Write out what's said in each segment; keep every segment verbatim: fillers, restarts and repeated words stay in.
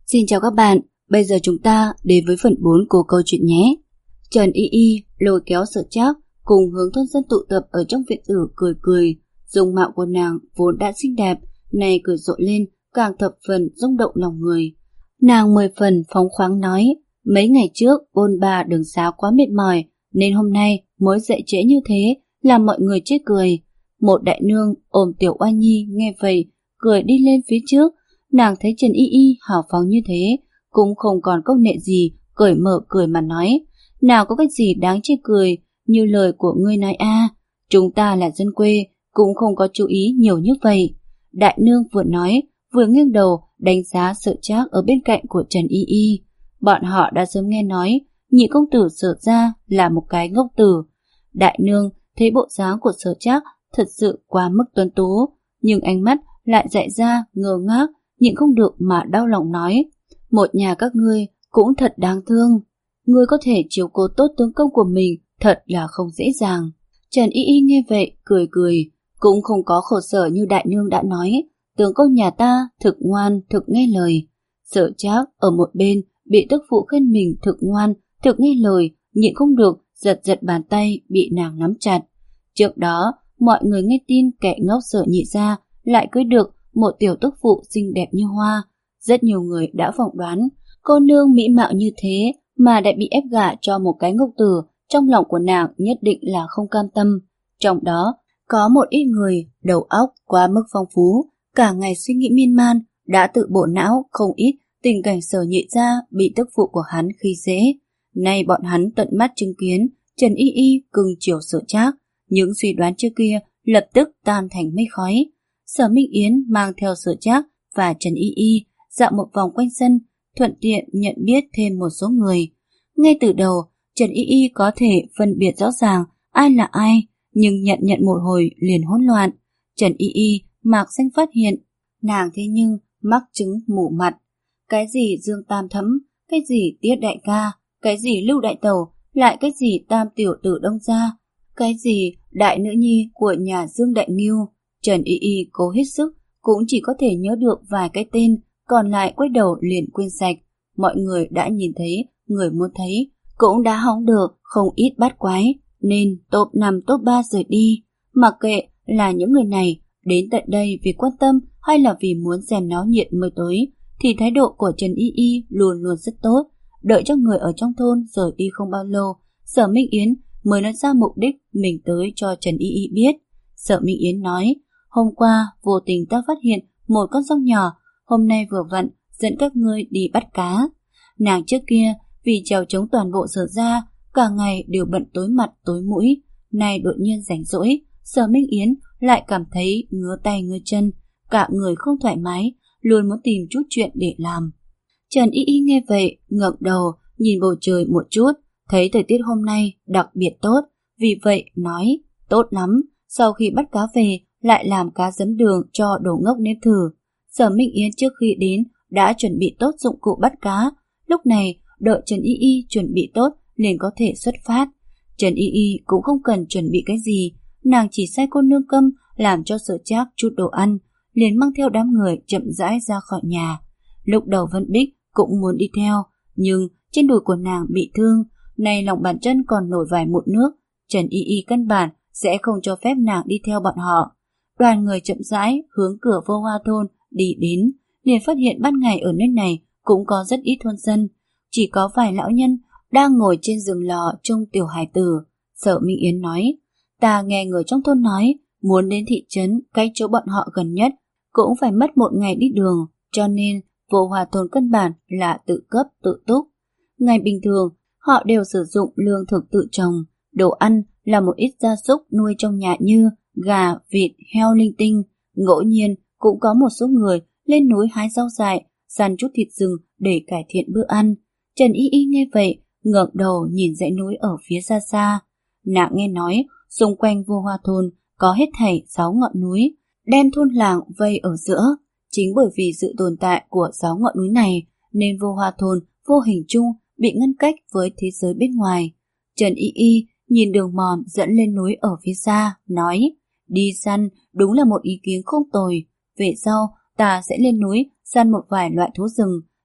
Xin chào các bạn, bây giờ chúng ta đến với phần bốn của câu chuyện nhé. Trần Y Y lôi kéo Sở Trác cùng hướng thôn dân tụ tập ở trong viện tử cười cười. Dung mạo của nàng vốn đã xinh đẹp, nay cười rộ lên càng thập phần rung động lòng người. Nàng mười phần phóng khoáng nói, mấy ngày trước ôn ba đường xá quá mệt mỏi, nên hôm nay mới dậy trễ như thế, làm mọi người chê cười. Một đại nương ôm tiểu oa nhi nghe vậy, cười đi lên phía trước. Nàng thấy Trần Y Y hào phóng như thế, cũng không còn câu nệ gì, cởi mở cười mà nói, nào có cái gì đáng chê cười, như lời của ngươi nói a, à, chúng ta là dân quê, cũng không có chú ý nhiều như vậy. Đại nương vừa nói, vừa nghiêng đầu đánh giá Sở Trác ở bên cạnh của Trần Y Y. Bọn họ đã sớm nghe nói, nhị công tử Sở gia là một cái ngốc tử. Đại nương thấy bộ dáng của Sở Trác thật sự quá mức tuấn tú, nhưng ánh mắt lại dại ra ngơ ngác, nhịn không được mà đau lòng nói, một nhà các ngươi cũng thật đáng thương, ngươi có thể chiếu cố tốt tướng công của mình thật là không dễ dàng. Trần Y Y nghe vậy cười cười, cũng không có khổ sở như đại nương đã nói, tướng công nhà ta thực ngoan thực nghe lời. Sở Trác ở một bên bị tức phụ khen mình thực ngoan thực nghe lời, nhịn không được giật giật bàn tay bị nàng nắm chặt. Trước đó mọi người nghe tin kẻ ngốc Sở nhị gia lại cưới được một tiểu tức phụ xinh đẹp như hoa. Rất nhiều người đã phỏng đoán cô nương mỹ mạo như thế mà lại bị ép gả cho một cái ngốc tử, trong lòng của nàng nhất định là không cam tâm. Trong đó có một ít người đầu óc quá mức phong phú, cả ngày suy nghĩ miên man, đã tự bộ não không ít tình cảnh Sở nhị gia bị tức phụ của hắn khi dễ. Nay bọn hắn tận mắt chứng kiến Trần Y Y cưng chiều Sở Trác, những suy đoán trước kia lập tức tan thành mây khói. Sở Minh Yến mang theo Sở Trác và Trần Y Y dạo một vòng quanh sân, thuận tiện nhận biết thêm một số người. Ngay từ đầu, Trần Y Y có thể phân biệt rõ ràng ai là ai, nhưng nhận nhận một hồi liền hỗn loạn. Trần Y Y mạc danh phát hiện, nàng thế nhưng mắc chứng mù mặt. Cái gì Dương Tam Thấm, cái gì Tiết Đại Ca, cái gì Lưu Đại Tẩu, lại cái gì Tam Tiểu Tử Đông Gia, cái gì Đại Nữ Nhi của nhà Dương Đại Nghiêu. Trần Y Y cố hết sức, cũng chỉ có thể nhớ được vài cái tên, còn lại quay đầu liền quên sạch. Mọi người đã nhìn thấy, người muốn thấy, cũng đã hóng được không ít bát quái, nên top năm top ba rời đi. Mặc kệ là những người này đến tận đây vì quan tâm hay là vì muốn xem náo nhiệt mới tới, thì thái độ của Trần Y Y luôn luôn rất tốt. Đợi cho người ở trong thôn rời đi không bao lâu, Sở Minh Yến mới nói ra mục đích mình tới cho Trần Y Y biết. Sở Minh Yến nói, hôm qua vô tình ta phát hiện một con sông nhỏ, hôm nay vừa vặn dẫn các ngươi đi bắt cá. Nàng trước kia vì trèo chống toàn bộ Sở gia, cả ngày đều bận tối mặt tối mũi, nay đột nhiên rảnh rỗi, Sở Minh Yến lại cảm thấy ngứa tay ngứa chân, cả người không thoải mái, luôn muốn tìm chút chuyện để làm. Trần Y Y nghe vậy, ngẩng đầu nhìn bầu trời một chút, thấy thời tiết hôm nay đặc biệt tốt, vì vậy nói, tốt lắm, sau khi bắt cá về lại làm cá giấm đường cho đồ ngốc nếm thử. Sở Minh Yến trước khi đến đã chuẩn bị tốt dụng cụ bắt cá, lúc này đợi Trần Y Y chuẩn bị tốt liền có thể xuất phát. Trần Y Y cũng không cần chuẩn bị cái gì, nàng chỉ sai cô nương Câm làm cho Sở Trác chút đồ ăn, liền mang theo đám người chậm rãi ra khỏi nhà. Lúc đầu Vân Bích cũng muốn đi theo, nhưng trên đùi của nàng bị thương, nay lòng bàn chân còn nổi vài mụn nước, Trần Y Y căn bản sẽ không cho phép nàng đi theo bọn họ. Đoàn người chậm rãi hướng cửa Vô Hoa thôn đi đến, liền phát hiện ban ngày ở nơi này cũng có rất ít thôn dân, chỉ có vài lão nhân đang ngồi trên giường lò trông tiểu hài tử. Sở Minh Yến nói, ta nghe người trong thôn nói, muốn đến thị trấn cách chỗ bọn họ gần nhất cũng phải mất một ngày đi đường, cho nên Vô Hoa thôn căn bản là tự cấp tự túc. Ngày bình thường họ đều sử dụng lương thực tự trồng, đồ ăn là một ít gia súc nuôi trong nhà như gà, vịt, heo linh tinh. Ngẫu nhiên cũng có một số người lên núi hái rau dại, săn chút thịt rừng để cải thiện bữa ăn. Trần Y Y nghe vậy, ngẩng đầu nhìn dãy núi ở phía xa xa. Nàng nghe nói xung quanh Vô Hoa thôn có hết thảy sáu ngọn núi, đem thôn làng vây ở giữa. Chính bởi vì sự tồn tại của sáu ngọn núi này nên Vô Hoa thôn vô hình chung bị ngăn cách với thế giới bên ngoài. Trần Y Y nhìn đường mòn dẫn lên núi ở phía xa, nói, đi săn đúng là một ý kiến không tồi. Về sau ta sẽ lên núi săn một vài loại thú rừng,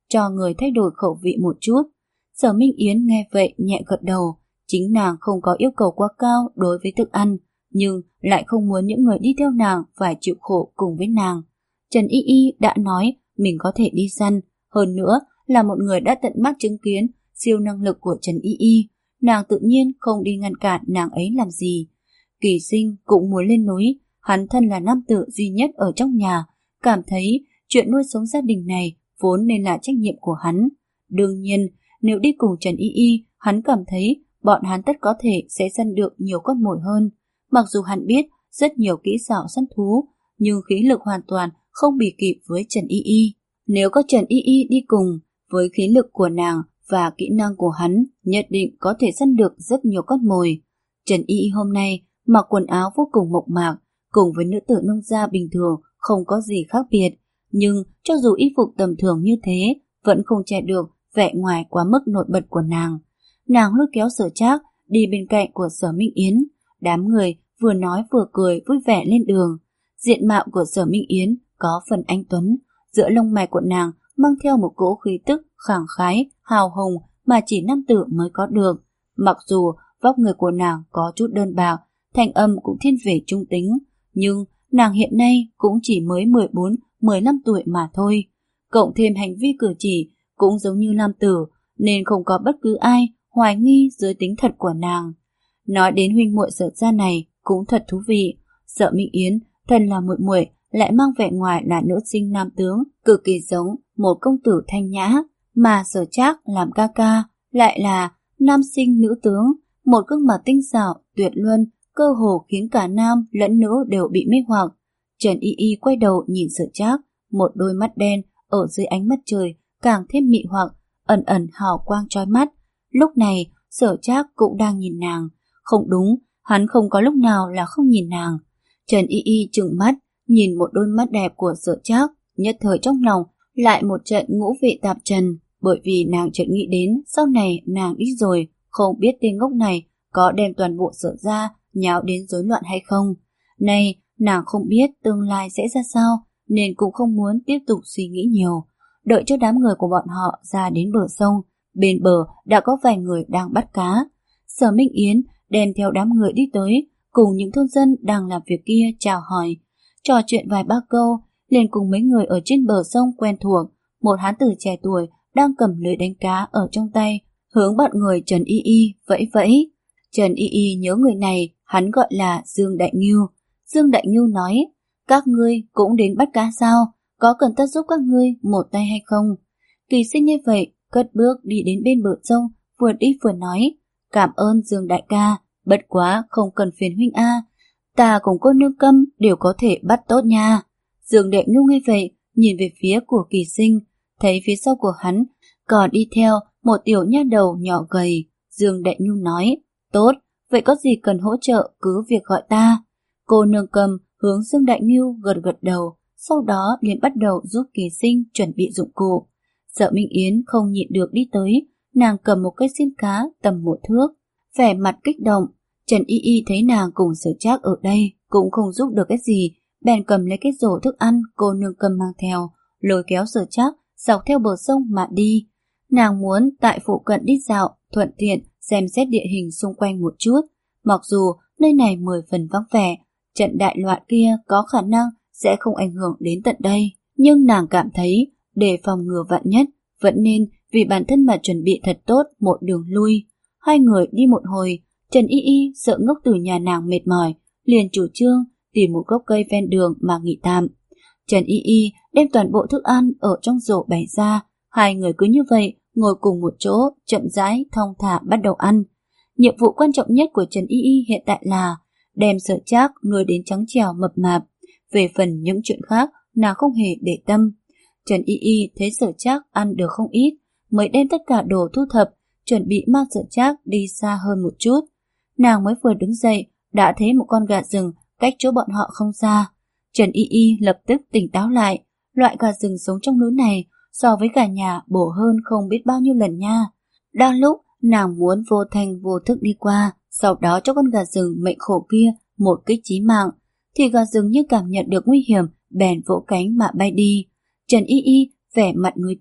cho người thay đổi khẩu vị một chút. Sở Minh Yến nghe vậy nhẹ gật đầu, chính nàng không có yêu cầu quá cao đối với thức ăn, nhưng lại không muốn những người đi theo nàng phải chịu khổ cùng với nàng. Trần Y Y đã nói mình có thể đi săn, hơn nữa là một người đã tận mắt chứng kiến siêu năng lực của Trần Y Y, nàng tự nhiên không đi ngăn cản nàng ấy làm gì. Kỳ Sinh cũng muốn lên núi, hắn thân là nam tử duy nhất ở trong nhà, cảm thấy chuyện nuôi sống gia đình này vốn nên là trách nhiệm của hắn. Đương nhiên, nếu đi cùng Trần Y Y, hắn cảm thấy bọn hắn tất có thể sẽ săn được nhiều con mồi hơn. Mặc dù hắn biết rất nhiều kỹ xảo săn thú, nhưng khí lực hoàn toàn không bị kịp với Trần Y Y. Nếu có Trần Y Y đi cùng, với khí lực của nàng và kỹ năng của hắn, nhất định có thể săn được rất nhiều con mồi. Trần Y Y hôm nay mặc quần áo vô cùng mộc mạc, cùng với nữ tử nông gia bình thường không có gì khác biệt, nhưng cho dù y phục tầm thường như thế, vẫn không che được vẻ ngoài quá mức nổi bật của nàng. Nàng lôi kéo Sở Trác đi bên cạnh của Sở Minh Yến, đám người vừa nói vừa cười vui vẻ lên đường. Diện mạo của Sở Minh Yến có phần anh tuấn, giữa lông mày của nàng mang theo một cỗ khí tức khẳng khái, hào hùng mà chỉ nam tử mới có được. Mặc dù vóc người của nàng có chút đơn bạc, thanh âm cũng thiên về trung tính, nhưng nàng hiện nay cũng chỉ mới mười bốn mười lăm tuổi mà thôi. Cộng thêm hành vi cử chỉ cũng giống như nam tử, nên không có bất cứ ai hoài nghi giới tính thật của nàng. Nói đến huynh muội Sở gia này cũng thật thú vị. Sở Minh Yến thân là muội muội lại mang vẻ ngoài là nữ sinh nam tướng, cực kỳ giống một công tử thanh nhã, mà Sở Trác làm ca ca lại là nam sinh nữ tướng, một gương mặt tinh xảo tuyệt luân, cơ hồ khiến cả nam lẫn nữ đều bị mê hoặc. Trần Y Y quay đầu nhìn Sở Trác, một đôi mắt đen ở dưới ánh mắt trời càng thêm mị hoặc, ẩn ẩn hào quang chói mắt. Lúc này Sở Trác cũng đang nhìn nàng. Không đúng, hắn không có lúc nào là không nhìn nàng. Trần Y Y trừng mắt nhìn một đôi mắt đẹp của Sở Trác, nhất thời trong lòng lại một trận ngũ vị tạp trần, bởi vì nàng chợt nghĩ đến sau này nàng đi rồi, không biết tên ngốc này có đem toàn bộ Sở gia nháo đến rối loạn hay không. Nay nàng không biết tương lai sẽ ra sao, nên cũng không muốn tiếp tục suy nghĩ nhiều. Đợi cho đám người của bọn họ ra đến bờ sông, bên bờ đã có vài người đang bắt cá. Sở Minh Yến đem theo đám người đi tới, cùng những thôn dân đang làm việc kia chào hỏi, trò chuyện vài ba câu, liền cùng mấy người ở trên bờ sông quen thuộc. Một hán tử trẻ tuổi đang cầm lưới đánh cá ở trong tay, hướng bọn người Trần Y Y vẫy vẫy. Trần Y Y nhớ người này, hắn gọi là Dương Đại Ngưu. Dương Đại Ngưu nói, các ngươi cũng đến bắt cá sao? Có cần ta giúp các ngươi một tay hay không? Kỳ Sinh như vậy, cất bước đi đến bên bờ sông, vừa đi vừa nói, cảm ơn Dương đại ca, bất quá không cần phiền huynh a, ta cùng cô nương Câm đều có thể bắt tốt nha. Dương Đại Ngưu nghe vậy, nhìn về phía của Kỳ Sinh, thấy phía sau của hắn còn đi theo một tiểu nha đầu nhỏ gầy. Dương Đại Ngưu nói, tốt, vậy có gì cần hỗ trợ cứ việc gọi ta. Cô nương Câm hướng Dương Đại Ngưu gật gật đầu, sau đó liền bắt đầu giúp Kỳ Sinh chuẩn bị dụng cụ. Sở Minh Yến không nhịn được đi tới, nàng cầm một cây xiên cá tầm một thước, vẻ mặt kích động. Trần Y Y thấy nàng cùng Sở Trác ở đây cũng không giúp được cái gì, bèn cầm lấy cái rổ thức ăn cô nương Câm mang theo, lôi kéo Sở Trác dọc theo bờ sông mà đi. Nàng muốn tại phụ cận đi dạo, thuận tiện xem xét địa hình xung quanh một chút. Mặc dù nơi này mười phần vắng vẻ, trận đại loạn kia có khả năng sẽ không ảnh hưởng đến tận đây, nhưng nàng cảm thấy để phòng ngừa vạn nhất, vẫn nên vì bản thân mà chuẩn bị thật tốt một đường lui. Hai người đi một hồi, Trần Y Y sợ ngốc từ nhà nàng mệt mỏi, liền chủ trương tìm một gốc cây ven đường mà nghỉ tạm. Trần Y Y đem toàn bộ thức ăn ở trong rổ bày ra, hai người cứ như vậy ngồi cùng một chỗ, chậm rãi thong thả bắt đầu ăn. Nhiệm vụ quan trọng nhất của Trần Y Y hiện tại là đem Sở Trác nuôi đến trắng trẻo mập mạp. Về phần những chuyện khác, nàng không hề để tâm. Trần Y Y thấy Sở Trác ăn được không ít, mới đem tất cả đồ thu thập, chuẩn bị mang Sở Trác đi xa hơn một chút. Nàng mới vừa đứng dậy, đã thấy một con gà rừng cách chỗ bọn họ không xa. Trần Y Y lập tức tỉnh táo lại, loại gà rừng sống trong núi này so với gà nhà bổ hơn không biết bao nhiêu lần nha. Đang lúc nàng muốn vô thành vô thức đi qua, sau đó cho con gà rừng mệnh khổ kia một kích chí mạng, thì gà rừng như cảm nhận được nguy hiểm, bèn vỗ cánh mà bay đi. Trần Y Y vẻ mặt nuối tiếc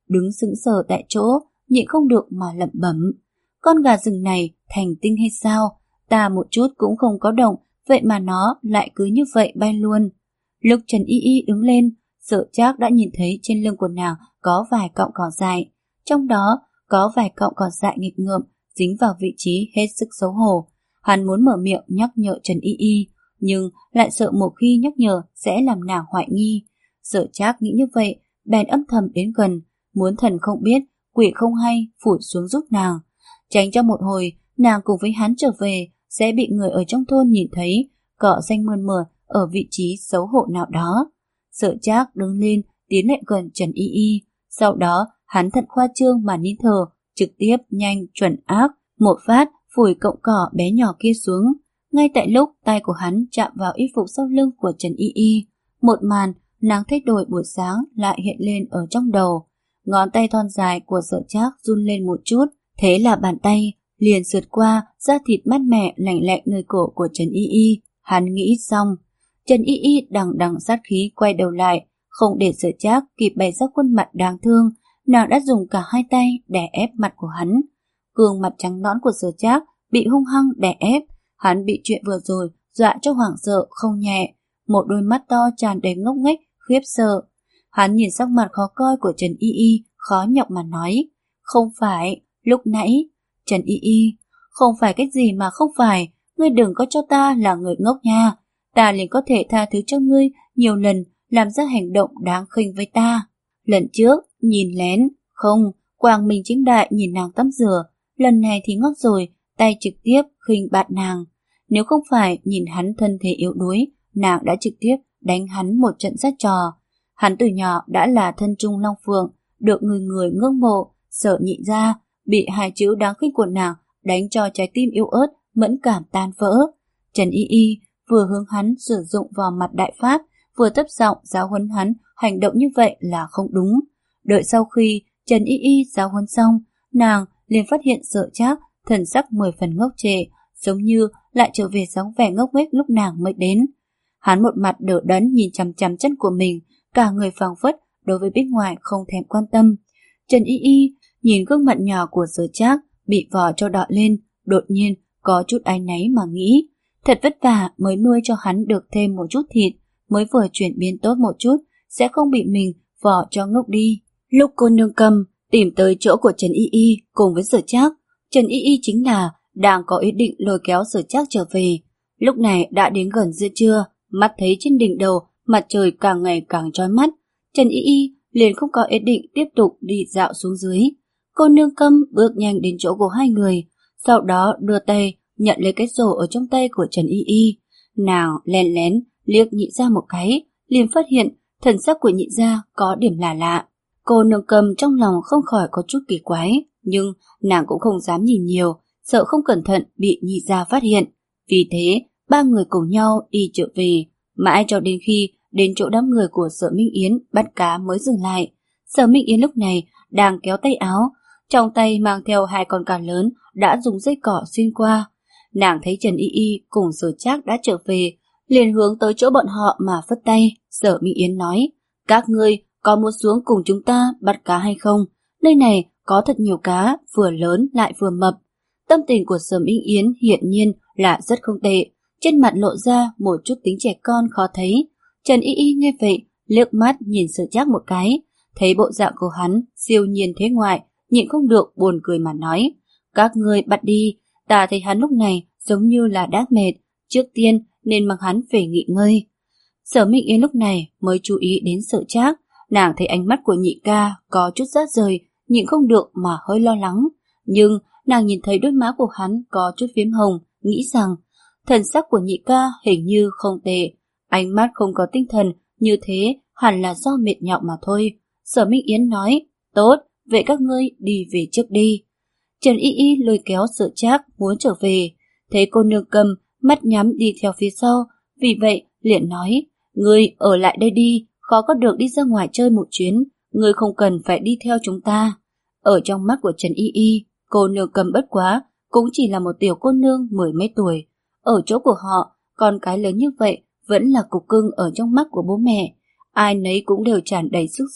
đứng sững sờ tại chỗ, nhịn không được mà lẩm bẩm. Con gà rừng này thành tinh hay sao? Ta một chút cũng không có động, vậy mà nó lại cứ như vậy bay luôn. Lúc Trần Y Y đứng lên, Sở Trác đã nhìn thấy trên lưng của nàng có vài cọng cỏ dại, trong đó có vài cọng cỏ dại nghịch ngợm dính vào vị trí hết sức xấu hổ. Hắn muốn mở miệng nhắc nhở Trần Y Y, nhưng lại sợ một khi nhắc nhở sẽ làm nàng hoài nghi. Sở Trác nghĩ như vậy, bèn âm thầm đến gần, muốn thần không biết, quỷ không hay phủi xuống giúp nàng, tránh cho một hồi nàng cùng với hắn trở về sẽ bị người ở trong thôn nhìn thấy cỏ xanh mơn mởn ở vị trí xấu hổ nào đó. Sở Trác đứng lên tiến lại gần Trần Y Y, sau đó hắn thật khoa trương mà nín thở, trực tiếp nhanh chuẩn ác một phát phủi cọng cỏ bé nhỏ kia xuống. Ngay tại lúc tay của hắn chạm vào y phục sau lưng của Trần Y Y, một màn nàng thay đổi buổi sáng lại hiện lên ở trong đầu. Ngón tay thon dài của Sở Trác run lên một chút, thế là bàn tay liền sượt qua da thịt mát mẻ lạnh lạnh nơi cổ của Trần Y Y. Hắn nghĩ xong, Trần Y Y đằng đằng sát khí quay đầu lại, không để Sở Trác kịp bày ra khuôn mặt đáng thương, nàng đã dùng cả hai tay đè ép mặt của hắn. Gương mặt trắng nõn của Sở Trác bị hung hăng đè ép, hắn bị chuyện vừa rồi dọa cho hoảng sợ không nhẹ, một đôi mắt to tràn đầy ngốc nghếch khiếp sợ. Hắn nhìn sắc mặt khó coi của Trần Y Y, khó nhọc mà nói, không phải, lúc nãy, Trần Y Y, không phải cái gì mà không phải, ngươi đừng có cho ta là người ngốc nha, ta liền có thể tha thứ cho ngươi nhiều lần làm ra hành động đáng khinh với ta. Lần trước, nhìn lén, không, quang minh chính đại nhìn nàng tắm rửa, lần này thì ngốc rồi, tay trực tiếp khinh bạt nàng. Nếu không phải nhìn hắn thân thể yếu đuối, nàng đã trực tiếp đánh hắn một trận sát trò. Hắn từ nhỏ đã là thân trung long phượng, được người người ngưỡng mộ, sợ nhị ra, bị hai chữ đáng khinh của nàng đánh cho trái tim yếu ớt, mẫn cảm tan vỡ. Trần Y Y vừa hướng hắn sử dụng vào mặt đại pháp, vừa thấp giọng giáo huấn hắn hành động như vậy là không đúng. Đợi sau khi Trần Y Y giáo huấn xong, nàng liền phát hiện Sở Trác thần sắc mười phần ngốc trệ, giống như lại trở về dáng vẻ ngốc nghếch lúc nàng mới đến. Hắn một mặt đỡ đẫn nhìn chằm chằm chân của mình, cả người phảng phất đối với bên ngoài không thèm quan tâm. Trần Y Y nhìn gương mặt nhỏ của Sở Trác bị vò cho đỏ lên, đột nhiên có chút áy náy mà nghĩ, thật vất vả mới nuôi cho hắn được thêm một chút thịt, mới vừa chuyển biến tốt một chút, sẽ không bị mình vò cho ngốc đi. Lúc cô nương Cầm tìm tới chỗ của Trần Y Y cùng với Sở Trác, Trần Y Y chính là đang có ý định lôi kéo Sở Trác trở về. Lúc này đã đến gần giữa trưa, mắt thấy trên đỉnh đầu mặt trời càng ngày càng chói mắt, Trần Y Y liền không có ý định tiếp tục đi dạo xuống dưới. Cô nương Câm bước nhanh đến chỗ của hai người, sau đó đưa tay nhận lấy cái rổ ở trong tay của Trần Y Y. Nàng lén lén liếc nhị ra một cái, liền phát hiện thần sắc của nhị ra có điểm lạ lạ. Cô nương Câm trong lòng không khỏi có chút kỳ quái, nhưng nàng cũng không dám nhìn nhiều, sợ không cẩn thận bị nhị ra phát hiện. Vì thế, ba người cùng nhau đi trở về, mãi cho đến khi đến chỗ đám người của Sở Minh Yến bắt cá mới dừng lại. Sở Minh Yến lúc này đang kéo tay áo, trong tay mang theo hai con cá lớn đã dùng dây cỏ xuyên qua. Nàng thấy Trần Y Y cùng Sở Trác đã trở về, liền hướng tới chỗ bọn họ mà phất tay. Sở Minh Yến nói, các ngươi có muốn xuống cùng chúng ta bắt cá hay không? Nơi này có thật nhiều cá, vừa lớn lại vừa mập. Tâm tình của Sở Minh Yến hiển nhiên là rất không tệ, trên mặt lộ ra một chút tính trẻ con khó thấy. Trần Y Y nghe vậy, liếc mắt nhìn Sở Trác một cái, thấy bộ dạng của hắn siêu nhiên thế ngoại, nhịn không được buồn cười mà nói, các ngươi bắt đi, ta thấy hắn lúc này giống như là đã mệt, trước tiên nên mang hắn về nghỉ ngơi. Sở Minh Yến lúc này mới chú ý đến Sở Trác, nàng thấy ánh mắt của nhị ca có chút rát rời, nhịn không được mà hơi lo lắng, nhưng nàng nhìn thấy đôi má của hắn có chút phím hồng, nghĩ rằng thần sắc của nhị ca hình như không tệ, ánh mắt không có tinh thần, như thế hẳn là do mệt nhọc mà thôi. Sở Minh Yến nói, tốt, vậy các ngươi đi về trước đi. Trần Y Y lôi kéo Sở Trác muốn trở về, thấy cô nương Cầm mắt nhắm đi theo phía sau, vì vậy liền nói, ngươi ở lại đây đi, khó có được đi ra ngoài chơi một chuyến, ngươi không cần phải đi theo chúng ta. Ở trong mắt của Trần Y Y, cô nương Cầm bất quá cũng chỉ là một tiểu cô nương mười mấy tuổi. Ở chỗ của họ, con cái lớn như vậy vẫn là cục cưng ở trong mắt của bố mẹ. Ai nấy cũng đều tràn đầy sức sống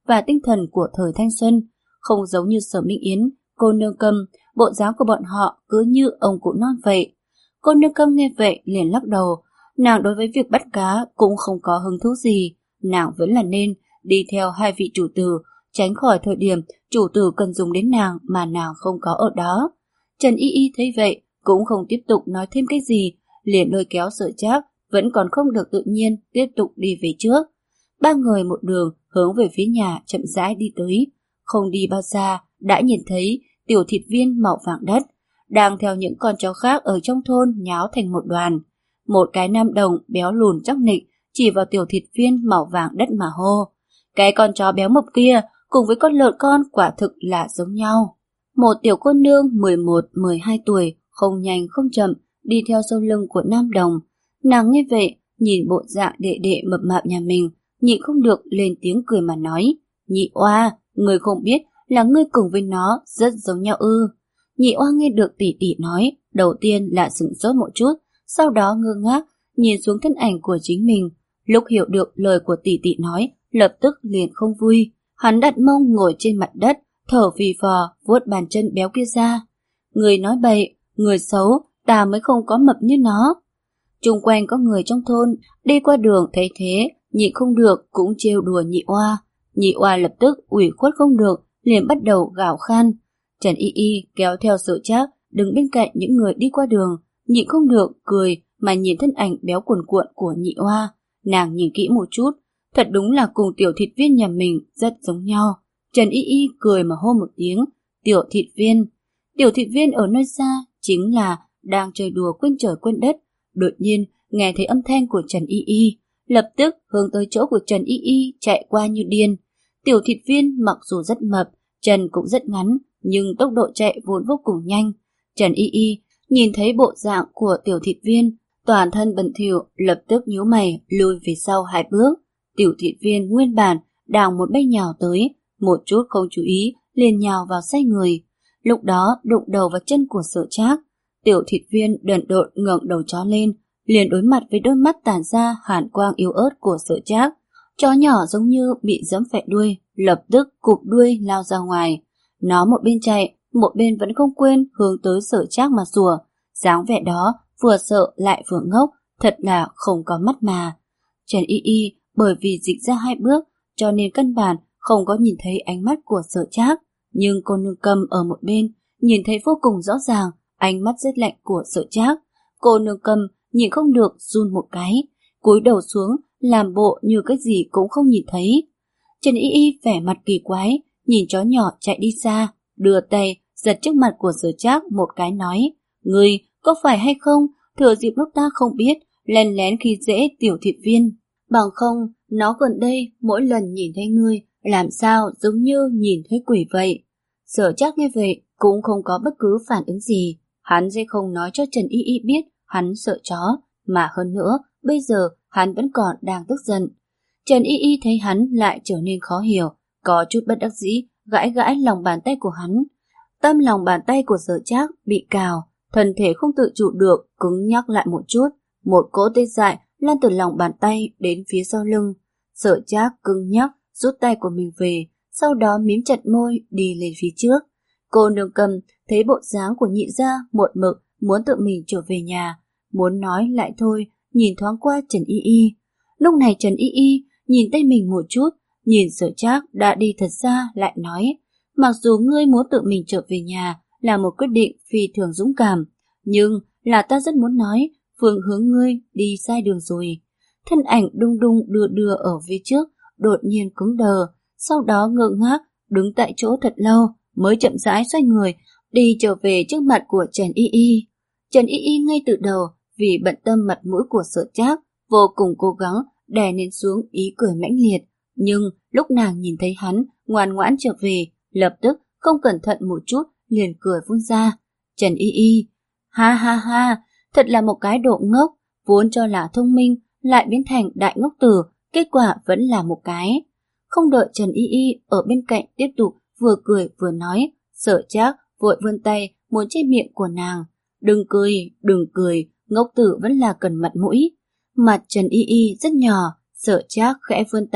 và tinh thần của thời thanh xuân, không giống như Sở Minh Yến, cô nương Câm, bộ dáng của bọn họ cứ như ông cụ non vậy. Cô nương Câm nghe vậy liền lắc đầu, nàng đối với việc bắt cá cũng không có hứng thú gì, nàng vẫn là nên đi theo hai vị chủ tử, tránh khỏi thời điểm chủ tử cần dùng đến nàng mà nàng không có ở đó. Trần Y Y thấy vậy cũng không tiếp tục nói thêm cái gì, liền lôi kéo Sở Trác vẫn còn không được tự nhiên tiếp tục đi về trước. Ba người một đường hướng về phía nhà chậm rãi đi tới, không đi bao xa đã nhìn thấy Tiểu Thịt Viên màu vàng đất đang theo những con chó khác ở trong thôn nháo thành một đoàn. Một cái nam đồng béo lùn chắc nịch chỉ vào Tiểu Thịt Viên màu vàng đất mà hô: "Cái con chó béo mập kia cùng với con lợn con quả thực là giống nhau." Một tiểu cô nương mười một mười hai tuổi, không nhanh không chậm đi theo sau lưng của nam đồng. Nàng nghe vậy, nhìn bộ dạng đệ đệ mập mạp nhà mình, nhịn không được lên tiếng cười mà nói: "Nhị oa, người không biết là ngươi cùng với nó rất giống nhau ư?" Nhị oa nghe được tỷ tỷ nói, đầu tiên là sửng sốt một chút, sau đó ngơ ngác nhìn xuống thân ảnh của chính mình. Lúc hiểu được lời của tỷ tỷ nói, lập tức liền không vui. Hắn đặt mông ngồi trên mặt đất, thở phì phò vuốt bàn chân béo kia ra. "Người nói bậy, người xấu, ta mới không có mập như nó." Chung quanh có người trong thôn đi qua đường thấy thế, nhịn không được cũng trêu đùa nhị oa. Nhị oa lập tức ủy khuất không được, liền bắt đầu gào khan. Trần Y Y kéo theo Sở Trác đứng bên cạnh những người đi qua đường, nhịn không được cười mà nhìn thân ảnh béo cuồn cuộn của nhị oa. Nàng nhìn kỹ một chút, thật đúng là cùng Tiểu Thịt Viên nhà mình rất giống nhau. Trần Y Y cười mà hô một tiếng: "Tiểu Thịt Viên." Tiểu Thịt Viên ở nơi xa chính là đang chơi đùa quên trời quên đất. Đột nhiên nghe thấy âm thanh của Trần Y Y, lập tức hướng tới chỗ của Trần Y Y chạy qua như điên. Tiểu Thịt Viên mặc dù rất mập, chân cũng rất ngắn, nhưng tốc độ chạy vốn vô cùng nhanh. Trần Y Y nhìn thấy bộ dạng của Tiểu Thịt Viên, toàn thân bẩn thỉu, lập tức nhíu mày lùi về sau hai bước. Tiểu Thịt Viên nguyên bản đang một bay nhào tới, một chút không chú ý liền nhào vào say người. Lúc đó đụng đầu vào chân của Sở Trác. Tiểu Thịt Viên đần độn ngẩng đầu chó lên, liền đối mặt với đôi mắt tản ra hàn quang yếu ớt của Sở Trác. Chó nhỏ giống như bị giẫm phải đuôi, lập tức cụp đuôi lao ra ngoài. Nó một bên chạy, một bên vẫn không quên hướng tới Sở Trác mà sủa. Dáng vẻ đó vừa sợ lại vừa ngốc, thật là không có mắt mà. Trần Y Y bởi vì dịch ra hai bước, cho nên căn bản không có nhìn thấy ánh mắt của Sở Trác. Nhưng cô nương Câm ở một bên nhìn thấy vô cùng rõ ràng ánh mắt rất lạnh của Sở Trác. Cô nương Câm nhìn không được run một cái, cúi đầu xuống làm bộ như cái gì cũng không nhìn thấy. Trần Y Y vẻ mặt kỳ quái nhìn chó nhỏ chạy đi xa, đưa tay giật trước mặt của Sở Trác một cái nói: "Ngươi có phải hay không thừa dịp lúc ta không biết lén lén khi dễ Tiểu Thịt Viên, bằng không nó gần đây mỗi lần nhìn thấy ngươi làm sao giống như nhìn thấy quỷ vậy." Sở Trác nghe vậy cũng không có bất cứ phản ứng gì, hắn sẽ không nói cho Trần Y Y biết hắn sợ chó, mà hơn nữa bây giờ hắn vẫn còn đang tức giận. Trần Y Y thấy hắn lại trở nên khó hiểu, có chút bất đắc dĩ gãi gãi lòng bàn tay của hắn. Tâm lòng bàn tay của Sở Trác bị cào, thân thể không tự chủ được cứng nhắc lại một chút, một cỗ tê dại lan từ lòng bàn tay đến phía sau lưng. Sở Trác cứng nhắc rút tay của mình về, sau đó mím chặt môi đi lên phía trước. Cô nương Câm thấy bộ dáng của nhị gia một mực muốn tự mình trở về nhà, muốn nói lại thôi, nhìn thoáng qua Trần Y Y. Lúc này Trần Y Y nhìn tay mình một chút, nhìn Sở Trác đã đi thật xa lại nói: "Mặc dù ngươi muốn tự mình trở về nhà là một quyết định phi thường dũng cảm, nhưng là ta rất muốn nói phương hướng ngươi đi sai đường rồi." Thân ảnh đung đung đưa đưa ở phía trước đột nhiên cứng đờ, sau đó ngơ ngác đứng tại chỗ thật lâu mới chậm rãi xoay người đi trở về trước mặt của Trần Y Y. Trần Y Y ngay từ đầu vì bận tâm mặt mũi của Sở Trác vô cùng cố gắng đè nén xuống ý cười mãnh liệt, nhưng lúc nàng nhìn thấy hắn ngoan ngoãn trở về, lập tức không cẩn thận một chút liền cười phun ra. Trần Y Y: "Ha ha ha, thật là một cái độ ngốc, vốn cho là thông minh lại biến thành đại ngốc tử, kết quả vẫn là một cái." Không đợi Trần Y Y ở bên cạnh tiếp tục vừa cười vừa nói, Sở Trác vội vươn tay muốn che miệng của nàng. "Đừng cười, đừng cười, ngốc tử vẫn là cần mặt mũi." Mặt Trần Y Y rất nhỏ, Sở Trác khẽ vươn tay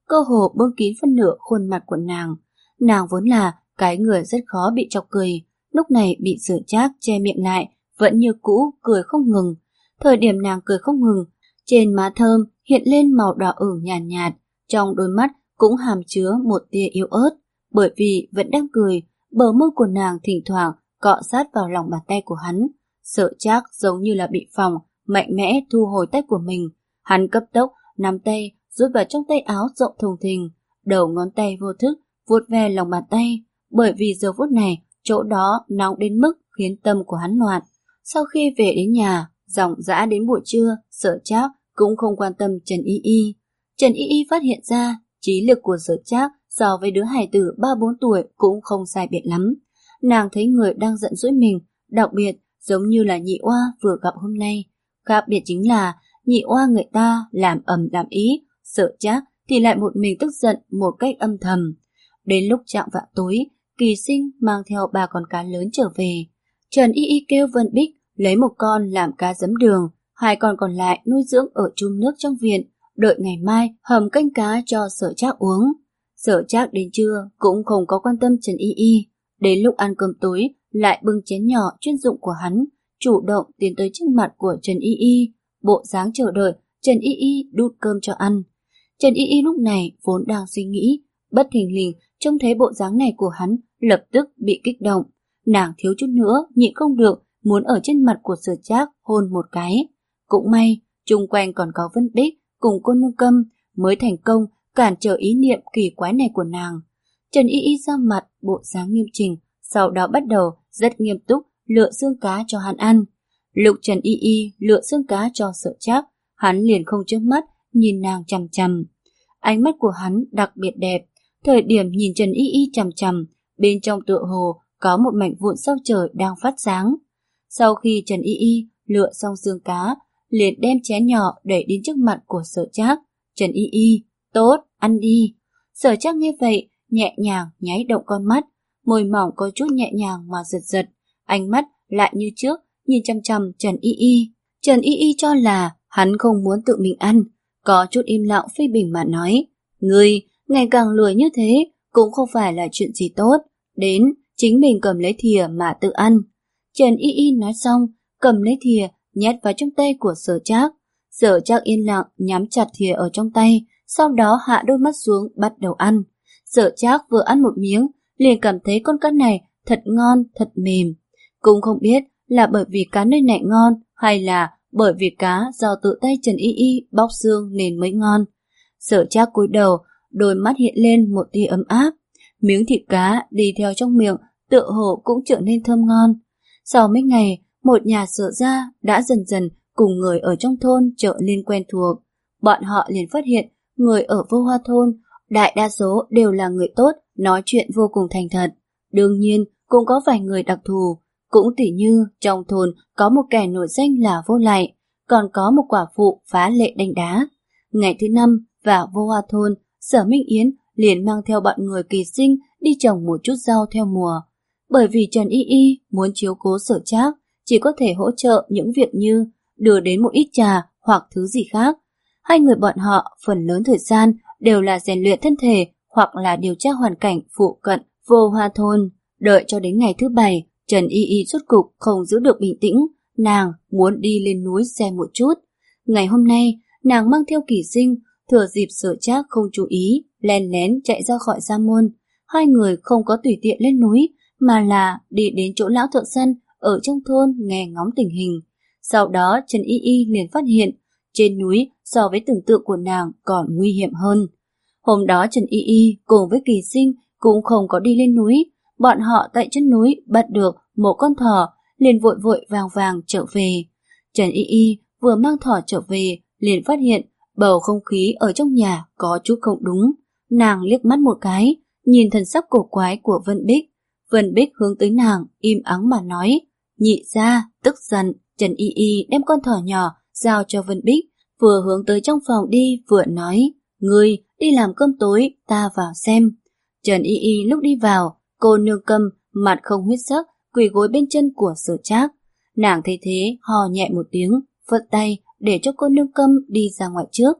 cơ hồ bưng kín phân nửa khuôn mặt của nàng. Nàng vốn là cái người rất khó bị chọc cười, lúc này bị Sở Trác che miệng lại, vẫn như cũ cười không ngừng. Thời điểm nàng cười không ngừng, trên má thơm hiện lên màu đỏ ửng nhàn nhạt, nhạt, trong đôi mắt cũng hàm chứa một tia yếu ớt. Bởi vì vẫn đang cười, bờ môi của nàng thỉnh thoảng cọ sát vào lòng bàn tay của hắn. Sở Trác giống như là bị phòng, mạnh mẽ thu hồi tay của mình. Hắn cấp tốc nắm tay rút vào trong tay áo rộng thùng thình, đầu ngón tay vô thức vuốt ve lòng bàn tay, bởi vì giờ phút này chỗ đó nóng đến mức khiến tâm của hắn loạn. Sau khi về đến nhà, dòng dã đến buổi trưa, Sở Trác cũng không quan tâm Trần Y Y. Trần Y Y phát hiện ra trí lực của Sở Trác so với đứa hài tử ba bốn tuổi cũng không sai biệt lắm. Nàng thấy người đang giận dỗi mình, đặc biệt giống như là Nhị Oa vừa gặp hôm nay. Khác biệt chính là Nhị Oa người ta làm ầm làm ý, Sở Trác thì lại một mình tức giận một cách âm thầm. Đến lúc chạng vạng tối, Kỳ Sinh mang theo ba con cá lớn trở về. Trần Y Y kêu Vân Bích lấy một con làm cá giấm đường, hai con còn lại nuôi dưỡng ở chum nước trong viện, đợi ngày mai hầm canh cá cho Sở Trác uống. Sở Trác đến trưa cũng không có quan tâm Trần Y Y, đến lúc ăn cơm tối lại bưng chén nhỏ chuyên dụng của hắn, chủ động tiến tới trước mặt của Trần Y Y, bộ dáng chờ đợi Trần Y Y đút cơm cho ăn. Trần Y Y lúc này vốn đang suy nghĩ, bất thình lình trông thấy bộ dáng này của hắn, lập tức bị kích động. Nàng thiếu chút nữa nhịn không được, muốn ở trên mặt của Sở Trác hôn một cái. Cũng may chung quanh còn có Vân Bích cùng cô nương Câm mới thành công cản trở ý niệm kỳ quái này của nàng. Trần Y Y ra mặt bộ dáng nghiêm chỉnh, sau đó bắt đầu rất nghiêm túc lựa xương cá cho hắn ăn. Lúc Trần Y Y lựa xương cá cho Sở Trác, hắn liền không chớp mắt nhìn nàng chằm chằm. Ánh mắt của hắn đặc biệt đẹp, thời điểm nhìn Trần Y Y chằm chằm, bên trong tựa hồ có một mảnh vụn sao trời đang phát sáng. Sau khi Trần Y Y lựa xong xương cá, liền đem chén nhỏ đẩy đến trước mặt của Sở Trác. Trần Y Y, tốt, ăn đi. Sở Trác nghe vậy, nhẹ nhàng nháy động con mắt, môi mỏng có chút nhẹ nhàng mà giật giật, ánh mắt lại như trước nhìn chăm chăm Trần Y Y. Trần Y Y cho là hắn không muốn tự mình ăn, có chút im lặng phê bình mà nói, ngươi ngày càng lười như thế cũng không phải là chuyện gì tốt, đến chính mình cầm lấy thìa mà tự ăn. Trần Y Y nói xong, cầm lấy thìa nhét vào trong tay của Sở Trác. Sở Trác yên lặng nhắm chặt thìa ở trong tay, sau đó hạ đôi mắt xuống bắt đầu ăn. Sở Trác vừa ăn một miếng, liền cảm thấy con cá này thật ngon, thật mềm. Cũng không biết là bởi vì cá nơi này ngon hay là bởi vì cá do tự tay Trần Y Y bóc xương nên mới ngon. Sở Trác cúi đầu, đôi mắt hiện lên một tia ấm áp. Miếng thịt cá đi theo trong miệng tựa hồ cũng trở nên thơm ngon. Sau mấy ngày, một nhà Sở gia đã dần dần cùng người ở trong thôn trở nên quen thuộc. Bọn họ liền phát hiện người ở Vô Hoa thôn đại đa số đều là người tốt, nói chuyện vô cùng thành thật. Đương nhiên cũng có vài người đặc thù, cũng tỉ như trong thôn có một kẻ nổi danh là Vô Lại, còn có một quả phụ phá lệ đánh đá. Ngày thứ năm vào Vô Hoa thôn, Sở Minh Yến liền mang theo bọn người Kỳ Sinh đi trồng một chút rau theo mùa. Bởi vì Trần Y Y muốn chiếu cố Sở Trác, chỉ có thể hỗ trợ những việc như đưa đến một ít trà hoặc thứ gì khác. Hai người bọn họ phần lớn thời gian đều là rèn luyện thân thể hoặc là điều tra hoàn cảnh phụ cận Vô Hoa thôn. Đợi cho đến ngày thứ bảy, Trần Y Y rốt cục không giữ được bình tĩnh, nàng muốn đi lên núi xem một chút. Ngày hôm nay, nàng mang theo Kỳ Sinh, thừa dịp Sở Trác không chú ý, len lén chạy ra khỏi gia môn. Hai người không có tùy tiện lên núi, mà là đi đến chỗ lão thợ săn ở trong thôn nghe ngóng tình hình. Sau đó Trần Y Y liền phát hiện, trên núi so với tưởng tượng của nàng còn nguy hiểm hơn. Hôm đó Trần Y Y cùng với Kỳ Sinh cũng không có đi lên núi, bọn họ tại chân núi bắt được một con thỏ, liền vội vội vàng vàng trở về. Trần Y Y vừa mang thỏ trở về, liền phát hiện bầu không khí ở trong nhà có chút không đúng. Nàng liếc mắt một cái, nhìn thần sắc cổ quái của Vân Bích. Vân Bích hướng tới nàng, im ắng mà nói, Nhị gia, tức giận. Trần Y Y đem con thỏ nhỏ giao cho Vân Bích, vừa hướng tới trong phòng đi vừa nói, ngươi đi làm cơm tối, ta vào xem. Trần Y Y lúc đi vào, cô nương Câm mặt không huyết sắc quỳ gối bên chân của Sở Trác. Nàng thấy thế hò nhẹ một tiếng, phất tay để cho cô nương Câm đi ra ngoài trước.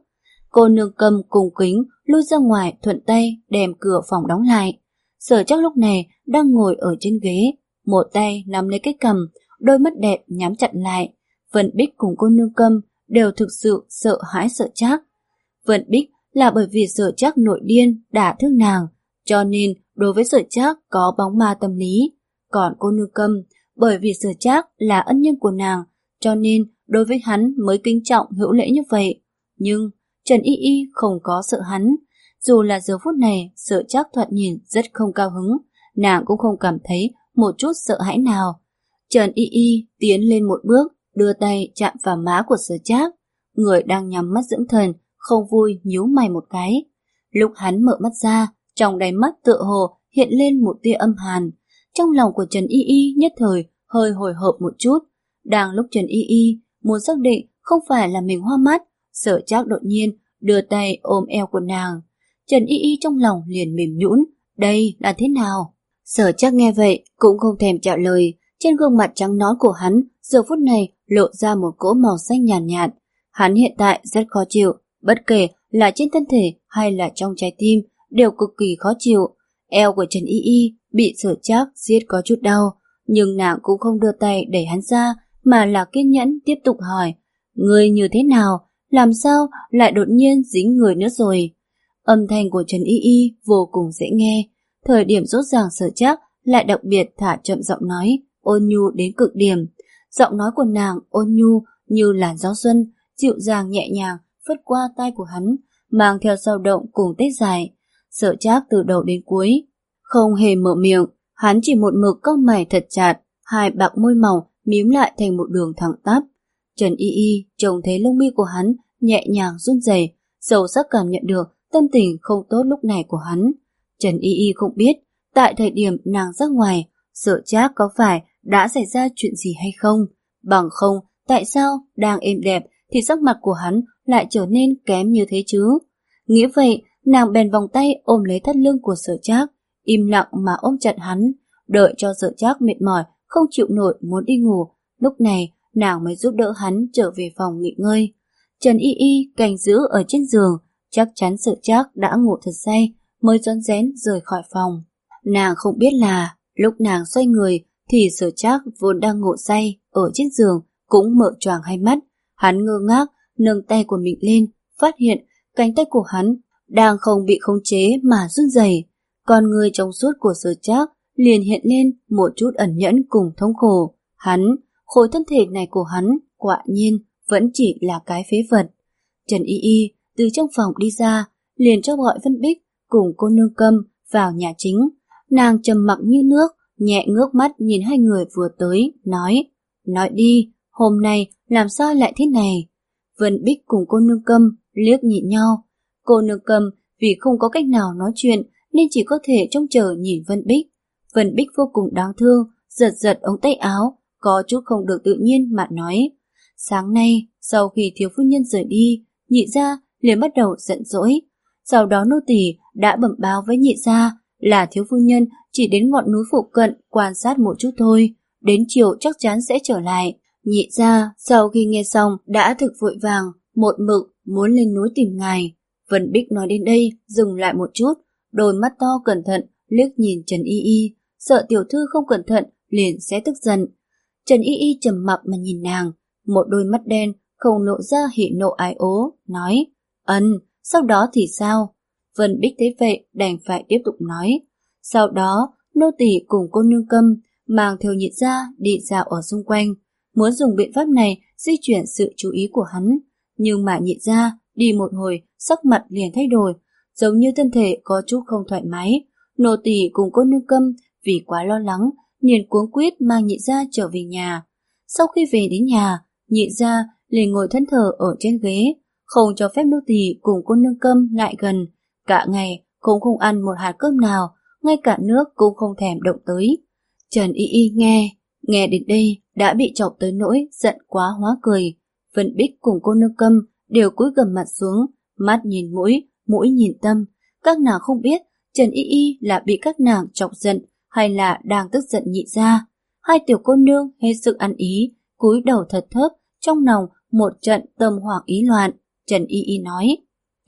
Cô nương Câm cùng kính lui ra ngoài, thuận tay đem cửa phòng đóng lại. Sở Trác lúc này đang ngồi ở trên ghế, một tay nắm lấy cái cằm, đôi mắt đẹp nhắm chặt lại. Vân Bích cùng cô nương Câm đều thực sự sợ hãi Sở Trác. Vân Bích là bởi vì Sở Trác nội điên đả thương nàng, cho nên đối với Sở Trác có bóng ma tâm lý. Còn cô nương Câm bởi vì Sở Trác là ân nhân của nàng, cho nên đối với hắn mới kính trọng hữu lễ như vậy. Nhưng Trần Y Y không có sợ hắn. Dù là giờ phút này Sở Trác thoạt nhìn rất không cao hứng, nàng cũng không cảm thấy một chút sợ hãi nào. Trần Y Y tiến lên một bước, đưa tay chạm vào má của Sở Trác. Người đang nhắm mắt dưỡng thần không vui nhíu mày một cái. Lúc hắn mở mắt ra, trong đáy mắt tựa hồ hiện lên một tia âm hàn. Trong lòng của Trần Y Y nhất thời hơi hồi hộp một chút. Đang lúc Trần Y Y muốn xác định không phải là mình hoa mắt, Sở Trác đột nhiên đưa tay ôm eo của nàng. Trần Y Y trong lòng liền mềm nhũn, đây là thế nào? Sở Trác nghe vậy cũng không thèm trả lời. Trên gương mặt trắng nõn của hắn giờ phút này lộ ra một cỗ màu xanh nhàn nhạt, nhạt. Hắn hiện tại rất khó chịu, bất kể là trên thân thể hay là trong trái tim đều cực kỳ khó chịu. Eo của Trần Y Y bị Sở Trác giết có chút đau, nhưng nàng cũng không đưa tay đẩy hắn ra, mà là kiên nhẫn tiếp tục hỏi: "Ngươi như thế nào? Làm sao lại đột nhiên dính người nữa rồi?" Âm thanh của Trần Y Y vô cùng dễ nghe, thời điểm rốt ràng Sở Trác lại đặc biệt thả chậm giọng nói, ôn nhu đến cực điểm. Giọng nói của nàng ôn nhu như làn gió xuân, dịu dàng nhẹ nhàng phất qua tai của hắn, mang theo dao động cùng tết dài. Sở Trác từ đầu đến cuối không hề mở miệng, hắn chỉ một mực cau mày thật chặt, hai bạc môi mỏng mím lại thành một đường thẳng tắp. Trần Y Y trông thấy lông mi của hắn nhẹ nhàng run rẩy, sâu sắc cảm nhận được tâm tình không tốt lúc này của hắn. Trần Y Y không biết tại thời điểm nàng ra ngoài, Sở Trác có phải đã xảy ra chuyện gì hay không, bằng không tại sao đang êm đẹp thì sắc mặt của hắn lại trở nên kém như thế chứ. Nghĩ vậy, nàng bèn vòng tay ôm lấy thắt lưng của Sở Trác, im lặng mà ôm chặt hắn, đợi cho Sở Trác mệt mỏi không chịu nổi muốn đi ngủ. Lúc này nàng mới giúp đỡ hắn trở về phòng nghỉ ngơi. Trần Y Y canh giữ ở trên giường, chắc chắn Sở Trác đã ngủ thật say mới rón rén rời khỏi phòng. Nàng không biết là lúc nàng xoay người thì Sở Trác vốn đang ngủ say ở trên giường cũng mở choàng hai mắt. Hắn ngơ ngác nâng tay của mình lên, phát hiện cánh tay của hắn đang không bị khống chế mà run rẩy. Con người trong suốt của Sở Trác liền hiện lên một chút ẩn nhẫn cùng thống khổ. Hắn, khối thân thể này của hắn quả nhiên vẫn chỉ là cái phế vật. Trần Y Y từ trong phòng đi ra, liền cho gọi Vân Bích cùng cô nương Câm vào nhà chính. Nàng trầm mặc như nước, nhẹ ngước mắt nhìn hai người vừa tới, nói: "Nói đi, hôm nay làm sao lại thế này?" Vân Bích cùng cô nương Câm liếc nhìn nhau. Cô nương Câm vì không có cách nào nói chuyện nên chỉ có thể trông chờ nhìn Vân Bích. Vân Bích vô cùng đáng thương, giật giật ống tay áo, có chút không được tự nhiên mà nói: "Sáng nay, sau khi thiếu phu nhân rời đi, nhị gia liền bắt đầu giận dỗi. Sau đó nô tỳ đã bẩm báo với nhị gia là thiếu phu nhân chỉ đến ngọn núi phụ cận quan sát một chút thôi, đến chiều chắc chắn sẽ trở lại. Nhị gia sau khi nghe xong đã thực vội vàng, một mực muốn lên núi tìm ngài." Vân Bích nói đến đây dừng lại một chút, đôi mắt to cẩn thận liếc nhìn Trần Y Y, sợ tiểu thư không cẩn thận liền sẽ tức giận. Trần Y Y trầm mặc mà nhìn nàng, một đôi mắt đen không lộ ra hỉ nộ ái ố, nói: "Ân, sau đó thì sao?" Vân Bích thấy vậy đành phải tiếp tục nói: "Sau đó, nô tỳ cùng cô nương Câm mang theo nhị gia đi dạo ở xung quanh, muốn dùng biện pháp này di chuyển sự chú ý của hắn. Nhưng mà nhị gia đi một hồi, sắc mặt liền thay đổi, giống như thân thể có chút không thoải mái. Nô tỳ cùng cô nương Câm vì quá lo lắng, liền cuống quýt mang nhị gia trở về nhà. Sau khi về đến nhà, nhị gia liền ngồi thẫn thờ ở trên ghế, không cho phép nô tỳ cùng cô nương Câm lại gần. Cả ngày cũng không ăn một hạt cơm nào, ngay cả nước cũng không thèm động tới." Trần Y Y nghe, nghe đến đây đã bị chọc tới nỗi giận quá hóa cười. Vân Bích cùng cô nương Câm đều cúi gằm mặt xuống, mắt nhìn mũi, mũi nhìn tâm. Các nàng không biết Trần Y Y là bị các nàng chọc giận hay là đang tức giận nhị gia. Hai tiểu cô nương hết sức ăn ý, cúi đầu thật thấp, trong lòng một trận tâm hoảng ý loạn. Trần Y Y nói: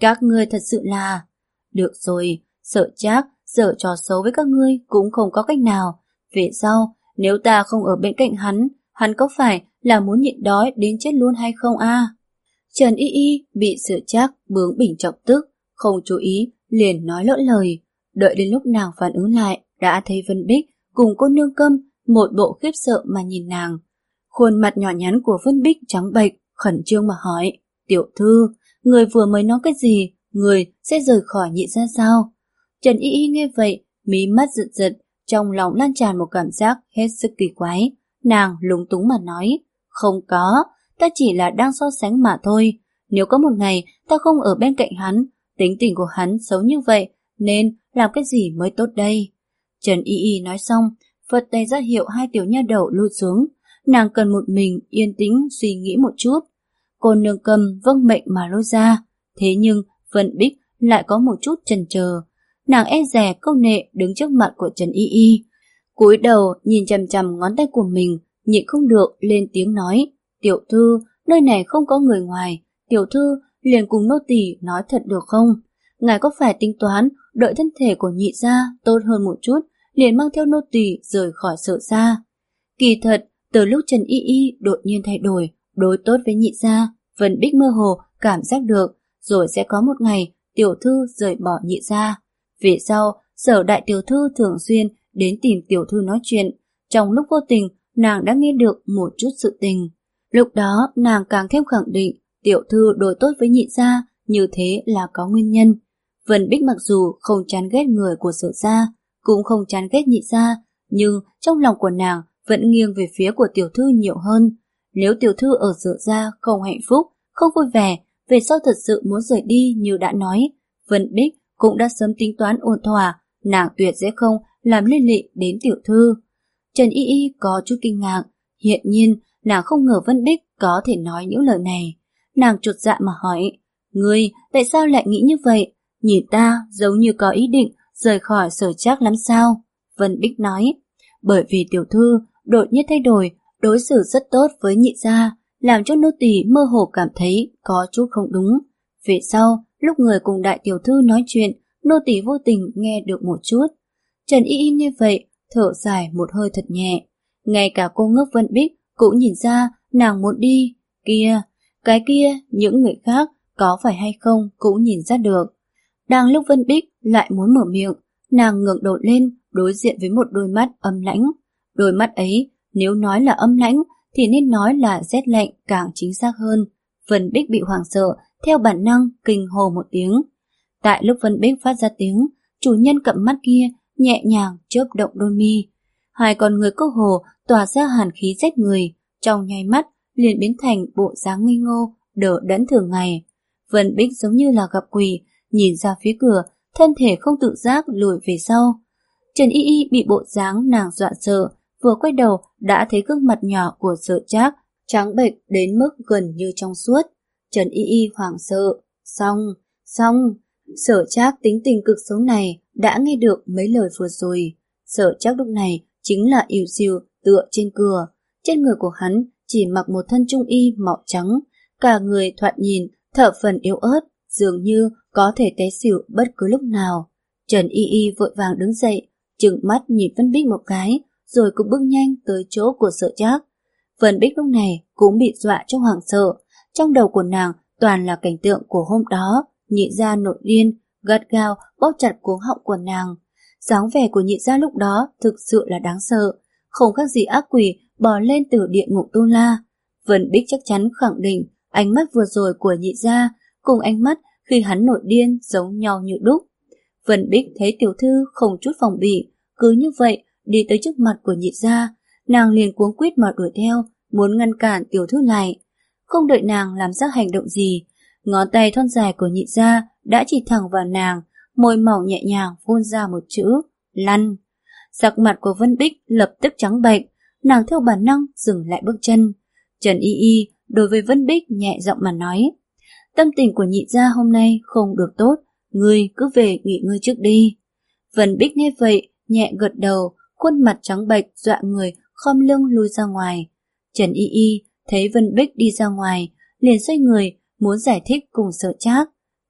Các ngươi thật sự là... Được rồi, Sở Trác giở trò xấu với các ngươi cũng không có cách nào. Về sau, nếu ta không ở bên cạnh hắn, hắn có phải là muốn nhịn đói đến chết luôn hay không a? À? Trần Y Y bị Sở Trác bướng bỉnh chọc tức, không chú ý, liền nói lỡ lời. Đợi đến lúc nàng phản ứng lại, đã thấy Vân Bích cùng cô nương Câm một bộ khiếp sợ mà nhìn nàng. Khuôn mặt nhỏ nhắn của Vân Bích trắng bệch, khẩn trương mà hỏi, tiểu thư, người vừa mới nói cái gì, người sẽ rời khỏi Nhị gia sao? Trần Y Y nghe vậy, mí mắt giật giật, trong lòng lan tràn một cảm giác hết sức kỳ quái. Nàng lúng túng mà nói, không có, ta chỉ là đang so sánh mà thôi. Nếu có một ngày ta không ở bên cạnh hắn, tính tình của hắn xấu như vậy, nên làm cái gì mới tốt đây? Trần Y Y nói xong, phật tay ra hiệu hai tiểu nha đầu lui xuống. Nàng cần một mình yên tĩnh suy nghĩ một chút. Cô nương Cầm vâng mệnh mà lôi ra. Thế nhưng Vân Bích lại có một chút chần chờ. Nàng e dè câu nệ đứng trước mặt của Trần Y Y, cúi đầu nhìn chằm chằm ngón tay của mình, nhịn không được lên tiếng nói, tiểu thư, nơi này không có người ngoài, tiểu thư liền cùng nô tỳ nói thật được không? Ngài có phải tính toán đợi thân thể của Nhị gia tốt hơn một chút, liền mang theo nô tỳ rời khỏi Sở gia? Kỳ thật, từ lúc Trần Y Y đột nhiên thay đổi, đối tốt với Nhị gia, Vân Bích mơ hồ cảm giác được, rồi sẽ có một ngày tiểu thư rời bỏ Nhị gia. Về sau, Sở đại tiểu thư thường xuyên đến tìm tiểu thư nói chuyện. Trong lúc vô tình, nàng đã nghe được một chút sự tình. Lúc đó, nàng càng thêm khẳng định tiểu thư đối tốt với Nhị gia như thế là có nguyên nhân. Vân Bích mặc dù không chán ghét người của Sở gia, cũng không chán ghét Nhị gia, nhưng trong lòng của nàng vẫn nghiêng về phía của tiểu thư nhiều hơn. Nếu tiểu thư ở Sở gia không hạnh phúc, không vui vẻ, về sau thật sự muốn rời đi như đã nói, Vân Bích cũng đã sớm tính toán ổn thỏa, nàng tuyệt sẽ không làm liên lụy đến tiểu thư. Trần Y Y có chút kinh ngạc, hiện nhiên nàng không ngờ Vân Bích có thể nói những lời này. Nàng chột dạ mà hỏi, ngươi tại sao lại nghĩ như vậy? Nhìn ta giống như có ý định rời khỏi Sở Trác lắm sao? Vân Bích nói, bởi vì tiểu thư đột nhiên thay đổi, đối xử rất tốt với Nhị gia, làm cho nô tỳ mơ hồ cảm thấy có chút không đúng. Về sau, lúc người cùng đại tiểu thư nói chuyện, nô tỳ vô tình nghe được một chút. Trần Y Y nghe vậy, thở dài một hơi thật nhẹ. Ngay cả cô ngốc Vân Bích cũng nhìn ra nàng muốn đi. Kia, cái kia, những người khác có phải hay không cũng nhìn ra được. Đang lúc Vân Bích lại muốn mở miệng, nàng ngẩng đầu lên đối diện với một đôi mắt âm lãnh. Đôi mắt ấy, nếu nói là âm lãnh thì nên nói là rét lạnh càng chính xác hơn. Vân Bích bị hoảng sợ, theo bản năng kinh hô một tiếng. Tại lúc Vân Bích phát ra tiếng, chủ nhân cặp mắt kia nhẹ nhàng chớp động đôi mi. Hai con người cô hồ tỏa ra hàn khí rét người, trong nháy mắt liền biến thành bộ dáng ngây ngô, đờ đẫn thường ngày. Vân Bích giống như là gặp quỷ, nhìn ra phía cửa, thân thể không tự giác lùi về sau. Trần Y Y bị bộ dáng nàng dọa sợ, vừa quay đầu đã thấy gương mặt nhỏ của Sở Trác trắng bệch đến mức gần như trong suốt. Trần Y Y hoảng sợ, xong, xong. Sở Trác tính tình cực xấu này đã nghe được mấy lời vừa rồi. Sở Trác lúc này chính là ỉu xìu tựa trên cửa. Trên người của hắn chỉ mặc một thân trung y màu trắng, cả người thoạt nhìn thở phần yếu ớt, dường như có thể té xỉu bất cứ lúc nào. Trần Y Y vội vàng đứng dậy, trừng mắt nhìn Vân Bích một cái, rồi cũng bước nhanh tới chỗ của Sở Trác. Vân Bích lúc này cũng bị dọa cho hoảng sợ, trong đầu của nàng toàn là cảnh tượng của hôm đó. Nhị gia nội điên, gắt gao bóp chặt cuống họng của nàng. Dáng vẻ của Nhị gia lúc đó thực sự là đáng sợ, không khác gì ác quỷ bò lên từ địa ngục Tu La. Vân Bích chắc chắn khẳng định ánh mắt vừa rồi của Nhị gia cùng ánh mắt khi hắn nội điên giống nhau như đúc. Vân Bích thấy tiểu thư không chút phòng bị, cứ như vậy đi tới trước mặt của Nhị gia, nàng liền cuống quýt mà đuổi theo, muốn ngăn cản tiểu thư lại. Không đợi nàng làm ra hành động gì, ngón tay thon dài của Nhị gia đã chỉ thẳng vào nàng, môi mỏng nhẹ nhàng phun ra một chữ lăn. Sắc mặt của Vân Bích lập tức trắng bệch, nàng theo bản năng dừng lại bước chân. Trần Y Y đối với Vân Bích nhẹ giọng mà nói, tâm tình của Nhị gia hôm nay không được tốt, ngươi cứ về nghỉ ngơi trước đi. Vân Bích nghe vậy nhẹ gật đầu, khuôn mặt trắng bệch dọa người khom lưng lui ra ngoài. Trần Y Y thấy Vân Bích đi ra ngoài, liền xoay người muốn giải thích cùng Sở Trác.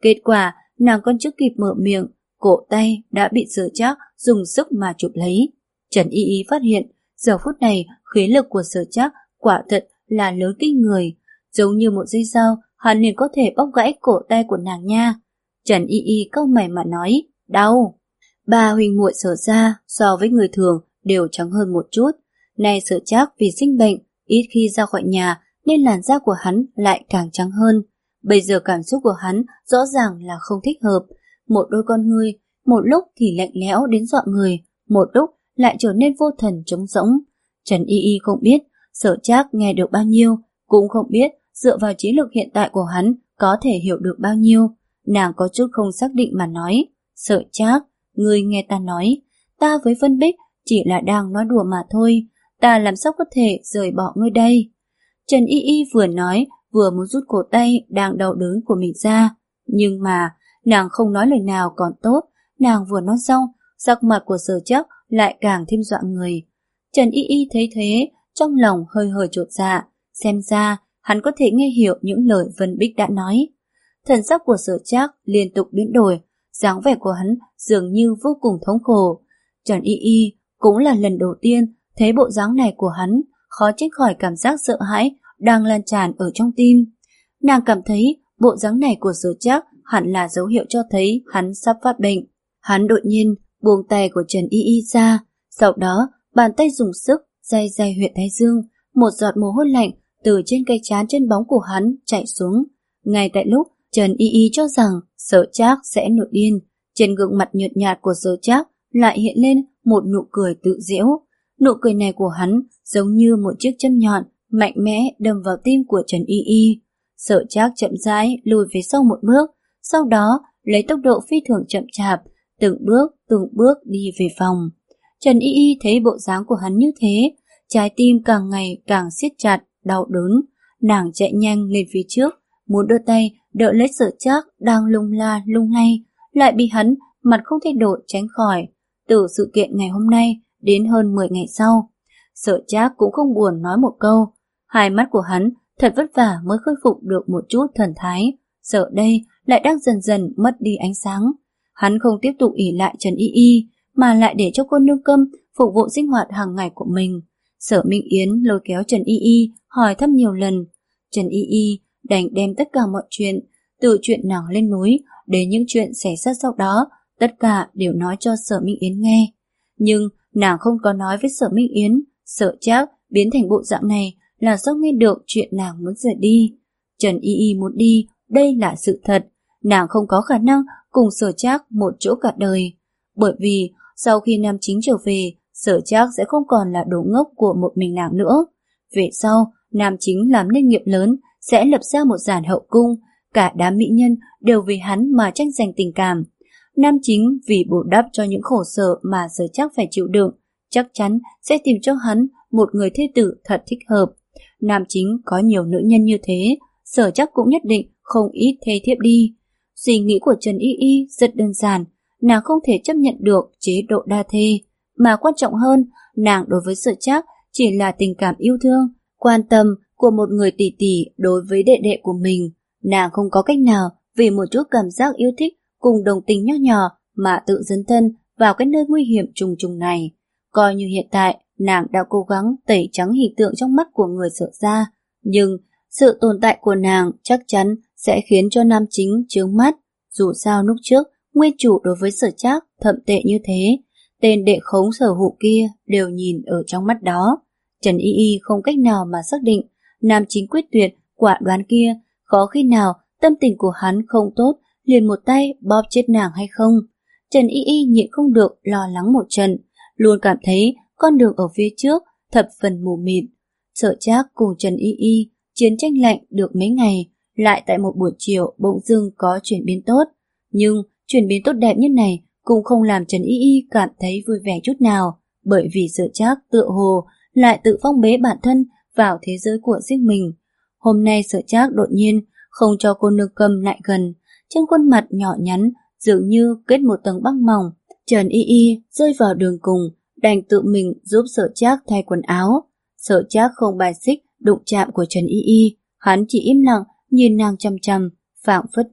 Kết quả, nàng còn chưa kịp mở miệng, cổ tay đã bị Sở Trác dùng sức mà chụp lấy. Trần Y Y phát hiện, giờ phút này khí lực của Sở Trác quả thật là lớn kinh người, giống như một giây sau, hắn liền có thể bóc gãy cổ tay của nàng nha. Trần Y Y cau mày mà nói, đau. Ba huynh muội Sở gia so với người thường đều trắng hơn một chút. Nay Sở Trác vì sinh bệnh, ít khi ra khỏi nhà nên làn da của hắn lại càng trắng hơn. Bây giờ cảm xúc của hắn rõ ràng là không thích hợp. Một đôi con ngươi, một lúc thì lạnh lẽo đến dọa người, một lúc lại trở nên vô thần trống rỗng. Trần Y Y không biết Sở Trác nghe được bao nhiêu, cũng không biết dựa vào trí lực hiện tại của hắn có thể hiểu được bao nhiêu. Nàng có chút không xác định mà nói, Sở Trác, ngươi nghe ta nói, ta với Vân Bích chỉ là đang nói đùa mà thôi, ta làm sao có thể rời bỏ ngươi đây. Trần Y Y vừa nói vừa muốn rút cổ tay đang đau đớn của mình ra, nhưng mà nàng không nói lời nào còn tốt, nàng vừa nói xong, sắc mặt của Sở Trác lại càng thêm dọa người. Trần Y Y thấy thế, trong lòng hơi hơi chột dạ, xem ra hắn có thể nghe hiểu những lời Vân Bích đã nói. Thần sắc của Sở Trác liên tục biến đổi, dáng vẻ của hắn dường như vô cùng thống khổ. Trần Y Y cũng là lần đầu tiên thấy bộ dáng này của hắn, khó tránh khỏi cảm giác sợ hãi đang lan tràn ở trong tim. Nàng cảm thấy bộ dáng này của Sở Trác hẳn là dấu hiệu cho thấy hắn sắp phát bệnh. Hắn đột nhiên buông tay của Trần Y Y ra, sau đó bàn tay dùng sức day day huyệt thái dương, một giọt mồ hôi lạnh từ trên cái trán chân bóng của hắn chảy xuống. Ngay tại lúc Trần Y Y cho rằng Sở Trác sẽ nổi điên, trên gương mặt nhợt nhạt của Sở Trác lại hiện lên một nụ cười tự giễu. Nụ cười này của hắn giống như một chiếc châm nhọn mạnh mẽ đâm vào tim của Trần Y Y. Sở Trác chậm rãi lùi về sau một bước, sau đó lấy tốc độ phi thường chậm chạp, từng bước từng bước đi về phòng. Trần Y Y thấy bộ dáng của hắn như thế, trái tim càng ngày càng siết chặt, đau đớn. Nàng chạy nhanh lên phía trước, muốn đưa tay đỡ lấy Sở Trác đang lung la lung lay, lại bị hắn mặt không thay đổi tránh khỏi. Từ sự kiện ngày hôm nay đến hơn mười ngày sau, Sở Trác cũng không buồn nói một câu. Hai mắt của hắn thật vất vả mới khôi phục được một chút thần thái, giờ đây lại đang dần dần mất đi ánh sáng. Hắn không tiếp tục ỷ lại Trần Y Y, mà lại để cho cô nương Câm phục vụ sinh hoạt hàng ngày của mình. Sở Minh Yến lôi kéo Trần Y Y hỏi thăm nhiều lần. Trần Y Y đành đem tất cả mọi chuyện, từ chuyện nàng lên núi đến những chuyện xảy ra sau đó, tất cả đều nói cho Sở Minh Yến nghe. Nhưng nàng không có nói với Sở Minh Yến, Sở Trác biến thành bộ dạng này là do nghe được chuyện nàng muốn rời đi. Trần Y Y muốn đi, đây là sự thật. Nàng không có khả năng cùng Sở Trác một chỗ cả đời. Bởi vì sau khi nam chính trở về, Sở Trác sẽ không còn là đồ ngốc của một mình nàng nữa. Về sau, nam chính làm nên nghiệp lớn, sẽ lập ra một dàn hậu cung, cả đám mỹ nhân đều vì hắn mà tranh giành tình cảm. Nam chính vì bù đắp cho những khổ sở mà Sở Trác phải chịu đựng, chắc chắn sẽ tìm cho hắn một người thê tử thật thích hợp. Nam chính có nhiều nữ nhân như thế, Sở Trác cũng nhất định không ít thê thiếp đi. Suy nghĩ của Trần Y Y rất đơn giản, nàng không thể chấp nhận được chế độ đa thê, mà quan trọng hơn, nàng đối với Sở Trác chỉ là tình cảm yêu thương, quan tâm của một người tỷ tỷ đối với đệ đệ của mình. Nàng không có cách nào vì một chút cảm giác yêu thích cùng đồng tình nho nhỏ mà tự dấn thân vào cái nơi nguy hiểm trùng trùng này. Coi như hiện tại nàng đã cố gắng tẩy trắng hình tượng trong mắt của người Sở gia, nhưng sự tồn tại của nàng chắc chắn sẽ khiến cho nam chính chướng mắt. Dù sao lúc trước nguyên chủ đối với Sở Trác thậm tệ như thế, tên đệ khống sở hữu kia đều nhìn ở trong mắt đó. Trần Y Y không cách nào mà xác định nam chính quyết tuyệt quả đoán kia có khi nào tâm tình của hắn không tốt liền một tay bóp chết nàng hay không. Trần Y Y nhịn không được lo lắng một trận, luôn cảm thấy con đường ở phía trước thập phần mù mịt. Sở Trác cùng Trần Y Y chiến tranh lạnh được mấy ngày, lại tại một buổi chiều bỗng dưng có chuyển biến tốt. Nhưng chuyển biến tốt đẹp như này cũng không làm Trần Y Y cảm thấy vui vẻ chút nào, bởi vì Sở Trác tựa hồ lại tự phong bế bản thân vào thế giới của riêng mình. Hôm nay Sở Trác đột nhiên không cho cô nương Câm lại gần, trên khuôn mặt nhỏ nhắn dường như kết một tầng băng mỏng. Trần Y Y rơi vào đường cùng, đành tự mình giúp Sở Trác thay quần áo. Sở Trác không bài xích đụng chạm của Trần Y Y, hắn chỉ im lặng nhìn nàng chằm chằm, phảng phất như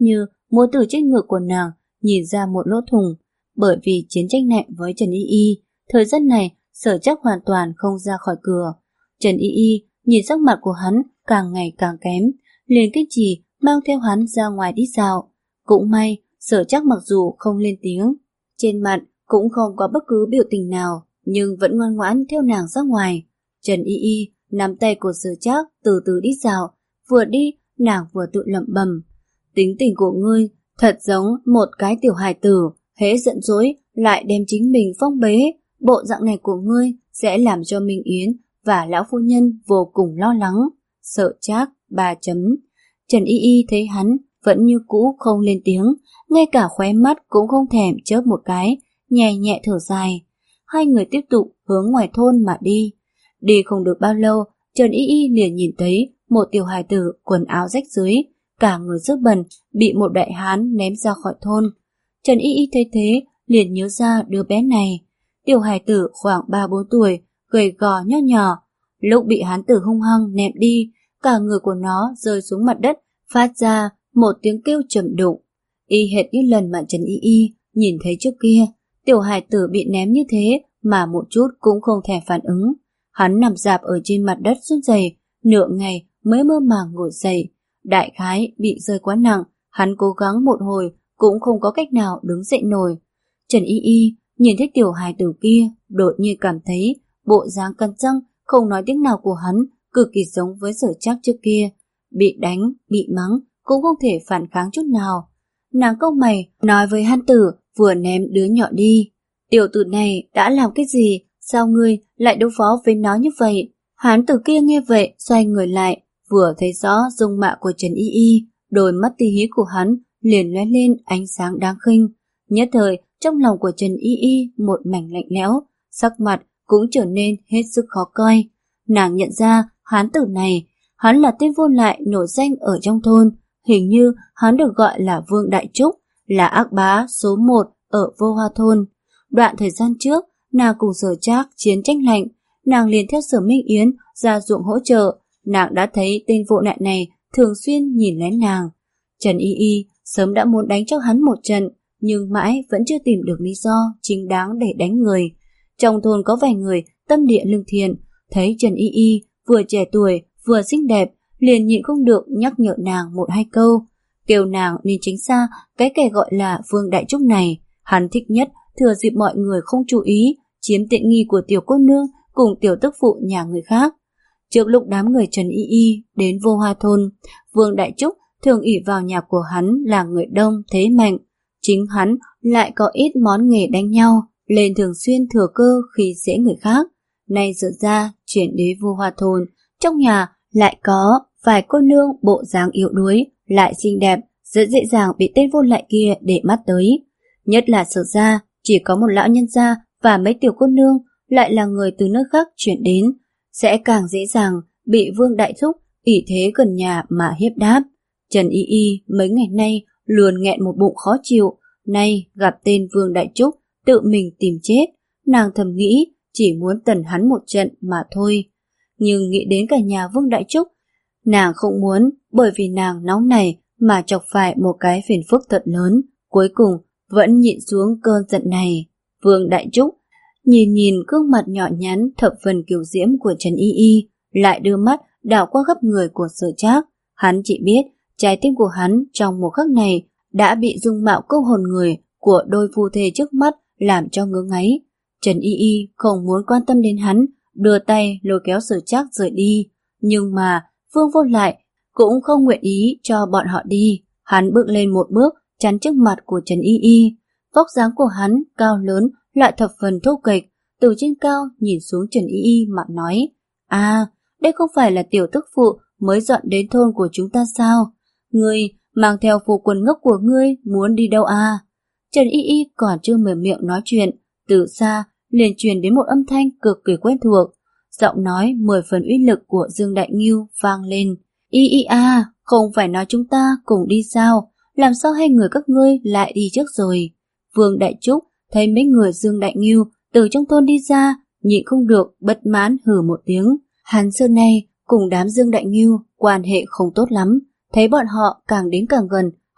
múa từ trên ngực của nàng nhìn ra một lỗ thủng. Bởi vì chiến tranh này với Trần Y Y, thời gian này Sở Trác hoàn toàn không ra khỏi cửa. Trần Y Y nhìn sắc mặt của hắn càng ngày càng kém, liền kiên trì mang theo hắn ra ngoài đi dạo. Cũng may Sở Trác mặc dù không lên tiếng, trên mặt cũng không có bất cứ biểu tình nào, nhưng vẫn ngoan ngoãn theo nàng ra ngoài. Trần Y Y nắm tay của Sở Trác từ từ đi dạo, vừa đi nàng vừa tự lẩm bẩm: tính tình của ngươi thật giống một cái tiểu hài tử, hễ giận dỗi lại đem chính mình phong bế. Bộ dạng này của ngươi sẽ làm cho Minh Yến và lão phu nhân vô cùng lo lắng. Sở Trác ba chấm. Trần Y Y thấy hắn vẫn như cũ không lên tiếng, ngay cả khóe mắt cũng không thèm chớp một cái, nhẹ nhẹ thở dài. Hai người tiếp tục hướng ngoài thôn mà đi. Đi không được bao lâu, Trần Y Y liền nhìn thấy một tiểu hài tử quần áo rách rưới, cả người rớt bẩn, bị một đại hán ném ra khỏi thôn. Trần Y Y thấy thế liền nhớ ra đứa bé này. Tiểu hài tử khoảng ba bốn tuổi, gầy gò nho nhỏ. Lúc bị hán tử hung hăng ném đi, cả người của nó rơi xuống mặt đất, phát ra một tiếng kêu trầm đục. Y hệt như lần mà Trần Y Y nhìn thấy trước kia. Tiểu hài tử bị ném như thế mà một chút cũng không thèm phản ứng. Hắn nằm rạp ở trên mặt đất run rẩy, nửa ngày mới mơ màng ngồi dậy. Đại khái bị rơi quá nặng, hắn cố gắng một hồi cũng không có cách nào đứng dậy nổi. Trần Y Y nhìn thấy tiểu hài tử kia, đột nhiên cảm thấy bộ dáng cắn răng không nói tiếng nào của hắn cực kỳ giống với Sở Trác trước kia. Bị đánh, bị mắng cũng không thể phản kháng chút nào. Nàng cau mày nói với hán tử vừa ném đứa nhỏ đi: tiểu tử này đã làm cái gì, sao ngươi lại đối phó với nó như vậy? Hán tử kia nghe vậy xoay người lại, vừa thấy rõ dung mạo của Trần Y Y, đôi mắt tí hí của hắn liền lóe lên ánh sáng đáng khinh. Nhất thời trong lòng của Trần Y Y một mảnh lạnh lẽo, sắc mặt cũng trở nên hết sức khó coi. Nàng nhận ra hán tử này, hắn là tên vô lại nổi danh ở trong thôn, hình như hắn được gọi là Vương Đại Trúc, là ác bá số một ở Vô Hoa thôn. Đoạn thời gian trước, nàng cùng Sở Trác chiến tranh lạnh, nàng liền theo Sở Minh Yến ra ruộng hỗ trợ. Nàng đã thấy tên vô lại này thường xuyên nhìn lén nàng. Trần Y Y sớm đã muốn đánh cho hắn một trận, nhưng mãi vẫn chưa tìm được lý do chính đáng để đánh người. Trong thôn có vài người tâm địa lương thiện, thấy Trần Y Y vừa trẻ tuổi vừa xinh đẹp, liền nhịn không được nhắc nhở nàng một hai câu, kêu nàng nên tránh xa cái kẻ gọi là Vương Đại Trúc này. Hắn thích nhất thừa dịp mọi người không chú ý chiếm tiện nghi của tiểu cô nương cùng tiểu tức phụ nhà người khác. Trước lúc đám người Trần Y Y đến Vô Hoa thôn, Vương Đại Trúc thường ỷ vào nhà của hắn là người đông thế mạnh, chính hắn lại có ít món nghề đánh nhau, lên thường xuyên thừa cơ khi dễ người khác. Nay dựa ra chuyển đến Vô Hoa thôn, trong nhà lại có vài cô nương bộ dáng yếu đuối lại xinh đẹp, rất dễ dàng bị tên vô lại kia để mắt tới. Nhất là Sở gia chỉ có một lão nhân gia và mấy tiểu cô nương lại là người từ nơi khác chuyển đến, sẽ càng dễ dàng bị Vương Đại Trúc ỷ thế gần nhà mà hiếp đáp. Trần Y Y mấy ngày nay luôn nghẹn một bụng khó chịu, nay gặp tên Vương Đại Trúc tự mình tìm chết, nàng thầm nghĩ chỉ muốn tẩn hắn một trận mà thôi. Nhưng nghĩ đến cả nhà Vương Đại Trúc, nàng không muốn bởi vì nàng nóng này mà chọc phải một cái phiền phức thật lớn, cuối cùng vẫn nhịn xuống cơn giận này. Vương Đại Trúc nhìn nhìn gương mặt nhỏ nhắn thập phần kiều diễm của Trần Y Y, lại đưa mắt đảo qua gấp người của Sở Trác. Hắn chỉ biết trái tim của hắn trong một khắc này đã bị dung mạo câu hồn người của đôi phu thê trước mắt làm cho ngứa ngáy. Trần Y Y không muốn quan tâm đến hắn, đưa tay lôi kéo Sở Trác rời đi, nhưng mà Vương vô lại cũng không nguyện ý cho bọn họ đi. Hắn bước lên một bước chắn trước mặt của Trần Y Y. Vóc dáng của hắn cao lớn lại thập phần thô kệch, từ trên cao nhìn xuống Trần Y Y mà nói: "À, đây không phải là tiểu tức phụ mới dọn đến thôn của chúng ta sao? Ngươi mang theo phu quần ngốc của ngươi muốn đi đâu à?" Trần Y Y còn chưa mở miệng nói chuyện, từ xa liền truyền đến một âm thanh cực kỳ quen thuộc. Giọng nói mười phần uy lực của Dương Đại Ngưu vang lên: "Y Y à, không phải nói chúng ta cùng đi sao? Làm sao hai người các ngươi lại đi trước rồi?" Vương Đại Trúc thấy mấy người Dương Đại Ngưu từ trong thôn đi ra, nhịn không được bất mãn hừ một tiếng. Hắn xưa nay cùng đám Dương Đại Ngưu quan hệ không tốt lắm, thấy bọn họ càng đến càng gần,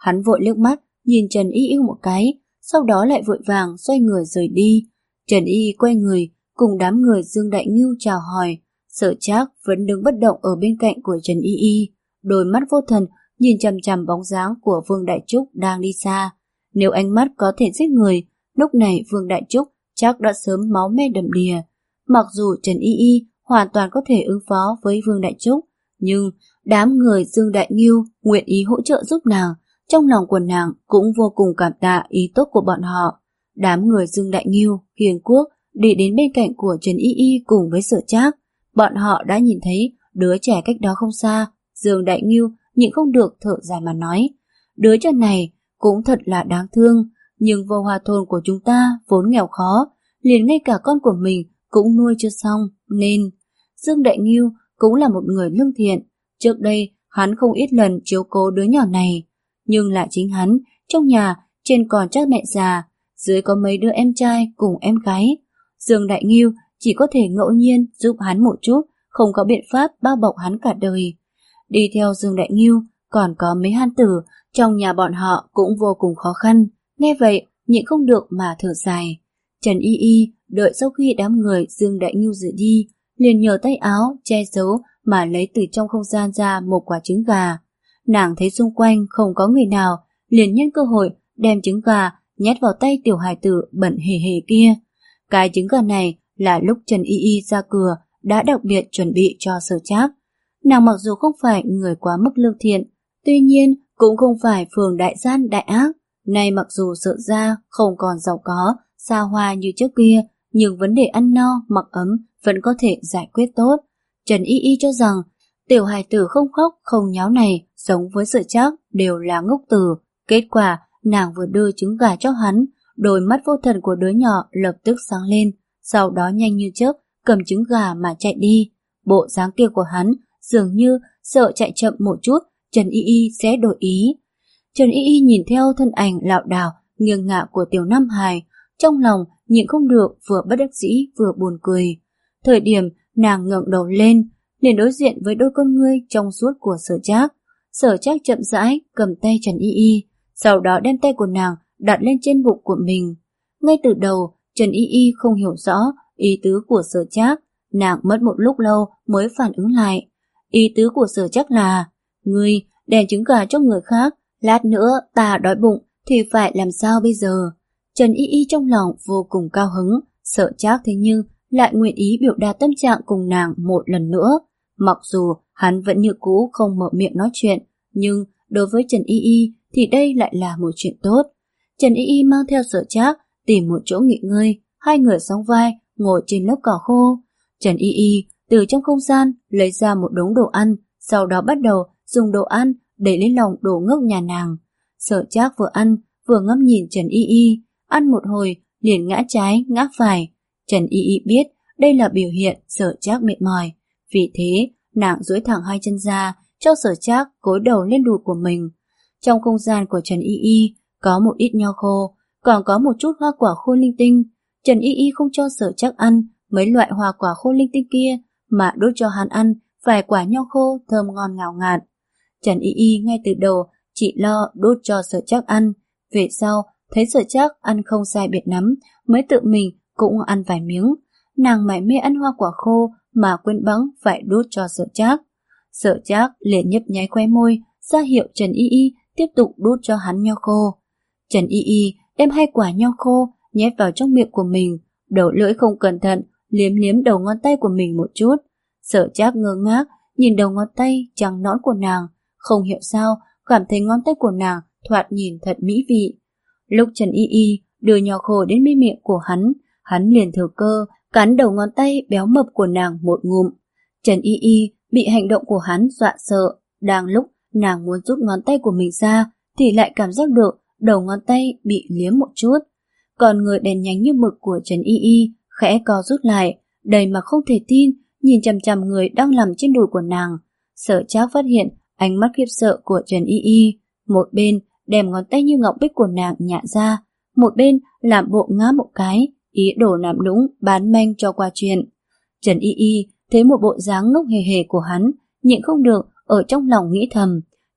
Hắn vội liếc mắt nhìn Trần Y Y một cái, sau đó lại vội vàng xoay người rời đi. Trần Y Y quay người cùng đám người Dương Đại Ngưu chào hỏi. Sở Trác vẫn đứng bất động ở bên cạnh của Trần Y Y, đôi mắt vô thần nhìn chằm chằm bóng dáng của Vương Đại Trúc đang đi xa. Nếu ánh mắt có thể giết người, lúc này Vương Đại Trúc chắc đã sớm máu me đầm đìa. Mặc dù Trần Y Y hoàn toàn có thể ứng phó với Vương Đại Trúc, nhưng đám người Dương Đại Ngưu nguyện ý hỗ trợ giúp nàng, trong lòng của nàng cũng vô cùng cảm tạ ý tốt của bọn họ. Đám người Dương Đại Ngưu, Kiền Quốc đi đến bên cạnh của Trần Y Y cùng với Sở Trác. Bọn họ đã nhìn thấy đứa trẻ cách đó không xa. Dương Đại Ngưu nhịn không được thở dài mà nói, đứa trẻ này cũng thật là đáng thương, nhưng Vô Hoa thôn của chúng ta vốn nghèo khó, liền ngay cả con của mình cũng nuôi chưa xong, nên Dương Đại Ngưu cũng là một người lương thiện. Trước đây hắn không ít lần chiếu cố đứa nhỏ này, nhưng là chính hắn, trong nhà trên còn chắc mẹ già, dưới có mấy đứa em trai cùng em gái. Dương Đại Ngưu chỉ có thể ngẫu nhiên giúp hắn một chút, không có biện pháp bao bọc hắn cả đời. Đi theo Dương Đại Ngưu còn có mấy hán tử, trong nhà bọn họ cũng vô cùng khó khăn. Nghe vậy nhịn không được mà thở dài. Trần Y Y đợi sau khi đám người Dương Đại Ngưu rời đi, liền nhờ tay áo che giấu mà lấy từ trong không gian ra một quả trứng gà. Nàng thấy xung quanh không có người nào, liền nhân cơ hội đem trứng gà nhét vào tay tiểu hài tử bẩn hề hề kia. Cái trứng gà này là lúc Trần Y Y ra cửa đã đặc biệt chuẩn bị cho Sở Trác. Nàng mặc dù không phải người quá mức lương thiện, tuy nhiên cũng không phải phường đại gian đại ác. Nay mặc dù Sở gia không còn giàu có, xa hoa như trước kia, nhưng vấn đề ăn no, mặc ấm vẫn có thể giải quyết tốt. Trần Y Y cho rằng tiểu hài tử không khóc không nháo này giống với Sở Trác đều là ngốc tử. Kết quả nàng vừa đưa trứng gà cho hắn, đôi mắt vô thần của đứa nhỏ lập tức sáng lên, sau đó nhanh như chớp cầm trứng gà mà chạy đi. Bộ dáng kia của hắn dường như sợ chạy chậm một chút Trần Y Y sẽ đổi ý. Trần Y Y nhìn theo thân ảnh lảo đảo nghiêng ngả của tiểu Nam Hải, trong lòng nhịn không được vừa bất đắc dĩ vừa buồn cười. Thời điểm nàng ngẩng đầu lên, liền đối diện với đôi con ngươi trong suốt của Sở Trác. Sở Trác chậm rãi cầm tay Trần Y Y, sau đó đem tay của nàng đặt lên trên bụng của mình. Ngay từ đầu Trần Y Y không hiểu rõ ý tứ của Sở Trác, nàng mất một lúc lâu mới phản ứng lại. Ý tứ của Sở Trác là, ngươi đem trứng gà cho người khác, lát nữa ta đói bụng thì phải làm sao bây giờ? Trần Y Y trong lòng vô cùng cao hứng, Sở Trác thế nhưng lại nguyện ý biểu đạt tâm trạng cùng nàng một lần nữa. Mặc dù hắn vẫn như cũ không mở miệng nói chuyện, nhưng đối với Trần Y Y thì đây lại là một chuyện tốt. Trần Y Y mang theo Sở Trác tìm một chỗ nghỉ ngơi, hai người sóng vai ngồi trên lớp cỏ khô. Trần Y Y từ trong không gian lấy ra một đống đồ ăn, sau đó bắt đầu dùng đồ ăn đẩy lên lòng đồ ngốc nhà nàng. Sở Trác vừa ăn vừa ngắm nhìn Trần Y Y, ăn một hồi liền ngã trái ngã phải. Trần Y Y biết đây là biểu hiện Sở Trác mệt mỏi, vì thế nàng duỗi thẳng hai chân ra cho Sở Trác gối đầu lên đùi của mình. Trong không gian của Trần Y Y có một ít nho khô, còn có một chút hoa quả khô linh tinh. Trần Y Y không cho Sở Trác ăn mấy loại hoa quả khô linh tinh kia, mà đốt cho hắn ăn vài quả nho khô thơm ngon ngào ngạt. Trần Y Y ngay từ đầu chỉ lo đốt cho Sở Trác ăn, về sau thấy Sở Trác ăn không sai biệt lắm, mới tự mình cũng ăn vài miếng. Nàng mải mê ăn hoa quả khô mà quên bẵng phải đốt cho Sở Trác. Sở Trác liền nhấp nháy khóe môi, ra hiệu Trần Y Y tiếp tục đốt cho hắn nho khô. Trần Y Y đem hai quả nho khô nhét vào trong miệng của mình, đầu lưỡi không cẩn thận liếm liếm đầu ngón tay của mình một chút. Sở Trác ngơ ngác nhìn đầu ngón tay trắng nõn của nàng, không hiểu sao cảm thấy ngón tay của nàng thoạt nhìn thật mỹ vị. Lúc Trần Y Y đưa nho khô đến bên miệng của hắn, hắn liền thừa cơ cắn đầu ngón tay béo mập của nàng một ngụm. Trần Y Y bị hành động của hắn dọa sợ, đang lúc nàng muốn rút ngón tay của mình ra thì lại cảm giác được đầu ngón tay bị liếm một chút. Còn người đèn nhánh như mực của Trần Y Y khẽ co rút lại, đầy mà không thể tin nhìn chằm chằm người đang nằm trên đùi của nàng. Sở Trác phát hiện ánh mắt khiếp sợ của Trần Y Y, một bên đem ngón tay như ngọc bích của nàng nhả ra, một bên làm bộ ngáp một cái, ý đồ làm nũng bán manh cho qua chuyện. Trần Y Y thấy một bộ dáng ngốc hề hề của hắn, nhịn không được ở trong lòng nghĩ thầm, chắc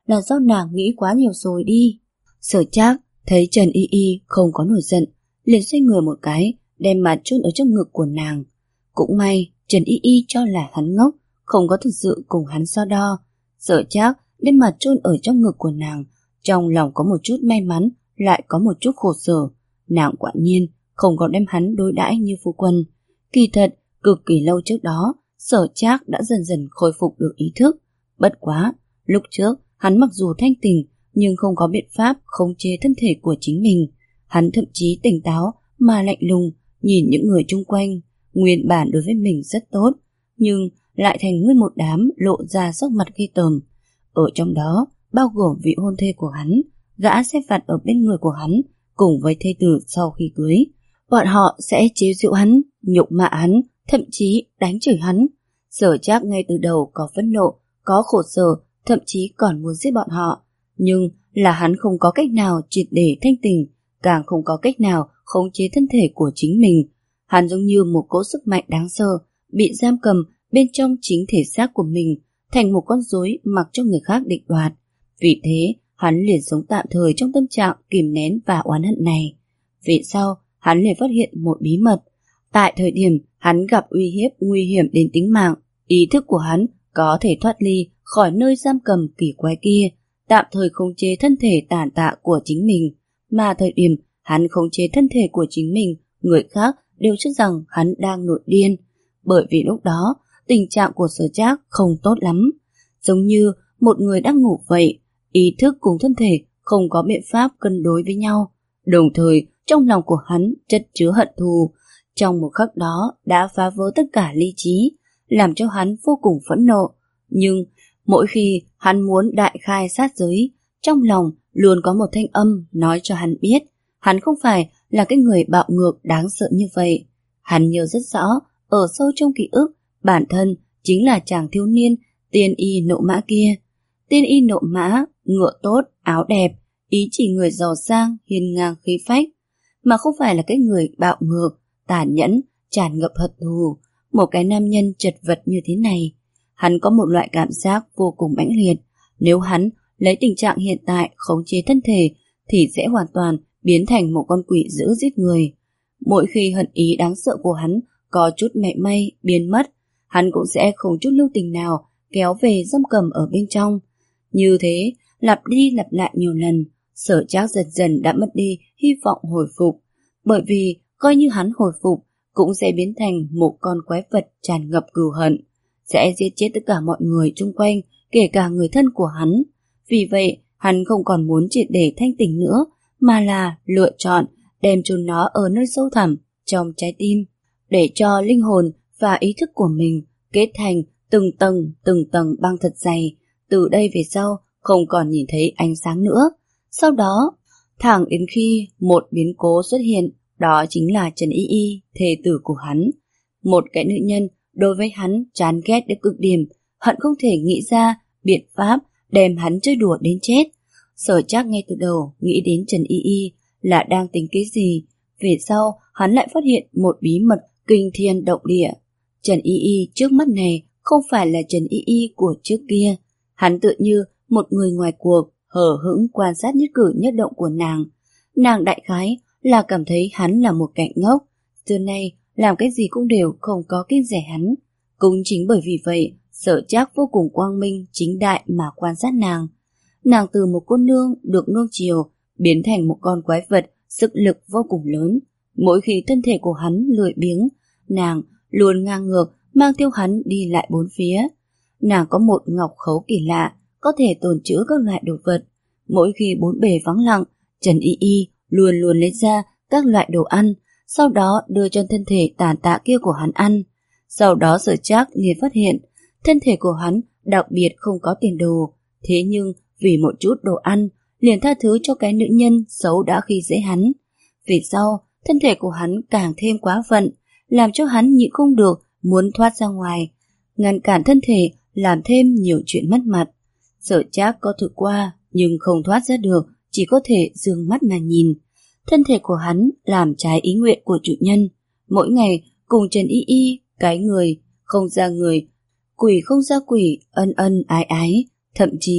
là do nàng nghĩ quá nhiều rồi đi. Sở Trác thấy Trần Y Y không có nổi giận, liền xoay người một cái, đem mặt chôn ở trong ngực của nàng. Cũng may Trần Y Y cho là hắn ngốc, không có thực sự cùng hắn so đo. Sở Trác đem mặt chôn ở trong ngực của nàng, trong lòng có một chút may mắn, lại có một chút khổ sở. Nàng quả nhiên không có đem hắn đối đãi như phu quân. Kỳ thật, cực kỳ lâu trước đó, Sở Trác đã dần dần khôi phục được ý thức. Bất quá, lúc trước hắn mặc dù thanh tỉnh, nhưng không có biện pháp khống chế thân thể của chính mình. Hắn thậm chí tỉnh táo mà lạnh lùng nhìn những người chung quanh. Nguyên bản đối với mình rất tốt, nhưng lại thành nguyên một đám lộ ra sắc mặt ghê tởm. Ở trong đó bao gồm vị hôn thê của hắn, gã xe phạt ở bên người của hắn, cùng với thê tử sau khi cưới. Bọn họ sẽ chế giễu hắn, nhục mạ hắn, thậm chí đánh chửi hắn. Sở Trác ngay từ đầu có phẫn nộ, có khổ sở, thậm chí còn muốn giết bọn họ. Nhưng là hắn không có cách nào triệt để thanh tỉnh, càng không có cách nào khống chế thân thể của chính mình. Hắn giống như một cỗ sức mạnh đáng sợ, bị giam cầm bên trong chính thể xác của mình, thành một con rối mặc cho người khác định đoạt. Vì thế, hắn liền sống tạm thời trong tâm trạng kìm nén và oán hận này. Về sau, hắn liền phát hiện một bí mật. Tại thời điểm hắn gặp uy hiếp nguy hiểm đến tính mạng, ý thức của hắn có thể thoát ly khỏi nơi giam cầm kỳ quái kia, tạm thời khống chế thân thể tàn tạ của chính mình. Mà thời điểm hắn khống chế thân thể của chính mình, người khác đều cho rằng hắn đang nổi điên. Bởi vì lúc đó, tình trạng của Sở Trác không tốt lắm. Giống như một người đang ngủ vậy, ý thức cùng thân thể không có biện pháp cân đối với nhau. Đồng thời, trong lòng của hắn chất chứa hận thù. Trong một khắc đó đã phá vỡ tất cả lý trí, làm cho hắn vô cùng phẫn nộ. Nhưng mỗi khi hắn muốn đại khai sát giới, trong lòng luôn có một thanh âm nói cho hắn biết hắn không phải là cái người bạo ngược đáng sợ như vậy. Hắn nhớ rất rõ, ở sâu trong ký ức, bản thân chính là chàng thiếu niên tiên y nộ mã kia. Tiên y nộ mã, ngựa tốt, áo đẹp, ý chỉ người giàu sang, hiên ngang khí phách, mà không phải là cái người bạo ngược, tàn nhẫn, tràn ngập hận thù. Một cái nam nhân chật vật như thế này, hắn có một loại cảm giác vô cùng mãnh liệt. Nếu hắn lấy tình trạng hiện tại khống chế thân thể, thì sẽ hoàn toàn biến thành một con quỷ dữ giết người. Mỗi khi hận ý đáng sợ của hắn có chút mẹ may biến mất, hắn cũng sẽ không chút lưu tình nào kéo về giam cầm ở bên trong. Như thế, lặp đi lặp lại nhiều lần, Sở Trác dần dần đã mất đi hy vọng hồi phục. Bởi vì coi như hắn hồi phục, cũng sẽ biến thành một con quái vật tràn ngập cừu hận, sẽ giết chết tất cả mọi người chung quanh, kể cả người thân của hắn. Vì vậy, hắn không còn muốn triệt để thanh tỉnh nữa, mà là lựa chọn đem chôn nó ở nơi sâu thẳm trong trái tim, để cho linh hồn và ý thức của mình kết thành từng tầng từng tầng băng thật dày. Từ đây về sau không còn nhìn thấy ánh sáng nữa. Sau đó, thẳng đến khi một biến cố xuất hiện, đó chính là Trần Y Y, thê tử của hắn. Một cái nữ nhân đối với hắn chán ghét đến cực điểm, hận không thể nghĩ ra biện pháp đem hắn chơi đùa đến chết. Sở Trác ngay từ đầu nghĩ đến Trần Y Y là đang tính cái gì. Về sau hắn lại phát hiện một bí mật kinh thiên động địa. Trần Y Y trước mắt này không phải là Trần Y Y của trước kia. Hắn tựa như một người ngoài cuộc, hờ hững quan sát nhất cử nhất động của nàng. Nàng đại khái là cảm thấy hắn là một kẻ ngốc, xưa nay làm cái gì cũng đều không có kiêng dè hắn. Cũng chính bởi vì vậy, Sở Trác vô cùng quang minh chính đại mà quan sát nàng. Nàng từ một cô nương được nuông chiều biến thành một con quái vật sức lực vô cùng lớn. Mỗi khi thân thể của hắn lười biếng, nàng luôn ngang ngược mang theo hắn đi lại bốn phía. Nàng có một ngọc khấu kỳ lạ, có thể tồn trữ các loại đồ vật. Mỗi khi bốn bề vắng lặng, Trần Y Y luôn luôn lấy ra các loại đồ ăn, sau đó đưa cho thân thể tàn tạ kia của hắn ăn. Sau đó Sở Trác liền phát hiện thân thể của hắn đặc biệt không có tiền đồ, thế nhưng vì một chút đồ ăn liền tha thứ cho cái nữ nhân xấu đã khi dễ hắn. Về sau, thân thể của hắn càng thêm quá phận, làm cho hắn nhịn không được muốn thoát ra ngoài, ngăn cản thân thể làm thêm nhiều chuyện mất mặt. Sở Trác có thử qua nhưng không thoát ra được, chỉ có thể dương mắt mà nhìn. Thân thể của hắn làm trái ý nguyện của chủ nhân, mỗi ngày cùng Trần Y Y, cái người không ra người, quỷ không ra quỷ, ân ân ái ái, thậm chí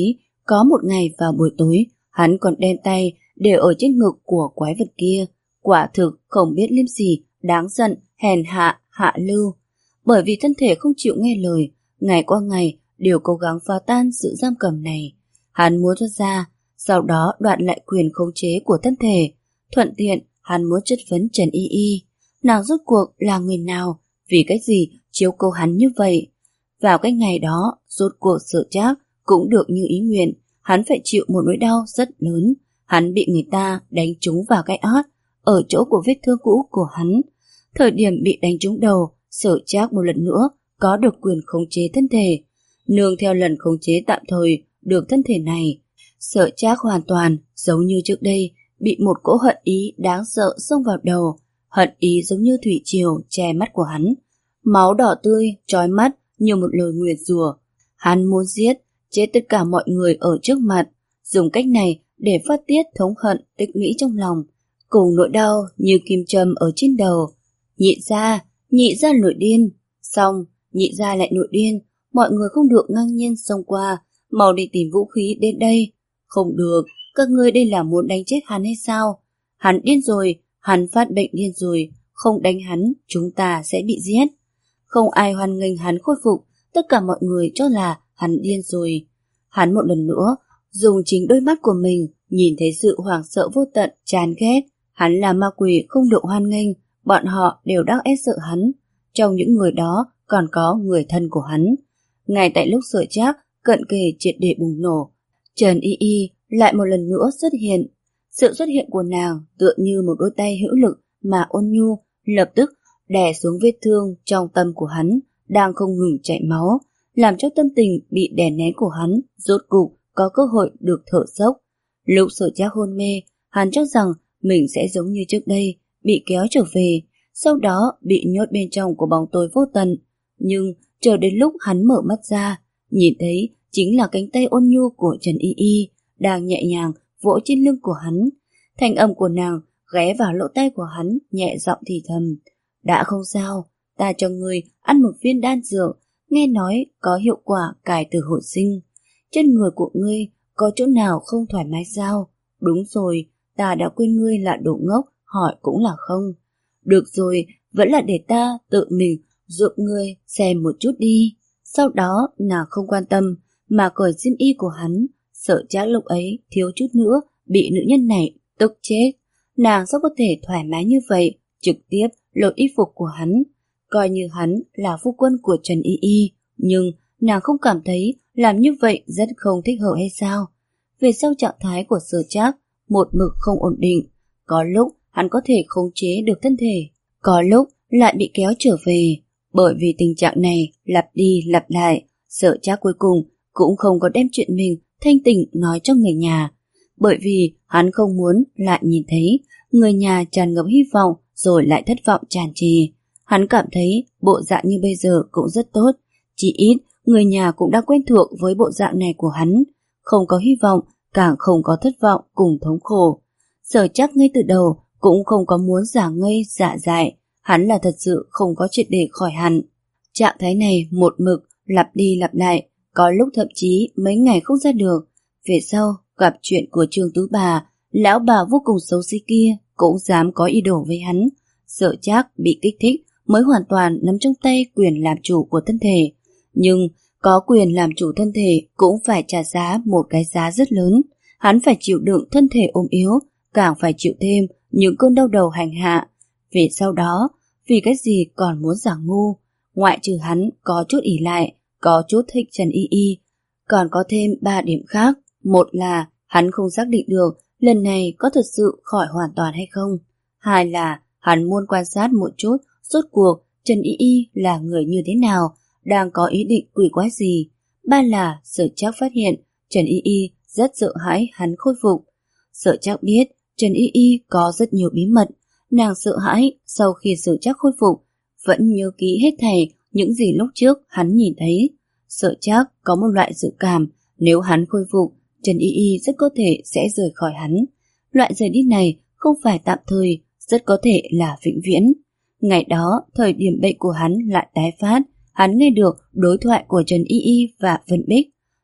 Có một ngày vào buổi tối, hắn còn đem tay để ở trên ngực của quái vật kia. Quả thực không biết liêm sỉ, đáng giận, hèn hạ, hạ lưu. Bởi vì thân thể không chịu nghe lời, ngày qua ngày đều cố gắng phá tan sự giam cầm này. Hắn muốn thoát ra, sau đó đoạt lại quyền khống chế của thân thể. Thuận tiện, hắn muốn chất vấn Trần Y Y. Nàng rốt cuộc là người nào, vì cách gì chiếu cố hắn như vậy? Vào cái ngày đó, rốt cuộc Sở Trác cũng được như ý nguyện, hắn phải chịu một nỗi đau rất lớn. Hắn bị người ta đánh trúng vào cái ót, ở chỗ của vết thương cũ của hắn. Thời điểm bị đánh trúng đầu, Sở Trác một lần nữa có được quyền khống chế thân thể. Nương theo lần khống chế tạm thời được thân thể này, Sở Trác hoàn toàn giống như trước đây, bị một cỗ hận ý đáng sợ xông vào đầu. Hận ý giống như thủy triều che mắt của hắn, máu đỏ tươi chói mắt như một lời nguyền rủa. Hắn muốn giết chết tất cả mọi người ở trước mặt, dùng cách này để phát tiết thống hận tích lũy trong lòng, cùng nỗi đau như kim châm ở trên đầu. Nhị gia, nhị gia nổi điên. Xong, nhị gia lại nổi điên. Mọi người không được ngang nhiên xông qua, mau đi tìm vũ khí đến đây. Không được, các ngươi đây là muốn đánh chết hắn hay sao? Hắn điên rồi, hắn phát bệnh điên rồi, không đánh hắn, chúng ta sẽ bị giết. Không ai hoan nghênh hắn khôi phục, tất cả mọi người cho là hắn điên rồi. Hắn một lần nữa dùng chính đôi mắt của mình nhìn thấy sự hoảng sợ vô tận, chán ghét. Hắn là ma quỷ không được hoan nghênh, bọn họ đều đang e sợ hắn. Trong những người đó còn có người thân của hắn. Ngay tại lúc Sở Trác cận kề triệt để bùng nổ, Trần Y Y lại một lần nữa xuất hiện. Sự xuất hiện của nàng tựa như một đôi tay hữu lực mà ôn nhu, lập tức đè xuống vết thương trong tâm của hắn đang không ngừng chảy máu, làm cho tâm tình bị đè nén của hắn rốt cục có cơ hội được thở dốc. Lúc Sở Trác hôn mê, hắn cho rằng mình sẽ giống như trước đây, bị kéo trở về, sau đó bị nhốt bên trong của bóng tối vô tận. Nhưng chờ đến lúc hắn mở mắt ra, nhìn thấy chính là cánh tay ôn nhu của Trần Y Y đang nhẹ nhàng vỗ trên lưng của hắn. Thanh âm của nàng ghé vào lỗ tai của hắn, nhẹ giọng thì thầm: đã không sao, ta cho ngươi ăn một viên đan dược, nghe nói có hiệu quả cải tử hồi sinh. Trên người của ngươi có chỗ nào không thoải mái sao? Đúng rồi, ta đã quên ngươi là đồ ngốc, hỏi cũng là không. Được rồi, vẫn là để ta tự mình giúp ngươi xem một chút đi. Sau đó nàng không quan tâm mà cởi xiêm y của hắn. Sở Trác lúc ấy thiếu chút nữa bị nữ nhân này tức chết. Nàng sao có thể thoải mái như vậy, trực tiếp lột y phục của hắn. Coi như hắn là phu quân của Trần Y Y, nhưng nàng không cảm thấy làm như vậy rất không thích hợp hay sao? Về sau trạng thái của Sở Trác một mực không ổn định, có lúc hắn có thể khống chế được thân thể, có lúc lại bị kéo trở về. Bởi vì tình trạng này lặp đi lặp lại, Sở Trác cuối cùng cũng không có đem chuyện mình thanh tỉnh nói cho người nhà, bởi vì hắn không muốn lại nhìn thấy người nhà tràn ngập hy vọng rồi lại thất vọng tràn trề. Hắn cảm thấy bộ dạng như bây giờ cũng rất tốt, chỉ ít người nhà cũng đã quen thuộc với bộ dạng này của hắn, không có hy vọng, càng không có thất vọng cùng thống khổ. Sở Trác ngay từ đầu cũng không có muốn giả ngây giả dại, hắn là thật sự không có triệt để khỏi hẳn. Trạng thái này một mực lặp đi lặp lại, có lúc thậm chí mấy ngày không ra được. Về sau gặp chuyện của Trương Tú Bà, lão bà vô cùng xấu xí kia cũng dám có ý đồ với hắn. Sở Trác bị kích thích mới hoàn toàn nắm trong tay quyền làm chủ của thân thể. Nhưng có quyền làm chủ thân thể cũng phải trả giá một cái giá rất lớn. Hắn phải chịu đựng thân thể ốm yếu, càng phải chịu thêm những cơn đau đầu hành hạ. Về sau đó, vì cái gì còn muốn giả ngu? Ngoại trừ hắn có chút ỷ lại, có chút thích Trần Y Y, còn có thêm ba điểm khác. Một là hắn không xác định được lần này có thật sự khỏi hoàn toàn hay không. Hai là hắn muốn quan sát một chút rốt cuộc Trần Y Y là người như thế nào, đang có ý định quỷ quái gì. Ba là Sở Trác phát hiện Trần Y Y rất sợ hãi hắn khôi phục. Sở Trác biết Trần Y Y có rất nhiều bí mật, nàng sợ hãi sau khi Sở Trác khôi phục vẫn nhớ kỹ hết thảy những gì lúc trước hắn nhìn thấy. Sở Trác có một loại dự cảm, nếu hắn khôi phục, Trần Y Y rất có thể sẽ rời khỏi hắn. Loại rời đi này không phải tạm thời, rất có thể là vĩnh viễn. Ngày đó, thời điểm bệnh của hắn lại tái phát, hắn nghe được đối thoại của Trần Y Y và Vân Bích.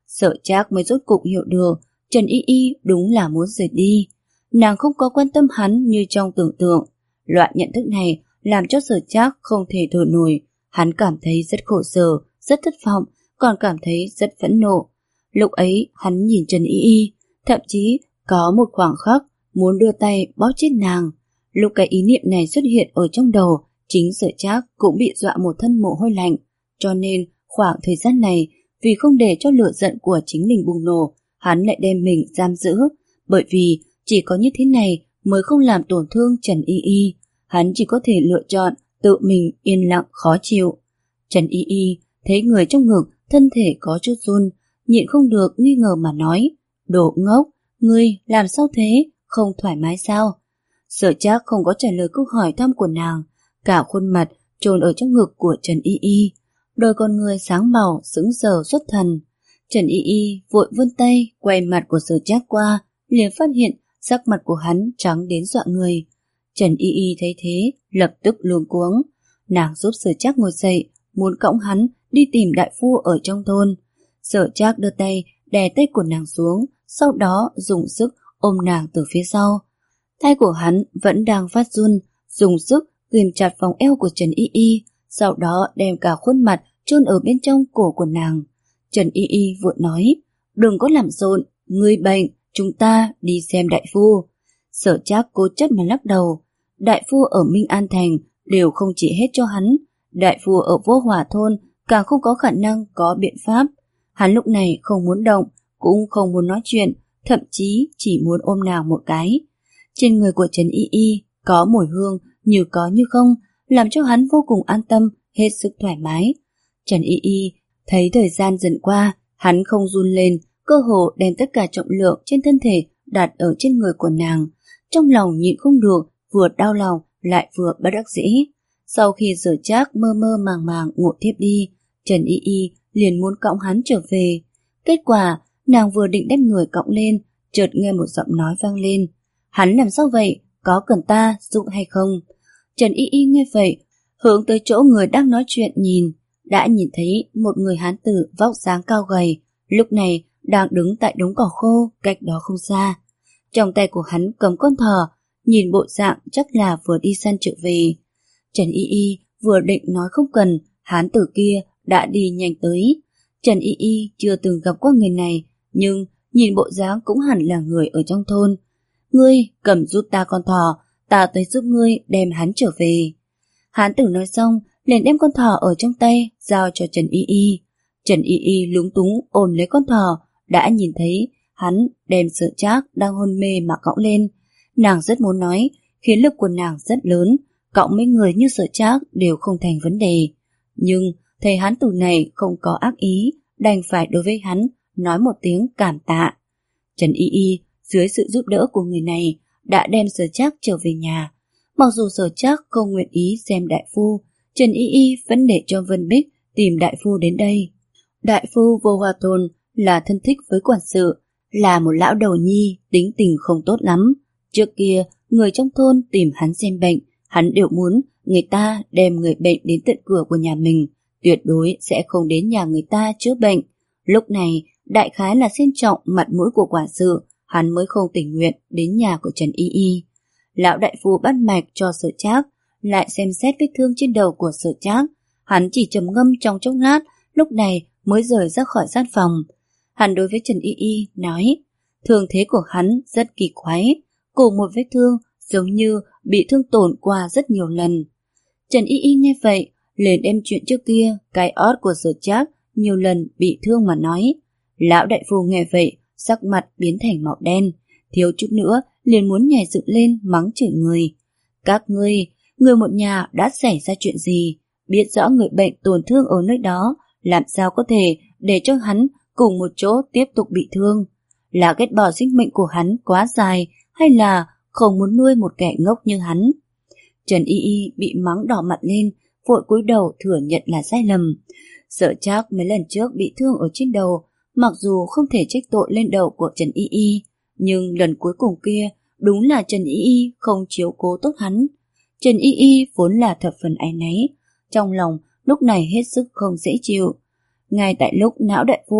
Sở Trác mới rốt cục hiểu được Trần Y Y đúng là muốn rời đi. Nàng không có quan tâm hắn như trong tưởng tượng. Loại nhận thức này làm cho Sở Trác không thể thở nổi. Hắn cảm thấy rất khổ sở, rất thất vọng, còn cảm thấy rất phẫn nộ. Lúc ấy hắn nhìn Trần Y Y, thậm chí có một khoảng khắc muốn đưa tay bóp chết nàng. Lúc cái ý niệm này xuất hiện ở trong đầu, chính Sở Trác cũng bị dọa một thân mồ hôi lạnh. Cho nên khoảng thời gian này, vì không để cho lửa giận của chính mình bùng nổ, hắn lại đem mình giam giữ. Bởi vì chỉ có như thế này mới không làm tổn thương Trần Y Y. Hắn chỉ có thể lựa chọn tự mình yên lặng khó chịu. Trần Y Y thấy người trong ngực thân thể có chút run, nhịn không được nghi ngờ mà nói: Đồ ngốc, ngươi làm sao thế, không thoải mái sao? Sở Trác không có trả lời câu hỏi thăm của nàng, cả khuôn mặt chôn ở trong ngực của Trần Y Y, đôi con người sáng màu sững sờ xuất thần. Trần Y Y vội vươn tay quay mặt của Sở Trác qua, liền phát hiện sắc mặt của hắn trắng đến dọa người. Trần Y Y thấy thế lập tức luống cuống, nàng giúp Sở Trác ngồi dậy, muốn cõng hắn đi tìm đại phu ở trong thôn. Sở Trác đưa tay đè tay của nàng xuống, sau đó dùng sức ôm nàng từ phía sau. Tay của hắn vẫn đang phát run, dùng sức ghim chặt vòng eo của Trần Y Y, sau đó đem cả khuôn mặt chôn ở bên trong cổ của nàng. Trần Y Y vội nói: Đừng có làm rộn, ngươi bệnh, chúng ta đi xem đại phu. Sở Trác cố chấp mà lắc đầu. Đại phu ở Minh An Thành đều không trị hết cho hắn, đại phu ở Vô Hòa thôn càng không có khả năng có biện pháp. Hắn lúc này không muốn động, cũng không muốn nói chuyện, thậm chí chỉ muốn ôm nàng một cái. Trên người của Trần Y Y có mùi hương như có như không, làm cho hắn vô cùng an tâm, hết sức thoải mái. Trần Y Y thấy thời gian dần qua, hắn không run lên, cơ hồ đem tất cả trọng lượng trên thân thể đặt ở trên người của nàng. Trong lòng nhịn không được, vừa đau lòng lại vừa bất đắc dĩ. Sau khi Sở Trác mơ mơ màng màng ngủ thiếp đi, Trần Y Y liền muốn cõng hắn trở về. Kết quả, nàng vừa định đem người cõng lên, chợt nghe một giọng nói vang lên: Hắn làm sao vậy, có cần ta giúp hay không? Trần Y Y nghe vậy, hướng tới chỗ người đang nói chuyện nhìn, đã nhìn thấy một người hán tử vóc dáng cao gầy, lúc này đang đứng tại đống cỏ khô cách đó không xa. Trong tay của hắn cầm con thỏ, nhìn bộ dạng chắc là vừa đi săn trở về. Trần Y Y vừa định nói không cần, hán tử kia đã đi nhanh tới. Trần Y Y chưa từng gặp qua người này, nhưng nhìn bộ dáng cũng hẳn là người ở trong thôn. Ngươi cầm giúp ta con thỏ, ta tới giúp ngươi đem hắn trở về. Hán tử nói xong, liền đem con thỏ ở trong tay giao cho Trần Y Y. Trần Y Y lúng túng ôm lấy con thỏ, đã nhìn thấy hắn đem Sở Trác đang hôn mê mà cõng lên. Nàng rất muốn nói, khiến lực của nàng rất lớn, cõng mấy người như Sở Trác đều không thành vấn đề. Nhưng thầy hán tử này không có ác ý, đành phải đối với hắn nói một tiếng cảm tạ. Trần Y Y dưới sự giúp đỡ của người này đã đem Sở Trác trở về nhà. Mặc dù Sở Trác không nguyện ý xem đại phu, Trần Y Y vẫn để cho Vân Bích tìm đại phu đến đây. Đại phu Vô Hoa thôn là thân thích với quản sự, là một lão đầu nhi tính tình không tốt lắm. Trước kia người trong thôn tìm hắn xem bệnh, hắn đều muốn người ta đem người bệnh đến tận cửa của nhà mình, tuyệt đối sẽ không đến nhà người ta chữa bệnh. Lúc này đại khái là xem trọng mặt mũi của quản sự, hắn mới không tình nguyện đến nhà của Trần Y Y. Lão đại phu bắt mạch cho Sở Trác, lại xem xét vết thương trên đầu của Sở Trác. Hắn chỉ trầm ngâm trong chốc lát, lúc này mới rời ra khỏi gian phòng. Hắn đối với Trần Y Y nói, thương thế của hắn rất kỳ quái, cùng một vết thương giống như bị thương tổn qua rất nhiều lần. Trần Y Y nghe vậy, liền đem chuyện trước kia cái ót của Sở Trác nhiều lần bị thương mà nói. Lão đại phu nghe vậy, sắc mặt biến thành màu đen, thiếu chút nữa liền muốn nhảy dựng lên mắng chửi người. Các ngươi, người một nhà đã xảy ra chuyện gì? Biết rõ người bệnh tổn thương ở nơi đó, làm sao có thể để cho hắn cùng một chỗ tiếp tục bị thương? Là ghét bỏ sinh mệnh của hắn quá dài, hay là không muốn nuôi một kẻ ngốc như hắn? Trần Y Y bị mắng đỏ mặt lên, vội cúi đầu thừa nhận là sai lầm. Sở Trác mấy lần trước bị thương ở trên đầu, mặc dù không thể trách tội lên đầu của Trần Y Y, nhưng lần cuối cùng kia đúng là Trần Y Y không chiếu cố tốt hắn. Trần Y Y vốn là thập phần áy náy, trong lòng lúc này hết sức không dễ chịu. Ngay tại lúc não đại phu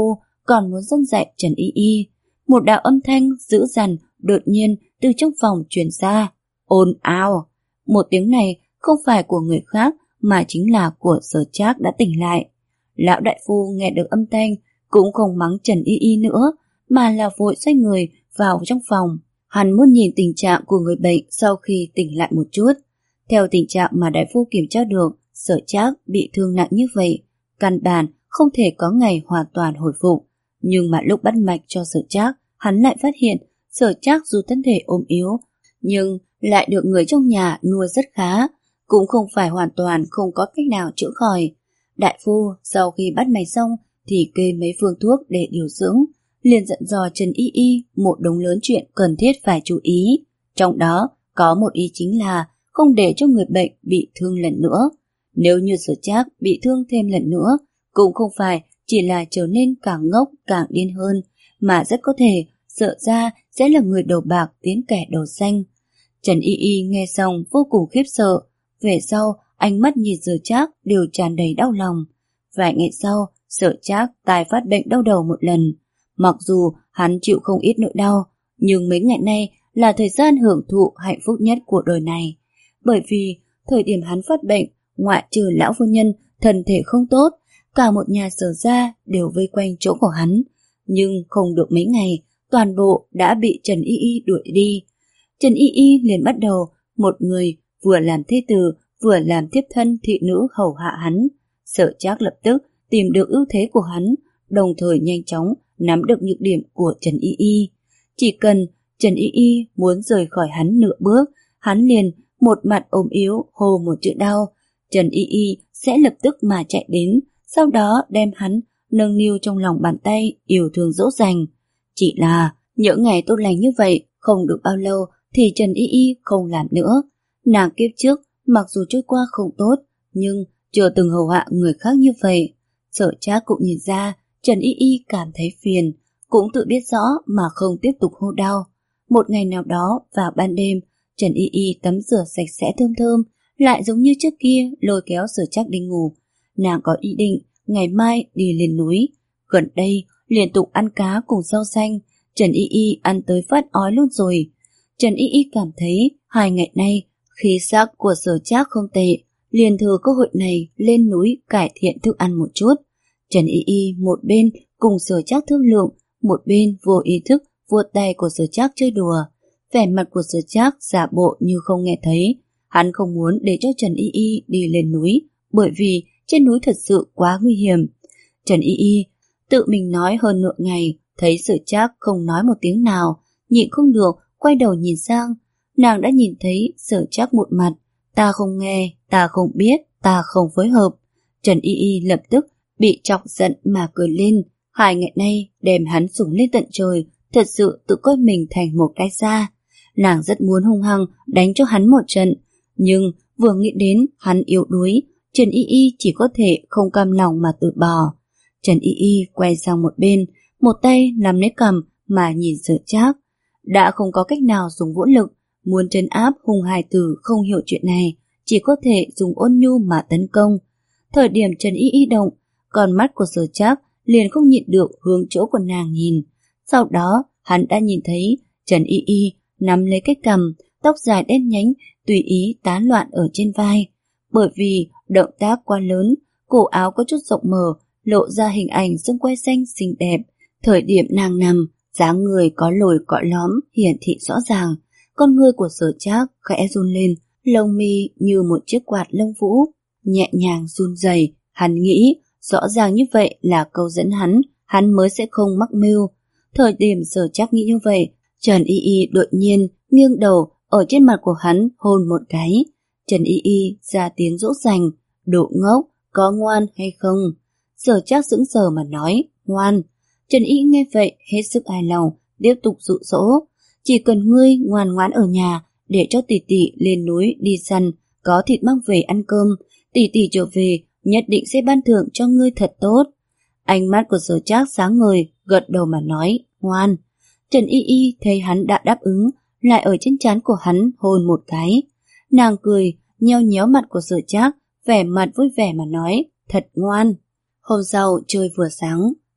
còn muốn dâng dạy Trần Y Y. Một đạo âm thanh dữ dằn đột nhiên từ trong phòng truyền ra. Ồn ào! Một tiếng này không phải của người khác mà chính là của Sở Trác đã tỉnh lại. Lão đại phu nghe được âm thanh cũng không mắng Trần Y Y nữa, mà là vội xoay người vào trong phòng. Hắn muốn nhìn tình trạng của người bệnh sau khi tỉnh lại một chút. Theo tình trạng mà đại phu kiểm tra được, Sở Trác bị thương nặng như vậy, căn bản không thể có ngày hoàn toàn hồi phục. Nhưng mà lúc bắt mạch cho Sở Trác, hắn lại phát hiện Sở Trác dù thân thể ốm yếu, nhưng lại được người trong nhà nuôi rất khá, cũng không phải hoàn toàn không có cách nào chữa khỏi. Đại phu sau khi bắt mạch xong thì kê mấy phương thuốc để điều dưỡng, liền dặn dò Trần Y Y một đống lớn chuyện cần thiết phải chú ý. Trong đó có một ý chính là không để cho người bệnh bị thương lần nữa. Nếu như Sở Trác bị thương thêm lần nữa, cũng không phải chỉ là trở nên càng ngốc càng điên hơn, mà rất có thể sợ ra sẽ là người đầu bạc tiến kẻ đầu xanh. Trần Y Y nghe xong vô cùng khiếp sợ, về sau ánh mắt nhìn Sở Trác đều tràn đầy đau lòng. Vài ngày sau, Sở Trác tái phát bệnh đau đầu một lần. Mặc dù hắn chịu không ít nỗi đau, nhưng mấy ngày nay là thời gian hưởng thụ hạnh phúc nhất của đời này. Bởi vì thời điểm hắn phát bệnh, ngoại trừ lão phu nhân thân thể không tốt, cả một nhà Sở gia đều vây quanh chỗ của hắn. Nhưng không được mấy ngày, toàn bộ đã bị Trần Y Y đuổi đi. Trần Y Y liền bắt đầu một người vừa làm thê tử vừa làm tiếp thân thị nữ hầu hạ hắn. Sở Trác lập tức tìm được ưu thế của hắn, đồng thời nhanh chóng nắm được nhược điểm của Trần Y Y. Chỉ cần Trần Y Y muốn rời khỏi hắn nửa bước, hắn liền một mặt ôm yếu hô một chữ đau. Trần Y Y sẽ lập tức mà chạy đến, sau đó đem hắn nâng niu trong lòng bàn tay, yêu thương dỗ dành. Chỉ là những ngày tốt lành như vậy không được bao lâu thì Trần Y Y không làm nữa. Nàng kiếp trước mặc dù trôi qua không tốt, nhưng chưa từng hầu hạ người khác như vậy. Sở Trác cũng nhìn ra Trần Y Y cảm thấy phiền, cũng tự biết rõ mà không tiếp tục hô đau. Một ngày nào đó vào ban đêm, Trần Y Y tắm rửa sạch sẽ thơm thơm, lại giống như trước kia lôi kéo Sở Trác đi ngủ. Nàng có ý định ngày mai đi lên núi. Gần đây liên tục ăn cá cùng rau xanh, Trần Y Y ăn tới phát ói luôn rồi. Trần Y Y cảm thấy hai ngày nay khí sắc của Sở Trác không tệ, liền thừa cơ hội này lên núi cải thiện thức ăn một chút. Trần Y Y một bên cùng Sở Trác thương lượng, một bên vô ý thức vuốt tay của Sở Trác chơi đùa. Vẻ mặt của Sở Trác giả bộ như không nghe thấy. Hắn không muốn để cho Trần Y Y đi lên núi, bởi vì trên núi thật sự quá nguy hiểm. Trần Y Y tự mình nói hơn nửa ngày, thấy Sở Trác không nói một tiếng nào, nhịn không được quay đầu nhìn sang. Nàng đã nhìn thấy Sở Trác một mặt, ta không nghe, ta không biết, ta không phối hợp. Trần Y Y lập tức bị chọc giận mà cười lên. Hai ngày nay đem hắn sủng lên tận trời, thật sự tự coi mình thành một cái xa. Nàng rất muốn hung hăng đánh cho hắn một trận, nhưng vừa nghĩ đến hắn yếu đuối, Trần Y Y chỉ có thể không cam lòng mà tự bỏ. Trần Y Y quay sang một bên, một tay nắm lấy cằm mà nhìn Sở Trác. Đã không có cách nào dùng vũ lực, muốn trấn áp hung hài tử không hiểu chuyện này, chỉ có thể dùng ôn nhu mà tấn công. Thời điểm Trần Y Y động, con mắt của Sở Trác liền không nhịn được hướng chỗ của nàng nhìn. Sau đó hắn đã nhìn thấy Trần Y Y nắm lấy cái cằm, tóc dài đen nhánh tùy ý tán loạn ở trên vai. Bởi vì động tác quá lớn, cổ áo có chút rộng mở, lộ ra hình ảnh xương quai xanh xinh đẹp. Thời điểm nàng nằm, dáng người có lồi cọ lõm hiển thị rõ ràng. Con ngươi của Sở Trác khẽ run lên, lông mi như một chiếc quạt lông vũ, nhẹ nhàng run rẩy. Hắn nghĩ rõ ràng như vậy là câu dẫn hắn, hắn mới sẽ không mắc mưu. Thời điểm Sở Trác nghĩ như vậy, Trần Y Y đột nhiên nghiêng đầu ở trên mặt của hắn hôn một cái. Trần Y Y ra tiếng dỗ dành, độ ngốc, có ngoan hay không? Sở Trác sững sờ mà nói, ngoan. Trần Y nghe vậy hết sức hài lòng, tiếp tục dụ dỗ. Chỉ cần ngươi ngoan ngoãn ở nhà, để cho tỷ tỷ lên núi đi săn, có thịt mang về ăn cơm, tỷ tỷ trở về nhất định sẽ ban thưởng cho ngươi thật tốt. Ánh mắt của Sở Trác sáng ngời, gật đầu mà nói, ngoan. Trần Y Y thấy hắn đã đáp ứng, lại ở trên trán của hắn hôn một cái. Nàng cười, nheo nhéo mặt của Sở Trác, vẻ mặt vui vẻ mà nói, thật ngoan. Hôm sau trời vừa sáng,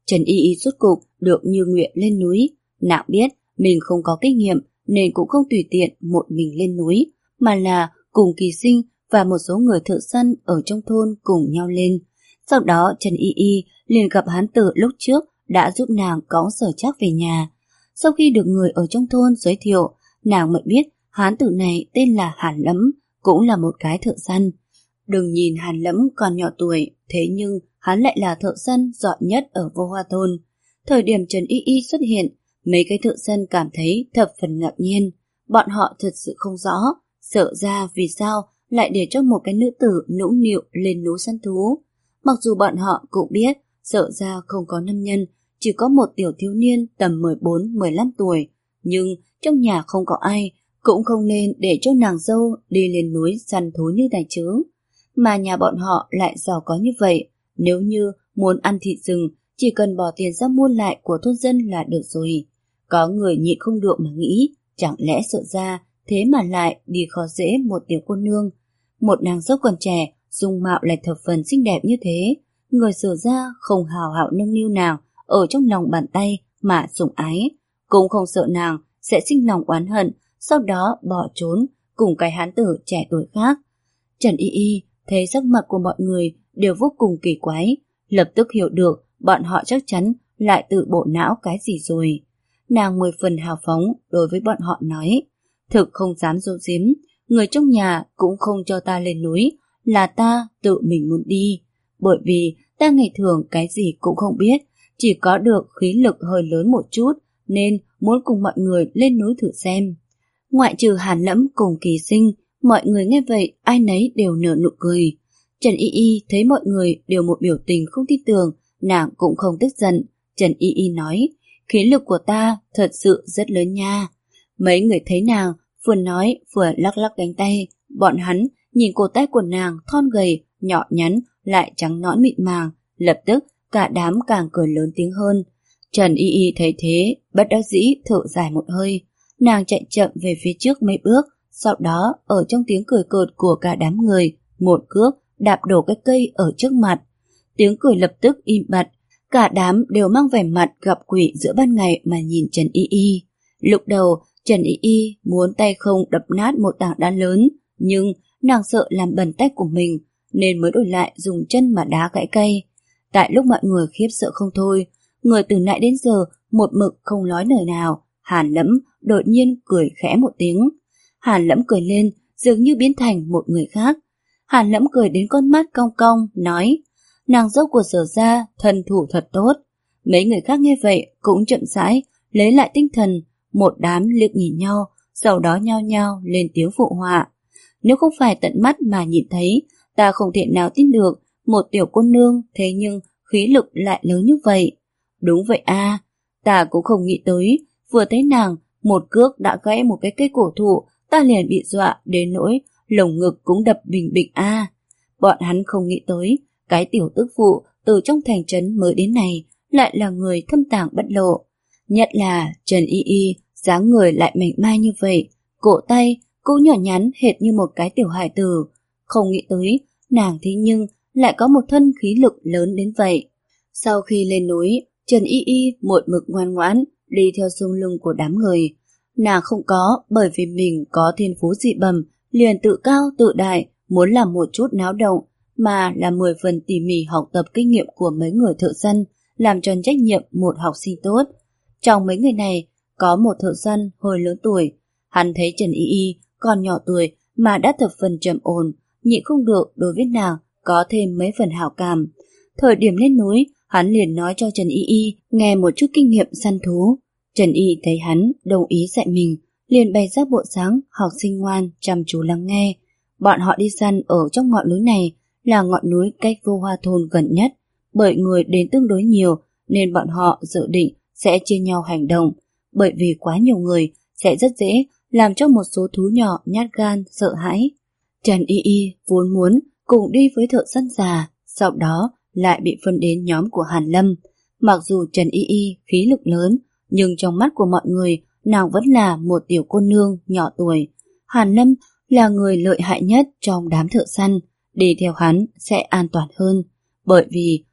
Trần Y Y rốt cục được như nguyện lên núi. Nàng biết mình không có kinh nghiệm nên cũng không tùy tiện một mình lên núi, mà là cùng Kỳ Sinh và một số người thợ săn ở trong thôn cùng nhau lên. Sau đó Trần Y Y liền gặp hán tử lúc trước đã giúp nàng cõng Sở Trác về nhà. Sau khi được người ở trong thôn giới thiệu, nàng mới biết hán tử này tên là Hàn Lẫm, cũng là một cái thợ săn. Đừng nhìn Hàn Lẫm còn nhỏ tuổi, thế nhưng hắn lại là thợ săn giỏi nhất ở Vô Hoa thôn. Thời điểm Trần Y Y xuất hiện, mấy cái thợ săn cảm thấy thập phần ngạc nhiên. Bọn họ thật sự không rõ, sợ ra vì sao lại để cho một cái nữ tử nũng nịu lên núi săn thú. Mặc dù bọn họ cũng biết, sợ ra không có nam nhân, chỉ có một tiểu thiếu niên tầm mười bốn mười lăm tuổi, nhưng trong nhà không có ai, cũng không nên để cho nàng dâu đi lên núi săn thú như này chứ. Mà nhà bọn họ lại giàu có như vậy, nếu như muốn ăn thịt rừng, chỉ cần bỏ tiền ra mua lại của thôn dân là được rồi. Có người nhịn không được mà nghĩ, chẳng lẽ sợ ra thế mà lại đi khó dễ một tiểu cô nương. Một nàng dâu còn trẻ, dung mạo lại thập phần xinh đẹp như thế, người Sở ra không hào hảo nâng niu nàng ở trong lòng bàn tay mà sủng ái, cũng không sợ nàng sẽ sinh lòng oán hận, sau đó bỏ trốn cùng cái hán tử trẻ tuổi khác. Trần Y Y thấy sắc mặt của mọi người đều vô cùng kỳ quái, lập tức hiểu được bọn họ chắc chắn lại tự bộ não cái gì rồi. Nàng mười phần hào phóng đối với bọn họ nói, thực không dám giấu giếm, người trong nhà cũng không cho ta lên núi, là ta tự mình muốn đi, bởi vì ta ngày thường cái gì cũng không biết, chỉ có được khí lực hơi lớn một chút nên muốn cùng mọi người lên núi thử xem. Ngoại trừ Hàn Lẫm cùng Kỳ Sinh, mọi người nghe vậy ai nấy đều nở nụ cười. Trần Y Y thấy mọi người đều một biểu tình không tin tưởng, nàng cũng không tức giận. Trần Y Y nói, khí lực của ta thật sự rất lớn nha. Mấy người thấy nàng vừa nói vừa lắc lắc cánh tay, bọn hắn nhìn cổ tay của nàng thon gầy, nhỏ nhắn lại trắng nõn mịn màng, lập tức cả đám càng cười lớn tiếng hơn. Trần Y Y thấy thế, bất đắc dĩ thở dài một hơi, nàng chạy chậm về phía trước mấy bước, sau đó ở trong tiếng cười cợt của cả đám người, một cước đạp đổ cái cây ở trước mặt. Tiếng cười lập tức im bặt, cả đám đều mang vẻ mặt gặp quỷ giữa ban ngày mà nhìn Trần Y Y. Lúc đầu Trần Y Y muốn tay không đập nát một tảng đá lớn, nhưng nàng sợ làm bẩn tay của mình nên mới đổi lại dùng chân mà đá gãy cây. Tại lúc mọi người khiếp sợ không thôi, người từ nãy đến giờ một mực không nói lời nào, Hàn Lẫm đột nhiên cười khẽ một tiếng. Hàn Lẫm cười lên dường như biến thành một người khác. Hàn Lẫm cười đến con mắt cong cong, nói, nàng dâu của Sở ra thân thủ thật tốt. Mấy người khác nghe vậy cũng chậm rãi lấy lại tinh thần, một đám liếc nhìn nhau, sau đó nhao nhao lên tiếng phụ họa. Nếu không phải tận mắt mà nhìn thấy, ta không thể nào tin được một tiểu cô nương thế nhưng khí lực lại lớn như vậy. Đúng vậy a, à, ta cũng không nghĩ tới, vừa thấy nàng một cước đã gãy một cái cây cổ thụ, ta liền bị dọa đến nỗi lồng ngực cũng đập bình bịch a. À. Bọn hắn không nghĩ tới, cái tiểu tức phụ từ trong thành trấn mới đến này lại là người thâm tàng bất lộ. Nhất là Trần Y Y dáng người lại mảnh mai như vậy, cổ tay cũng nhỏ nhắn hệt như một cái tiểu hài tử. Không nghĩ tới, nàng thế nhưng lại có một thân khí lực lớn đến vậy. Sau khi lên núi, Trần Y Y một mực ngoan ngoãn đi theo sau lưng của đám người. Nàng không có bởi vì mình có thiên phú dị bẩm liền tự cao tự đại muốn làm một chút náo động, mà là mười phần tỉ mỉ học tập kinh nghiệm của mấy người thợ săn, làm tròn trách nhiệm một học sinh tốt. Trong mấy người này có một thợ săn hơi lớn tuổi, hắn thấy Trần Y Y còn nhỏ tuổi mà đã thập phần trầm ổn, nhịn không được đối với nàng có thêm mấy phần hảo cảm. Thời điểm lên núi, hắn liền nói cho Trần Y Y nghe một chút kinh nghiệm săn thú. Trần Y thấy hắn đồng ý dạy mình, liền bày ra bộ dáng học sinh ngoan chăm chú lắng nghe. Bọn họ đi săn ở trong ngọn núi này, là ngọn núi cách Vô Hoa thôn gần nhất, bởi người đến tương đối nhiều nên bọn họ dự định sẽ chia nhau hành động, bởi vì quá nhiều người sẽ rất dễ làm cho một số thú nhỏ nhát gan sợ hãi. Trần Y Y vốn muốn cùng đi với thợ săn già, sau đó lại bị phân đến nhóm của Hàn Lâm. Mặc dù Trần Y Y khí lực lớn, nhưng trong mắt của mọi người nàng vẫn là một tiểu cô nương nhỏ tuổi. Hàn Lâm là người lợi hại nhất trong đám thợ săn, đi theo hắn sẽ an toàn hơn, bởi vì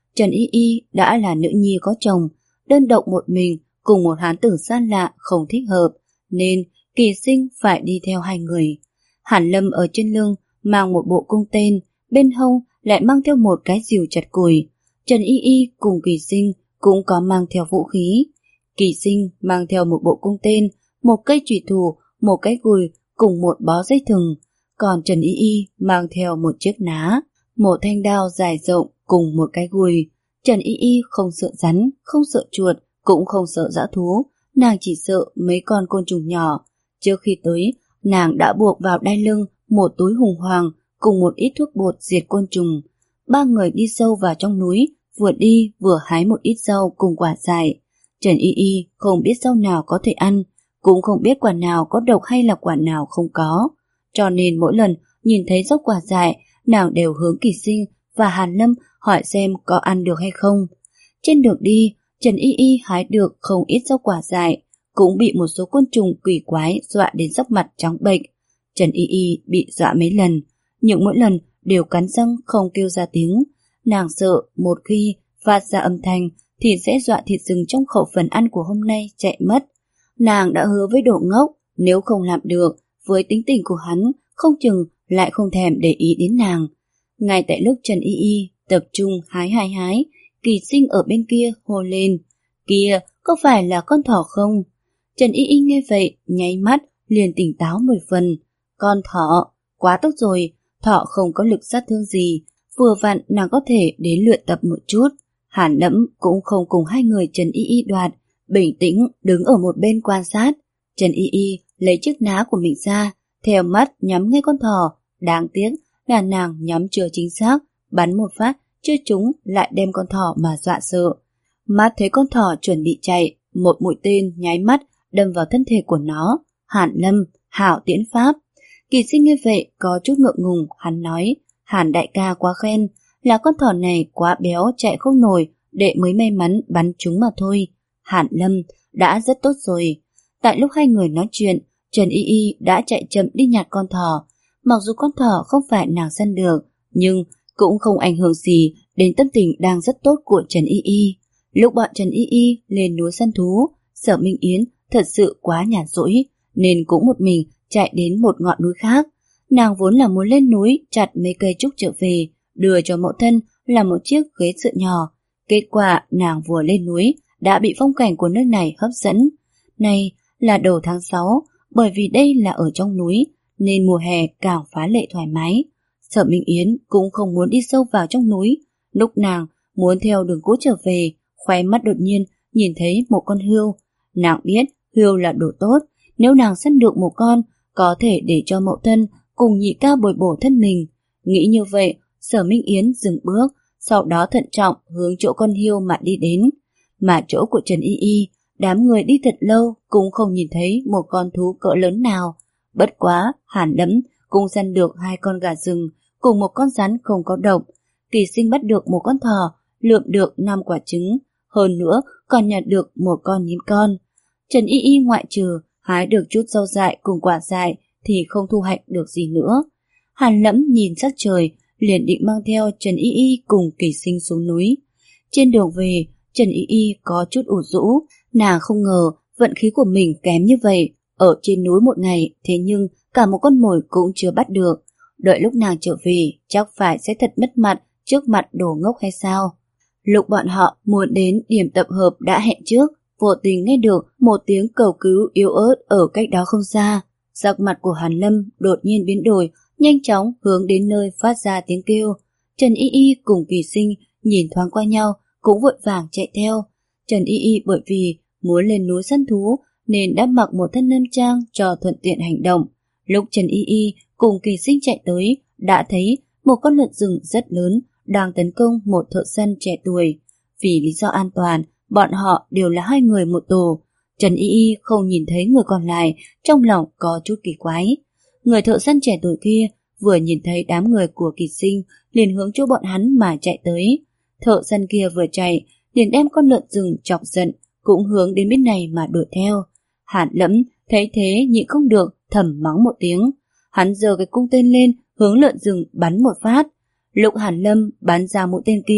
Trần Y Y đã là nữ nhi có chồng, đơn độc một mình cùng một hán tử xa lạ không thích hợp, nên Kỳ Sinh phải đi theo hai người. Hàn Lâm ở trên lưng mang một bộ cung tên, bên hông lại mang theo một cái rìu chặt củi. Trần Y Y cùng Kỳ Sinh cũng có mang theo vũ khí. Kỳ Sinh mang theo một bộ cung tên, một cây chùy thủ, một cái gùi cùng một bó dây thừng, còn Trần Y Y mang theo một chiếc ná, một thanh đao dài rộng cùng một cái gùi. Trần Y Y không sợ rắn, không sợ chuột, cũng không sợ dã thú, nàng chỉ sợ mấy con côn trùng nhỏ. Trước khi tới, nàng đã buộc vào đai lưng một túi hùng hoàng cùng một ít thuốc bột diệt côn trùng. Ba người đi sâu vào trong núi, vừa đi vừa hái một ít rau cùng quả dại. Trần Y Y không biết rau nào có thể ăn, cũng không biết quả nào có độc hay là quả nào không có. Cho nên mỗi lần nhìn thấy rau quả dại, nàng đều hướng Kỳ Sinh và Hàn Lâm hỏi xem có ăn được hay không. Trên đường đi, Trần Y Y hái được không ít rau quả dại, cũng bị một số côn trùng quỷ quái dọa đến sắc mặt trắng bệch. Trần Y Y bị dọa mấy lần, nhưng mỗi lần đều cắn răng không kêu ra tiếng. Nàng sợ một khi phát ra âm thanh thì sẽ dọa thịt rừng trong khẩu phần ăn của hôm nay chạy mất. Nàng đã hứa với Đồ Ngốc, nếu không làm được, với tính tình của hắn, không chừng lại không thèm để ý đến nàng. Ngay tại lúc Trần Y Y tập trung hái hái hái, Kỳ Sinh ở bên kia hô lên: "Kia, có phải là con thỏ không?" Trần Y Y nghe vậy, nháy mắt liền tỉnh táo mười phần. Con thỏ, quá tốt rồi, thỏ không có lực sát thương gì, vừa vặn nàng có thể đến luyện tập một chút. Hàn Lâm cũng không cùng hai người Trần Y Y đoạt, bình tĩnh đứng ở một bên quan sát. Trần Y Y lấy chiếc ná của mình ra, theo mắt nhắm ngay con thỏ. Đáng tiếc là nàng nhắm chưa chính xác, bắn một phát chưa trúng lại đem con thỏ mà dọa sợ. Mắt thấy con thỏ chuẩn bị chạy, một mũi tên nháy mắt đâm vào thân thể của nó. Hàn Lâm, hảo tiễn pháp. Kỳ Sinh nghe vậy có chút ngượng ngùng, hắn nói: "Hàn đại ca quá khen, là con thỏ này quá béo chạy không nổi, đệ mới may mắn bắn trúng mà thôi." Hàn Lâm, đã rất tốt rồi. Tại lúc hai người nói chuyện, Trần Y Y đã chạy chậm đi nhặt con thỏ. Mặc dù con thỏ không phải nàng săn được, nhưng cũng không ảnh hưởng gì đến tâm tình đang rất tốt của Trần Y Y. Lúc bọn Trần Y Y lên núi săn thú, Sở Minh Yến thật sự quá nhàn rỗi, nên cũng một mình chạy đến một ngọn núi khác. Nàng vốn là muốn lên núi chặt mấy cây trúc trở về, đưa cho mẫu thân là một chiếc ghế dựa nhỏ. Kết quả nàng vừa lên núi đã bị phong cảnh của nơi này hấp dẫn. Này là đầu tháng sáu, bởi vì đây là ở trong núi, nên mùa hè càng phá lệ thoải mái. Sở Minh Yến cũng không muốn đi sâu vào trong núi. Lúc nàng muốn theo đường cũ trở về, khóe mắt đột nhiên nhìn thấy một con hươu. Nàng biết hươu là đồ tốt, nếu nàng săn được một con, có thể để cho mẫu thân cùng nhị ca bồi bổ thân mình. Nghĩ như vậy, Sở Minh Yến dừng bước, sau đó thận trọng hướng chỗ con hươu mà đi đến. Mà chỗ của Trần Y Y, đám người đi thật lâu cũng không nhìn thấy một con thú cỡ lớn nào. Bất quá, Hàn Lâm cũng săn được hai con gà rừng cùng một con rắn không có độc. Kỳ Sinh bắt được một con thỏ, lượm được năm quả trứng, hơn nữa còn nhặt được một con nhím con. Trần Y Y ngoại trừ hái được chút rau dại cùng quả dại thì không thu hoạch được gì nữa. Hàn Lâm nhìn sắc trời, liền định mang theo Trần Y Y cùng Kỳ Sinh xuống núi. Trên đường về, Trần Y Y có chút ủ rũ, nàng không ngờ vận khí của mình kém như vậy. Ở trên núi một ngày, thế nhưng cả một con mồi cũng chưa bắt được. Đợi lúc nàng trở về, chắc phải sẽ thật mất mặt trước mặt Đồ Ngốc hay sao? Lúc bọn họ muốn đến điểm tập hợp đã hẹn trước, vô tình nghe được một tiếng cầu cứu yếu ớt ở cách đó không xa. Sắc mặt của Hàn Lâm đột nhiên biến đổi, nhanh chóng hướng đến nơi phát ra tiếng kêu. Trần Y Y cùng Kỳ Sinh nhìn thoáng qua nhau, cũng vội vàng chạy theo. Trần Y Y bởi vì muốn lên núi săn thú nên đã mặc một thân nam trang cho thuận tiện hành động. Lúc Trần Y Y cùng Kỳ Sinh chạy tới, đã thấy một con lợn rừng rất lớn đang tấn công một thợ săn trẻ tuổi. Vì lý do an toàn, bọn họ đều là hai người một tổ. Trần Y Y không nhìn thấy người còn lại, trong lòng có chút kỳ quái. Người thợ săn trẻ tuổi kia vừa nhìn thấy đám người của Kỳ Sinh, liền hướng chỗ bọn hắn mà chạy tới. Thợ săn kia vừa chạy, liền đem con lợn rừng chọc giận, cũng hướng đến bên này mà đuổi theo. Hàn Lâm thấy thế nhịn không được, thầm mắng một tiếng. Hắn giơ cái cung tên lên, hướng lợn rừng bắn một phát. Lúc Hàn Lâm bắn ra mũi tên kia,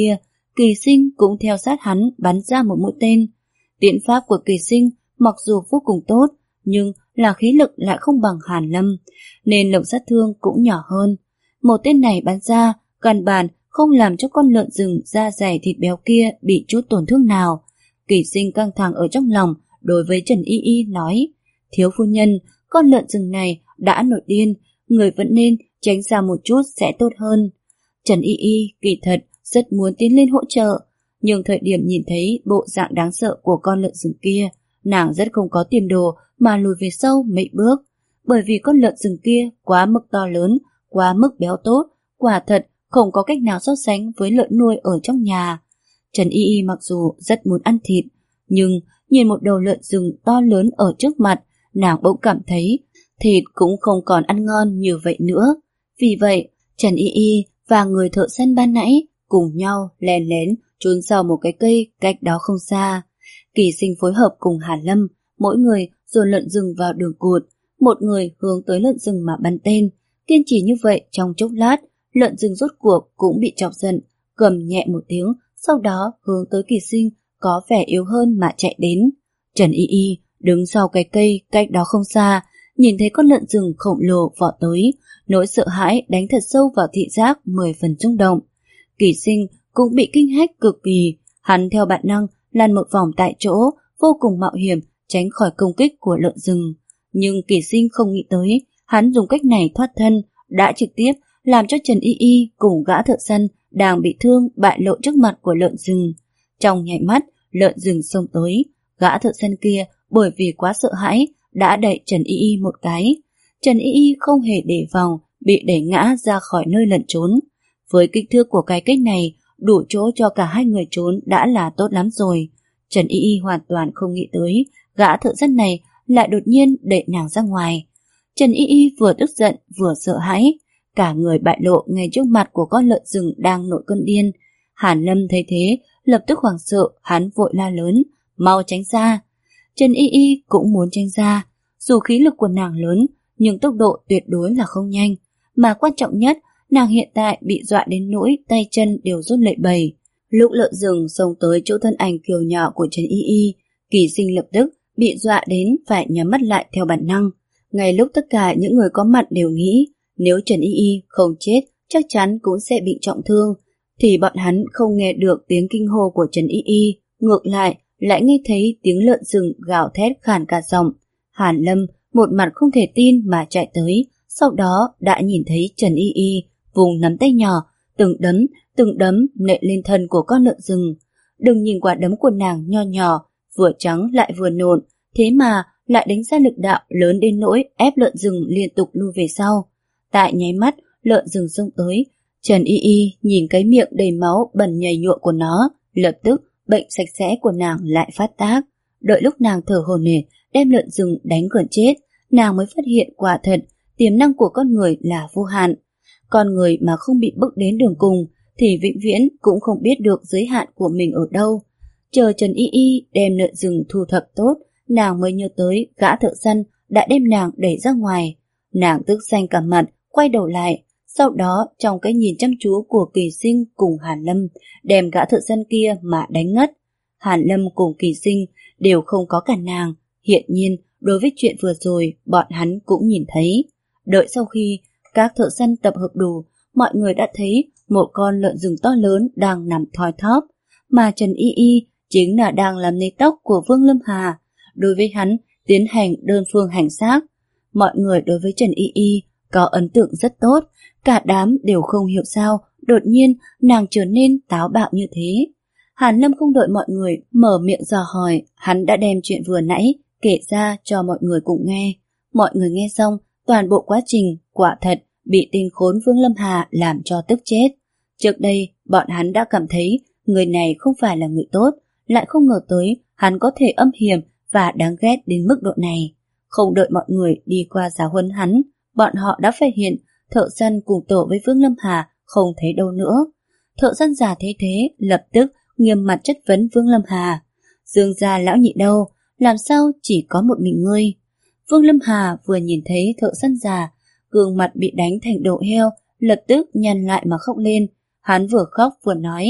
Kỳ Sinh cũng theo sát hắn bắn ra một mũi tên. Tiễn pháp của Kỳ Sinh mặc dù vô cùng tốt, nhưng là khí lực lại không bằng Hàn Lâm, nên lực sát thương cũng nhỏ hơn. Một tên này bắn ra, căn bản không làm cho con lợn rừng da dày thịt béo kia bị chút tổn thương nào. Kỳ Sinh căng thẳng ở trong lòng, đối với Trần Y Y nói: thiếu phu nhân, con lợn rừng này đã nổi điên, người vẫn nên tránh ra một chút sẽ tốt hơn. Trần Y Y kỳ thật rất muốn tiến lên hỗ trợ, nhưng thời điểm nhìn thấy bộ dạng đáng sợ của con lợn rừng kia, nàng rất không có tiền đồ mà lùi về sau mấy bước, bởi vì con lợn rừng kia quá mức to lớn, quá mức béo tốt, quả thật không có cách nào so sánh với lợn nuôi ở trong nhà. Trần Y Y mặc dù rất muốn ăn thịt, nhưng nhìn một đầu lợn rừng to lớn ở trước mặt, nàng bỗng cảm thấy thịt cũng không còn ăn ngon như vậy nữa. Vì vậy, Trần Y Y và người thợ săn ban nãy cùng nhau lén lén trốn sau một cái cây cách đó không xa. Kỳ Sinh phối hợp cùng Hàn Lâm, mỗi người dồn lợn rừng vào đường cụt, một người hướng tới lợn rừng mà bắn tên. Kiên trì như vậy trong chốc lát, lợn rừng rốt cuộc cũng bị chọc giận, gầm nhẹ một tiếng, sau đó hướng tới Kỳ Sinh có vẻ yếu hơn mà chạy đến. Trần Y Y đứng sau cái cây cách đó không xa, nhìn thấy con lợn rừng khổng lồ vọt tới, nỗi sợ hãi đánh thật sâu vào thị giác mười phần rung động. Kỳ Sinh cũng bị kinh hách cực kỳ, hắn theo bản năng lăn một vòng tại chỗ, vô cùng mạo hiểm tránh khỏi công kích của lợn rừng. Nhưng Kỳ Sinh không nghĩ tới, hắn dùng cách này thoát thân đã trực tiếp làm cho Trần Y Y cùng gã thợ săn đang bị thương bại lộ trước mặt của lợn rừng. Trong nháy mắt, lợn rừng xông tới, gã thợ săn kia bởi vì quá sợ hãi đã đẩy Trần Y Y một cái. Trần Y Y không hề đề phòng, bị đẩy ngã ra khỏi nơi lẩn trốn. Với kích thước của cái kích này, đủ chỗ cho cả hai người trốn đã là tốt lắm rồi. Trần Y Y hoàn toàn không nghĩ tới gã thợ săn này lại đột nhiên đẩy nàng ra ngoài. Trần Y Y vừa tức giận vừa sợ hãi, cả người bại lộ ngay trước mặt của con lợn rừng đang nổi cơn điên. Hàn Lâm thấy thế, lập tức hoảng sợ, hắn vội la lớn: mau tránh ra! Trần Y Y cũng muốn tránh ra, dù khí lực của nàng lớn, nhưng tốc độ tuyệt đối là không nhanh, mà quan trọng nhất, nàng hiện tại bị dọa đến nỗi tay chân đều run lẩy bẩy. Lúc lợn rừng xông tới chỗ thân ảnh kiều nhỏ của Trần Y Y, Kỳ Sinh lập tức bị dọa đến phải nhắm mắt lại theo bản năng. Ngay lúc tất cả những người có mặt đều nghĩ nếu Trần Y Y không chết chắc chắn cũng sẽ bị trọng thương, thì bọn hắn không nghe được tiếng kinh hô của Trần Y Y, ngược lại lại nghe thấy tiếng lợn rừng gào thét khàn cả giọng. Hàn Lâm một mặt không thể tin mà chạy tới, sau đó đã nhìn thấy Trần Y Y vùng nắm tay nhỏ, từng đấm, từng đấm nện lên thân của con lợn rừng. Đừng nhìn quả đấm của nàng nho nhỏ, vừa trắng lại vừa nộn, thế mà lại đánh ra lực đạo lớn đến nỗi ép lợn rừng liên tục lui về sau. Tại nháy mắt, lợn rừng xông tới, Trần Y Y nhìn cái miệng đầy máu bẩn nhầy nhụa của nó, lập tức bệnh sạch sẽ của nàng lại phát tác. Đợi lúc nàng thở hổn hển đem lợn rừng đánh gần chết, nàng mới phát hiện quả thật tiềm năng của con người là vô hạn. Con người mà không bị bước đến đường cùng thì vĩnh viễn cũng không biết được giới hạn của mình ở đâu. Chờ Trần Y Y đem lợn rừng thu thập tốt, nàng mới nhớ tới gã thợ săn đã đem nàng đẩy ra ngoài. Nàng tức xanh cả mặt, quay đầu lại, sau đó trong cái nhìn chăm chú của Kỳ Sinh cùng Hàn Lâm đem gã thợ săn kia mà đánh ngất. Hàn Lâm cùng Kỳ Sinh đều không có cả nàng, hiện nhiên đối với chuyện vừa rồi bọn hắn cũng nhìn thấy. Đợi sau khi các thợ săn tập hợp đủ, mọi người đã thấy một con lợn rừng to lớn đang nằm thoi thóp, mà Trần Y Y chính là đang làm nấy tóc của Vương Lâm Hà, đối với hắn tiến hành đơn phương hành xác. Mọi người đối với Trần Y Y có ấn tượng rất tốt, cả đám đều không hiểu sao đột nhiên nàng trở nên táo bạo như thế. Hàn Lâm không đợi mọi người mở miệng dò hỏi, hắn đã đem chuyện vừa nãy kể ra cho mọi người cùng nghe. Mọi người nghe xong, toàn bộ quá trình quả thật bị tên khốn Vương Lâm Hà làm cho tức chết. Trước đây, bọn hắn đã cảm thấy người này không phải là người tốt, lại không ngờ tới hắn có thể âm hiểm và đáng ghét đến mức độ này. Không đợi mọi người đi qua giáo huấn hắn, bọn họ đã phát hiện thợ săn cùng tổ với Vương Lâm Hà không thấy đâu nữa. Thợ săn già thấy thế, lập tức nghiêm mặt chất vấn Vương Lâm Hà. Dương gia lão nhị đâu, làm sao chỉ có một mình ngươi? Vương Lâm Hà vừa nhìn thấy thợ săn già, gương mặt bị đánh thành đầu heo, lập tức nhăn lại mà khóc lên. Hắn vừa khóc vừa nói,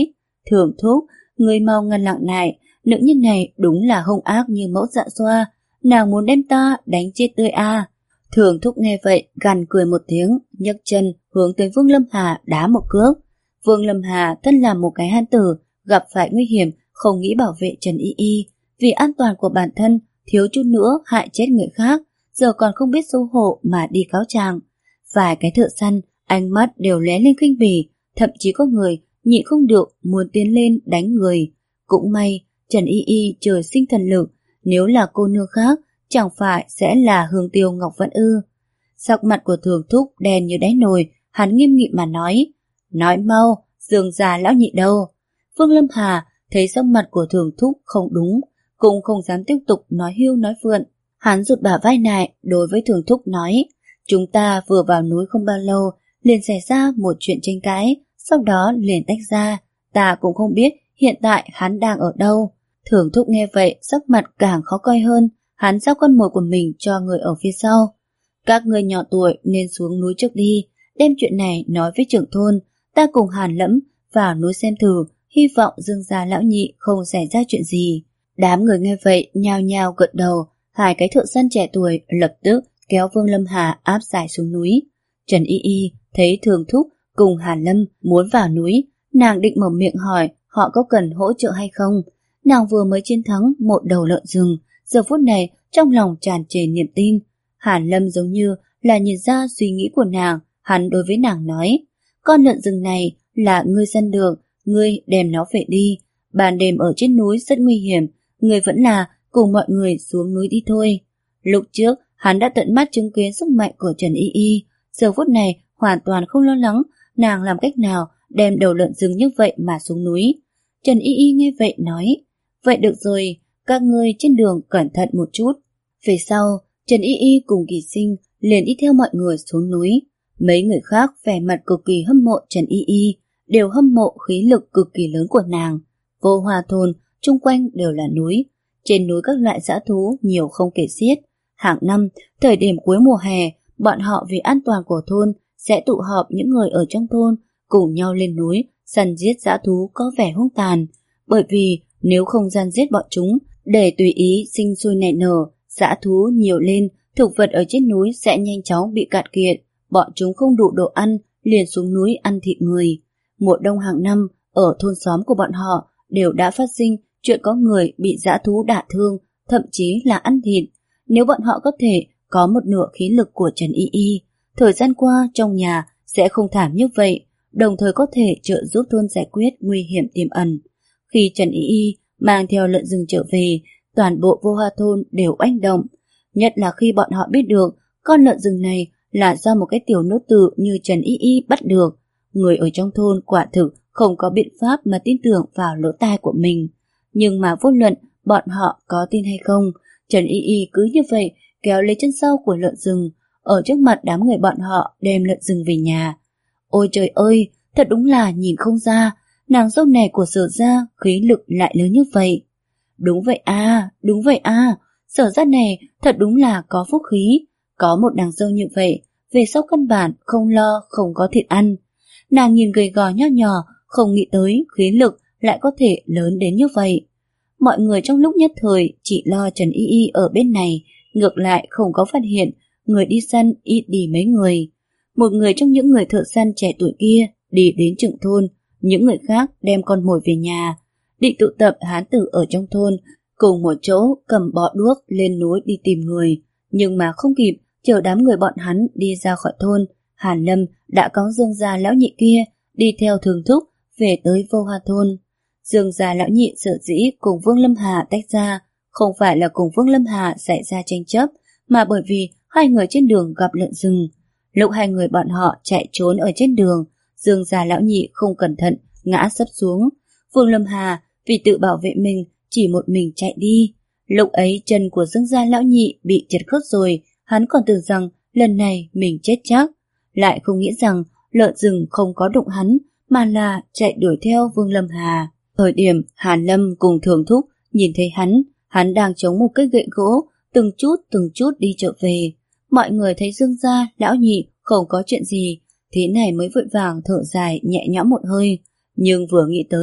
Thường Thúc, người mau ngăn lặng lại, nữ nhân này đúng là hung ác như mẫu dạ xoa, nàng muốn đem ta đánh chết tươi à. Thường Thúc nghe vậy, gằn cười một tiếng, nhấc chân hướng tới Vương Lâm Hà đá một cước. Vương Lâm Hà thân là một cái hán tử, gặp phải nguy hiểm, không nghĩ bảo vệ Trần Y Y, vì an toàn của bản thân, thiếu chút nữa hại chết người khác, giờ còn không biết xấu hổ mà đi cáo trạng. Vài cái thợ săn, ánh mắt đều lóe lên khinh bỉ, thậm chí có người nhịn không được muốn tiến lên đánh người. Cũng may, Trần Y Y trời sinh thần lực, nếu là cô nương khác, chẳng phải sẽ là Hương Tiêu Ngọc Vẫn ư. Sắc mặt của Thường Thúc đen như đáy nồi, hắn nghiêm nghị mà nói, nói mau, Dương già lão nhị đâu. Vương Lâm Hà thấy sắc mặt của Thường Thúc không đúng, cũng không dám tiếp tục nói hiu nói vượn. Hắn rụt bả vai lại đối với Thường Thúc nói, chúng ta vừa vào núi không bao lâu, liền xảy ra một chuyện tranh cãi, sau đó liền tách ra, ta cũng không biết hiện tại hắn đang ở đâu. Thường Thúc nghe vậy sắc mặt càng khó coi hơn, hắn giao con mồi của mình cho người ở phía sau. Các người nhỏ tuổi nên xuống núi trước đi, đem chuyện này nói với trưởng thôn, ta cùng Hàn Lẫm vào núi xem thử, hy vọng Dương gia lão nhị không xảy ra chuyện gì. Đám người nghe vậy nhao nhao gật đầu, hai cái thợ săn trẻ tuổi lập tức kéo Vương Lâm Hà áp giải xuống núi. Trần Y Y thấy Thường Thúc cùng Hàn Lâm muốn vào núi, nàng định mở miệng hỏi họ có cần hỗ trợ hay không. Nàng vừa mới chiến thắng một đầu lợn rừng, giờ phút này trong lòng tràn trề niềm tin. Hàn Lâm giống như là nhìn ra suy nghĩ của nàng, hắn đối với nàng nói, con lợn rừng này là ngươi săn được, ngươi đem nó về đi, ban đêm ở trên núi rất nguy hiểm, ngươi vẫn là cùng mọi người xuống núi đi thôi. Lúc trước hắn đã tận mắt chứng kiến sức mạnh của Trần Y Y, giờ phút này hoàn toàn không lo lắng nàng làm cách nào đem đầu lợn rừng như vậy mà xuống núi. Trần Y Y nghe vậy nói, vậy được rồi, các ngươi trên đường cẩn thận một chút. Về sau, Trần Y Y cùng Kỳ Sinh liền đi theo mọi người xuống núi. Mấy người khác vẻ mặt cực kỳ hâm mộ Trần Y Y, đều hâm mộ khí lực cực kỳ lớn của nàng. Vô Hoa thôn, chung quanh đều là núi. Trên núi các loại dã thú nhiều không kể xiết. Hàng năm, thời điểm cuối mùa hè, bọn họ vì an toàn của thôn sẽ tụ họp những người ở trong thôn cùng nhau lên núi săn giết dã thú có vẻ hung tàn. Bởi vì nếu không săn giết bọn chúng để tùy ý sinh sôi nảy nở, dã thú nhiều lên, thực vật ở trên núi sẽ nhanh chóng bị cạn kiệt, bọn chúng không đủ đồ ăn liền xuống núi ăn thịt người. Mùa đông hàng năm ở thôn xóm của bọn họ đều đã phát sinh chuyện có người bị dã thú đả thương, thậm chí là ăn thịt. Nếu bọn họ có thể có một nửa khí lực của Trần Y Y, thời gian qua trong nhà sẽ không thảm như vậy, đồng thời có thể trợ giúp thôn giải quyết nguy hiểm tiềm ẩn. Khi Trần Y Y mang theo lợn rừng trở về, toàn bộ Vô Hoa thôn đều oanh động, nhất là khi bọn họ biết được con lợn rừng này là do một cái tiểu nữ tử như Trần Y Y bắt được. Người ở trong thôn quả thực không có biện pháp mà tin tưởng vào lỗ tai của mình. Nhưng mà vô luận bọn họ có tin hay không, Trần Y Y cứ như vậy kéo lấy chân sau của lợn rừng, ở trước mặt đám người bọn họ đem lợn rừng về nhà. Ôi trời ơi, thật đúng là nhìn không ra, nàng dâu này của Sở gia khí lực lại lớn như vậy. Đúng vậy à, đúng vậy à, Sở gia này thật đúng là có phúc khí, có một nàng dâu như vậy, về sau căn bản không lo không có thịt ăn. Nàng nhìn gầy gò nho nhỏ, không nghĩ tới khí lực lại có thể lớn đến như vậy. Mọi người trong lúc nhất thời chỉ lo Trần Y Y ở bên này, ngược lại không có phát hiện người đi săn ít đi mấy người. Một người trong những người thợ săn trẻ tuổi kia đi đến trưởng thôn, những người khác đem con mồi về nhà, định tụ tập hán tử ở trong thôn cùng một chỗ cầm bó đuốc lên núi đi tìm người. Nhưng mà không kịp chờ đám người bọn hắn đi ra khỏi thôn, Hàn Lâm đã có Dương gia lão nhị kia đi theo Thường Thúc về tới Vô Hoa thôn. Dương gia lão nhị sở dĩ cùng Vương Lâm Hà tách ra, không phải là cùng Vương Lâm Hà xảy ra tranh chấp, mà bởi vì hai người trên đường gặp lợn rừng. Lúc hai người bọn họ chạy trốn ở trên đường, Dương gia lão nhị không cẩn thận ngã sấp xuống. Vương Lâm Hà vì tự bảo vệ mình chỉ một mình chạy đi. Lúc ấy chân của Dương gia lão nhị bị trật khớp rồi, hắn còn tưởng rằng lần này mình chết chắc, lại không nghĩ rằng lợn rừng không có đụng hắn mà là chạy đuổi theo Vương Lâm Hà. Thời điểm Hàn Lâm cùng Thường Thúc nhìn thấy hắn, hắn đang chống một cây gậy gỗ, từng chút từng chút đi trở về. Mọi người thấy Dương gia lão nhị không có chuyện gì, thế này mới vội vàng thở dài nhẹ nhõm một hơi. Nhưng vừa nghĩ tới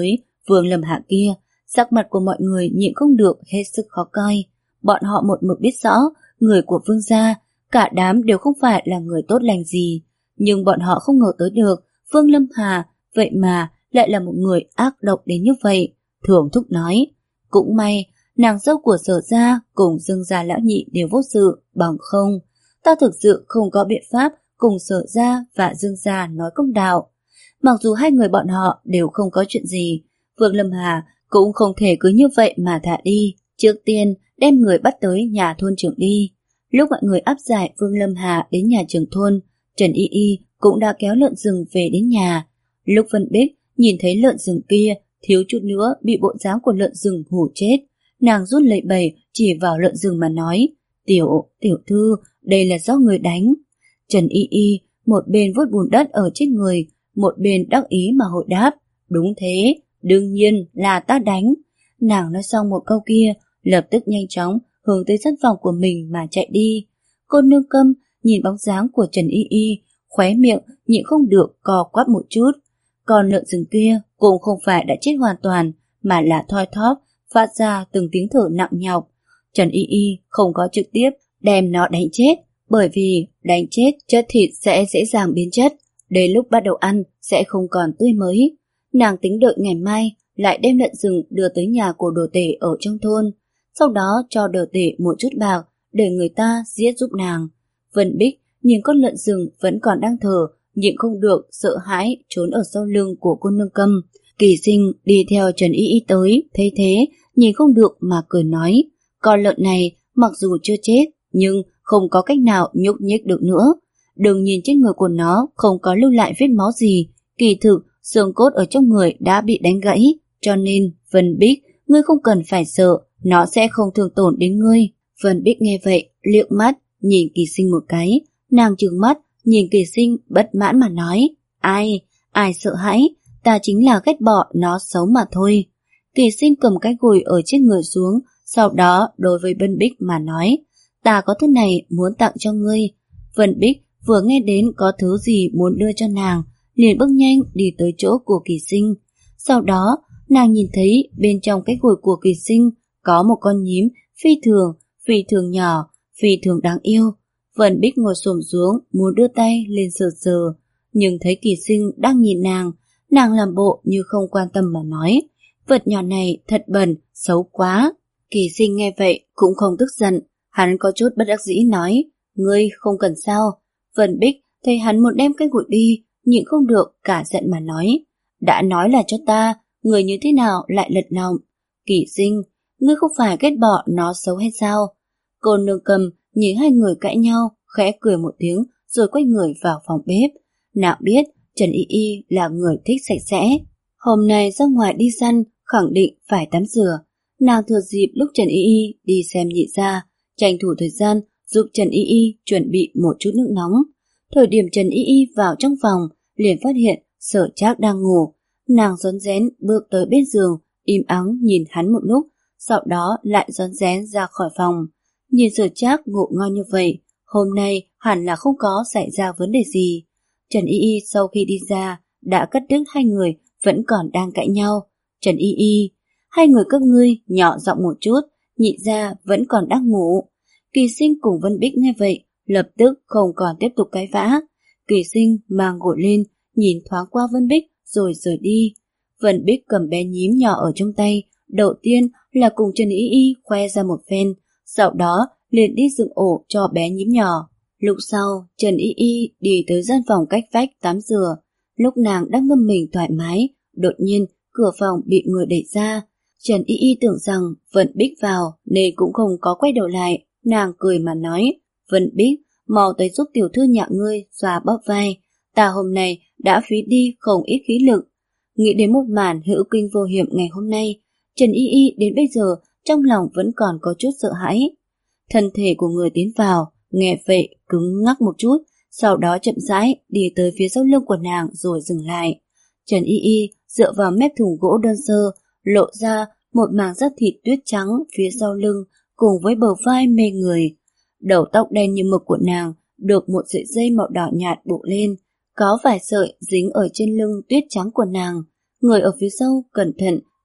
Vương Lâm Hạ kia, sắc mặt của mọi người nhịn không được hết sức khó coi. Bọn họ một mực biết rõ, người của Vương gia, cả đám đều không phải là người tốt lành gì. Nhưng bọn họ không ngờ tới được, Vương Lâm Hà, vậy mà lại là một người ác độc đến như vậy. Thường Thúc nói, cũng may, nàng dâu của Sở gia cùng Dương gia lão nhị đều vô sự, bằng không. Ta thực sự không có biện pháp cùng Sở gia và Dương gia nói công đạo. Mặc dù hai người bọn họ đều không có chuyện gì, Vương Lâm Hà cũng không thể cứ như vậy mà thả đi. Trước tiên đem người bắt tới nhà thôn trưởng đi. Lúc mọi người áp giải Vương Lâm Hà đến nhà trưởng thôn, Trần Y Y cũng đã kéo lợn rừng về đến nhà. Lúc Vân Bích nhìn thấy lợn rừng kia, thiếu chút nữa bị bộ dáng của lợn rừng hù chết. Nàng run lẩy bẩy chỉ vào lợn rừng mà nói, Tiểu, tiểu thư, đây là do người đánh. Trần Y Y một bên vuốt bùn đất ở trên người, một bên đắc ý mà hội đáp, đúng thế, đương nhiên là ta đánh. Nàng nói xong một câu kia, lập tức nhanh chóng hướng tới căn phòng của mình mà chạy đi. Cô nương Câm nhìn bóng dáng của Trần Y Y, khóe miệng nhịn không được co quắp một chút. Còn lợn rừng kia cũng không phải đã chết hoàn toàn, mà là thoi thóp, phát ra từng tiếng thở nặng nhọc. Trần Y Y không có trực tiếp đem nó đánh chết, bởi vì đánh chết chất thịt sẽ dễ dàng biến chất, đến lúc bắt đầu ăn sẽ không còn tươi mới. Nàng tính đợi ngày mai lại đem lợn rừng đưa tới nhà của đồ tể ở trong thôn, sau đó cho đồ tể một chút bạc để người ta giết giúp nàng. Vân Bích nhìn con lợn rừng vẫn còn đang thở, nhịn không được sợ hãi trốn ở sau lưng của cô nương Câm. Kỳ Sinh đi theo Trần Y Y tới, thấy thế nhìn không được mà cười nói, con lợn này mặc dù chưa chết nhưng không có cách nào nhúc nhích được nữa. Đừng nhìn trên người của nó không có lưu lại vết máu gì, kỳ thực xương cốt ở trong người đã bị đánh gãy, cho nên Vân Bích, ngươi không cần phải sợ, nó sẽ không thương tổn đến ngươi. Vân Bích nghe vậy, liếc mắt nhìn Kỳ Sinh một cái, nàng trừng mắt nhìn Kỳ Sinh bất mãn mà nói, ai, ai sợ hãi, ta chính là ghét bỏ nó xấu mà thôi. Kỳ Sinh cầm cái gùi ở trên người xuống, sau đó đối với Vân Bích mà nói, ta có thứ này muốn tặng cho ngươi. Vân Bích vừa nghe đến có thứ gì muốn đưa cho nàng, liền bước nhanh đi tới chỗ của Kỳ Sinh. Sau đó, nàng nhìn thấy bên trong cái gùi của Kỳ Sinh có một con nhím phi thường, phi thường nhỏ, phi thường đáng yêu. Vân Bích ngồi xổm xuống muốn đưa tay lên sờ sờ, nhưng thấy Kỳ Sinh đang nhìn nàng, nàng làm bộ như không quan tâm mà nói, vật nhỏ này thật bẩn, xấu quá. Kỳ Sinh nghe vậy cũng không tức giận, hắn có chút bất đắc dĩ nói, ngươi không cần sao. Vân Bích thấy hắn muốn đem cái gùi đi, nhịn không được cả giận mà nói, đã nói là cho ta, người như thế nào lại lật lòng. Kỳ Sinh, ngươi không phải ghét bỏ nó xấu hay sao? Cô nương Cầm nhìn hai người cãi nhau, khẽ cười một tiếng rồi quay người vào phòng bếp. Nào biết Trần Y Y là người thích sạch sẽ, hôm nay ra ngoài đi săn khẳng định phải tắm rửa. Nàng thừa dịp lúc Trần Y Y đi xem nhị gia, tranh thủ thời gian giúp Trần Y Y chuẩn bị một chút nước nóng. Thời điểm Trần Y Y vào trong phòng, liền phát hiện Sở Trác đang ngủ. Nàng rón rén bước tới bên giường, im ắng nhìn hắn một lúc, sau đó lại rón rén ra khỏi phòng. Nhìn Sở Trác ngủ ngon như vậy, hôm nay hẳn là không có xảy ra vấn đề gì. Trần Y Y sau khi đi ra đã cắt đứt hai người vẫn còn đang cãi nhau. Trần Y Y, hai người các ngươi nhỏ giọng một chút, nhị gia vẫn còn đang ngủ. Kỳ Sinh cùng Vân Bích nghe vậy, lập tức không còn tiếp tục cãi vã. Kỳ Sinh mang gội lên, nhìn thoáng qua Vân Bích rồi rời đi. Vân Bích cầm bé nhím nhỏ ở trong tay, đầu tiên là cùng Trần Y Y khoe ra một phen, sau đó liền đi dựng ổ cho bé nhím nhỏ. Lúc sau, Trần Y Y đi tới gian phòng cách vách tắm rửa. Lúc nàng đang ngâm mình thoải mái, đột nhiên cửa phòng bị người đẩy ra. Trần Y Y tưởng rằng Vân Bích vào nên cũng không có quay đầu lại. Nàng cười mà nói, Vân Bích, mau tới giúp tiểu thư nhà ngươi xoa bóp vai. Ta hôm nay đã phí đi không ít khí lực. Nghĩ đến một màn hữu kinh vô hiểm ngày hôm nay, Trần Y Y đến bây giờ trong lòng vẫn còn có chút sợ hãi. Thân thể của người tiến vào, nghe vậy cứng ngắc một chút, sau đó chậm rãi đi tới phía sau lưng của nàng rồi dừng lại. Trần Y Y dựa vào mép thùng gỗ đơn sơ, lộ ra một mảng da thịt tuyết trắng phía sau lưng cùng với bờ vai mê người. Đầu tóc đen như mực của nàng được một sợi dây màu đỏ nhạt buộc lên, có vài sợi dính ở trên lưng tuyết trắng của nàng. Người ở phía sau cẩn thận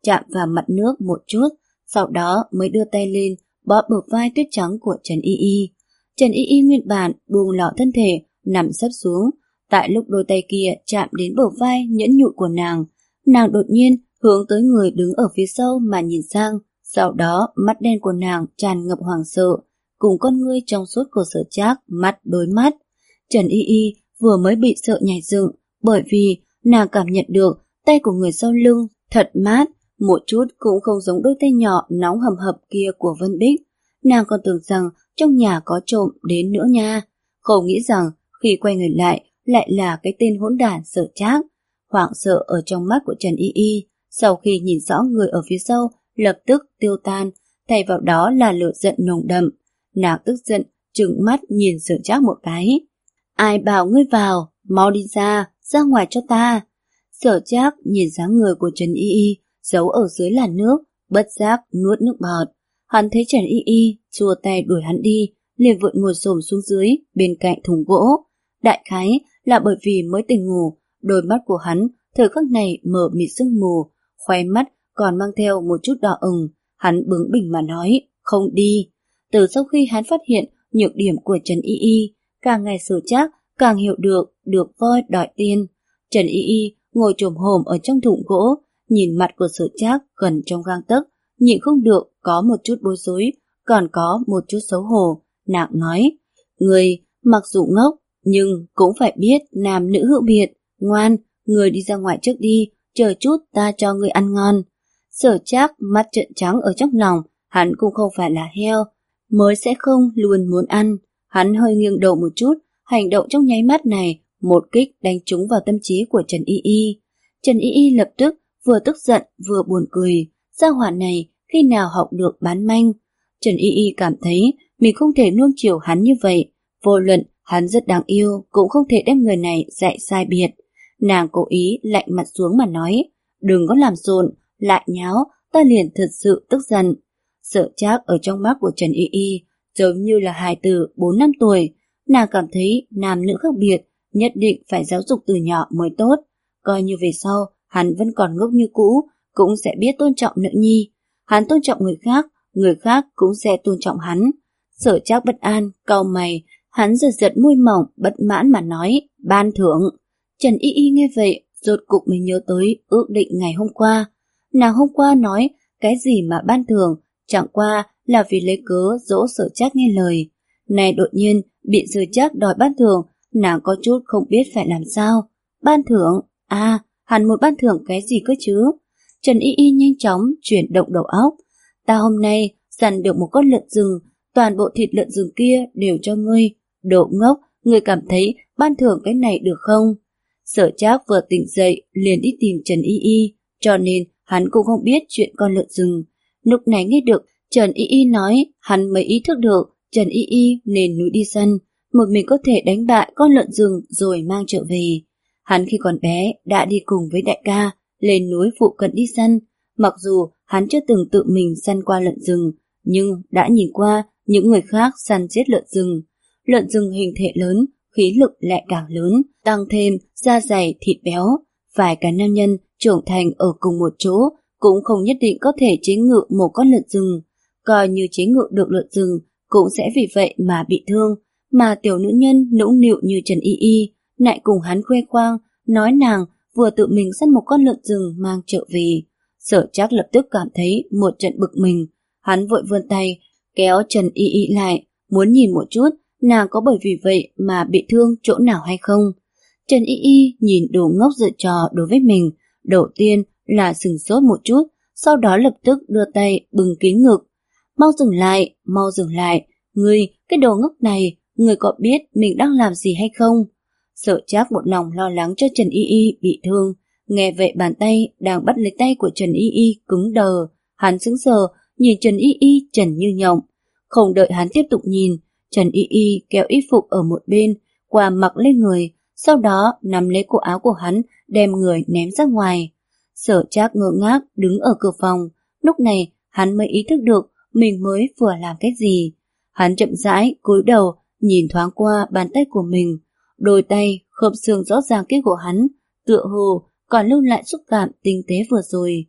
chạm vào mặt nước một chút, sau đó mới đưa tay lên bóp bờ vai tuyết trắng của Trần Y Y. Trần Y Y nguyên bản buông lỏng thân thể, nằm sấp xuống. Tại lúc đôi tay kia chạm đến bờ vai nhẫn nhụi của nàng, nàng đột nhiên hướng tới người đứng ở phía sau mà nhìn sang. Sau đó mắt đen của nàng tràn ngập hoảng sợ, cùng con ngươi trong suốt của Sở Trác mắt đối mắt. Trần Y Y vừa mới bị sợ nhảy dựng, bởi vì nàng cảm nhận được tay của người sau lưng thật mát, một chút cũng không giống đôi tay nhỏ nóng hầm hập kia của Vân Đích. Nàng còn tưởng rằng trong nhà có trộm đến nữa nha, không nghĩ rằng khi quay người lại lại là cái tên hỗn đản Sở Trác. Hoảng sợ ở trong mắt của Trần Y Y, sau khi nhìn rõ người ở phía sau, lập tức tiêu tan, thay vào đó là lửa giận nồng đậm. Nàng tức giận trừng mắt nhìn Sở Trác một cái. Ai bảo ngươi vào, mau đi ra, ra ngoài cho ta. Sở Trác nhìn dáng người của Trần Y Y giấu ở dưới làn nước, bất giác nuốt nước bọt. Hắn thấy Trần Y Y chua tay đuổi hắn đi, liền vội ngồi xổm xuống dưới bên cạnh thùng gỗ. Đại khái là bởi vì mới tỉnh ngủ, đôi mắt của hắn thời khắc này mở mịt sương mù, khóe mắt còn mang theo một chút đỏ ửng. Hắn bướng bỉnh mà nói, không đi. Từ sau khi hắn phát hiện nhược điểm của Trần Y Y, càng ngày Sở Trác càng hiểu được được voi đòi tiền. Trần Y Y ngồi chồm hổm ở trong thùng gỗ, nhìn mặt của Sở Trác gần trong gang tấc, nhịn không được có một chút bối rối, còn có một chút xấu hổ. Nàng nói, người mặc dù ngốc nhưng cũng phải biết nam nữ hữu biệt. Ngoan, người đi ra ngoài trước đi, chờ chút ta cho người ăn ngon. Sở Trác mắt trợn trắng ở trong lòng, hắn cũng không phải là heo, mới sẽ không luôn muốn ăn. Hắn hơi nghiêng đầu một chút, hành động trong nháy mắt này một kích đánh trúng vào tâm trí của Trần Y Y. Trần Y Y lập tức vừa tức giận vừa buồn cười, gia hỏa này khi nào học được bán manh. Trần Y Y cảm thấy mình không thể nuông chiều hắn như vậy, vô luận hắn rất đáng yêu cũng không thể đem người này dạy sai biệt. Nàng cố ý lạnh mặt xuống mà nói, đừng có làm rộn, lại nháo, ta liền thật sự tức giận. Sở Trác ở trong mắt của Trần Y Y giống như là hài tử bốn năm tuổi, nàng cảm thấy nam nữ khác biệt, nhất định phải giáo dục từ nhỏ mới tốt. Coi như về sau hắn vẫn còn ngốc như cũ, cũng sẽ biết tôn trọng nữ nhi. Hắn tôn trọng người khác, người khác cũng sẽ tôn trọng hắn. Sở Trác bất an, cau mày, hắn giật giật môi mỏng, bất mãn mà nói, ban thưởng. Trần Y Y nghe vậy, rốt cục mình nhớ tới ước định ngày hôm qua. Nàng hôm qua nói cái gì mà ban thưởng, chẳng qua là vì lấy cớ dỗ Sở Trác nghe lời. Này đột nhiên bị Sở Trác đòi ban thưởng, nàng có chút không biết phải làm sao. Ban thưởng? À, hẳn một ban thưởng cái gì cơ chứ? Trần Y Y nhanh chóng chuyển động đầu óc. Ta hôm nay săn được một con lợn rừng, toàn bộ thịt lợn rừng kia đều cho ngươi. Đồ ngốc, ngươi cảm thấy ban thưởng cái này được không? Sở Trác vừa tỉnh dậy liền đi tìm Trần Y Y, cho nên hắn cũng không biết chuyện con lợn rừng. Lúc này nghe được Trần Y Y nói, hắn mới ý thức được Trần Y Y nên núi đi săn, một mình có thể đánh bại con lợn rừng rồi mang trở về. Hắn khi còn bé đã đi cùng với đại ca lên núi phụ cận đi săn, mặc dù hắn chưa từng tự mình săn qua lợn rừng, nhưng đã nhìn qua những người khác săn giết lợn rừng. Lợn rừng hình thể lớn, khí lực lại càng lớn, tăng thêm da dày thịt béo. Vài cái nam nhân trưởng thành ở cùng một chỗ cũng không nhất định có thể chế ngự một con lợn rừng. Coi như chế ngự được lợn rừng cũng sẽ vì vậy mà bị thương. Mà tiểu nữ nhân nũng nịu như Trần Y Y lại cùng hắn khoe khoang, nói nàng vừa tự mình săn một con lợn rừng mang trở về. Sở Trác lập tức cảm thấy một trận bực mình. Hắn vội vươn tay kéo Trần Y Y lại, muốn nhìn một chút nàng có bởi vì vậy mà bị thương chỗ nào hay không. Trần Y Y nhìn đồ ngốc giở trò đối với mình, đầu tiên là sửng sốt một chút, sau đó lập tức đưa tay bưng kín ngực. Mau dừng lại, mau dừng lại, ngươi, cái đồ ngốc này, ngươi có biết mình đang làm gì hay không? Sở Trác một lòng lo lắng cho Trần Y Y bị thương, nghe vậy bàn tay đang bắt lấy tay của Trần Y Y cứng đờ, hắn sững sờ nhìn Trần Y Y trần như nhộng. Không đợi hắn tiếp tục nhìn, Trần Y Y kéo y phục ở một bên qua mặc lên người, sau đó nắm lấy cổ áo của hắn đem người ném ra ngoài. Sở Trác ngơ ngác đứng ở cửa phòng, lúc này hắn mới ý thức được mình mới vừa làm cái gì. Hắn chậm rãi cúi đầu nhìn thoáng qua bàn tay của mình, đôi tay khớp xương rõ ràng kia của hắn tựa hồ còn lưu lại xúc cảm tinh tế vừa rồi.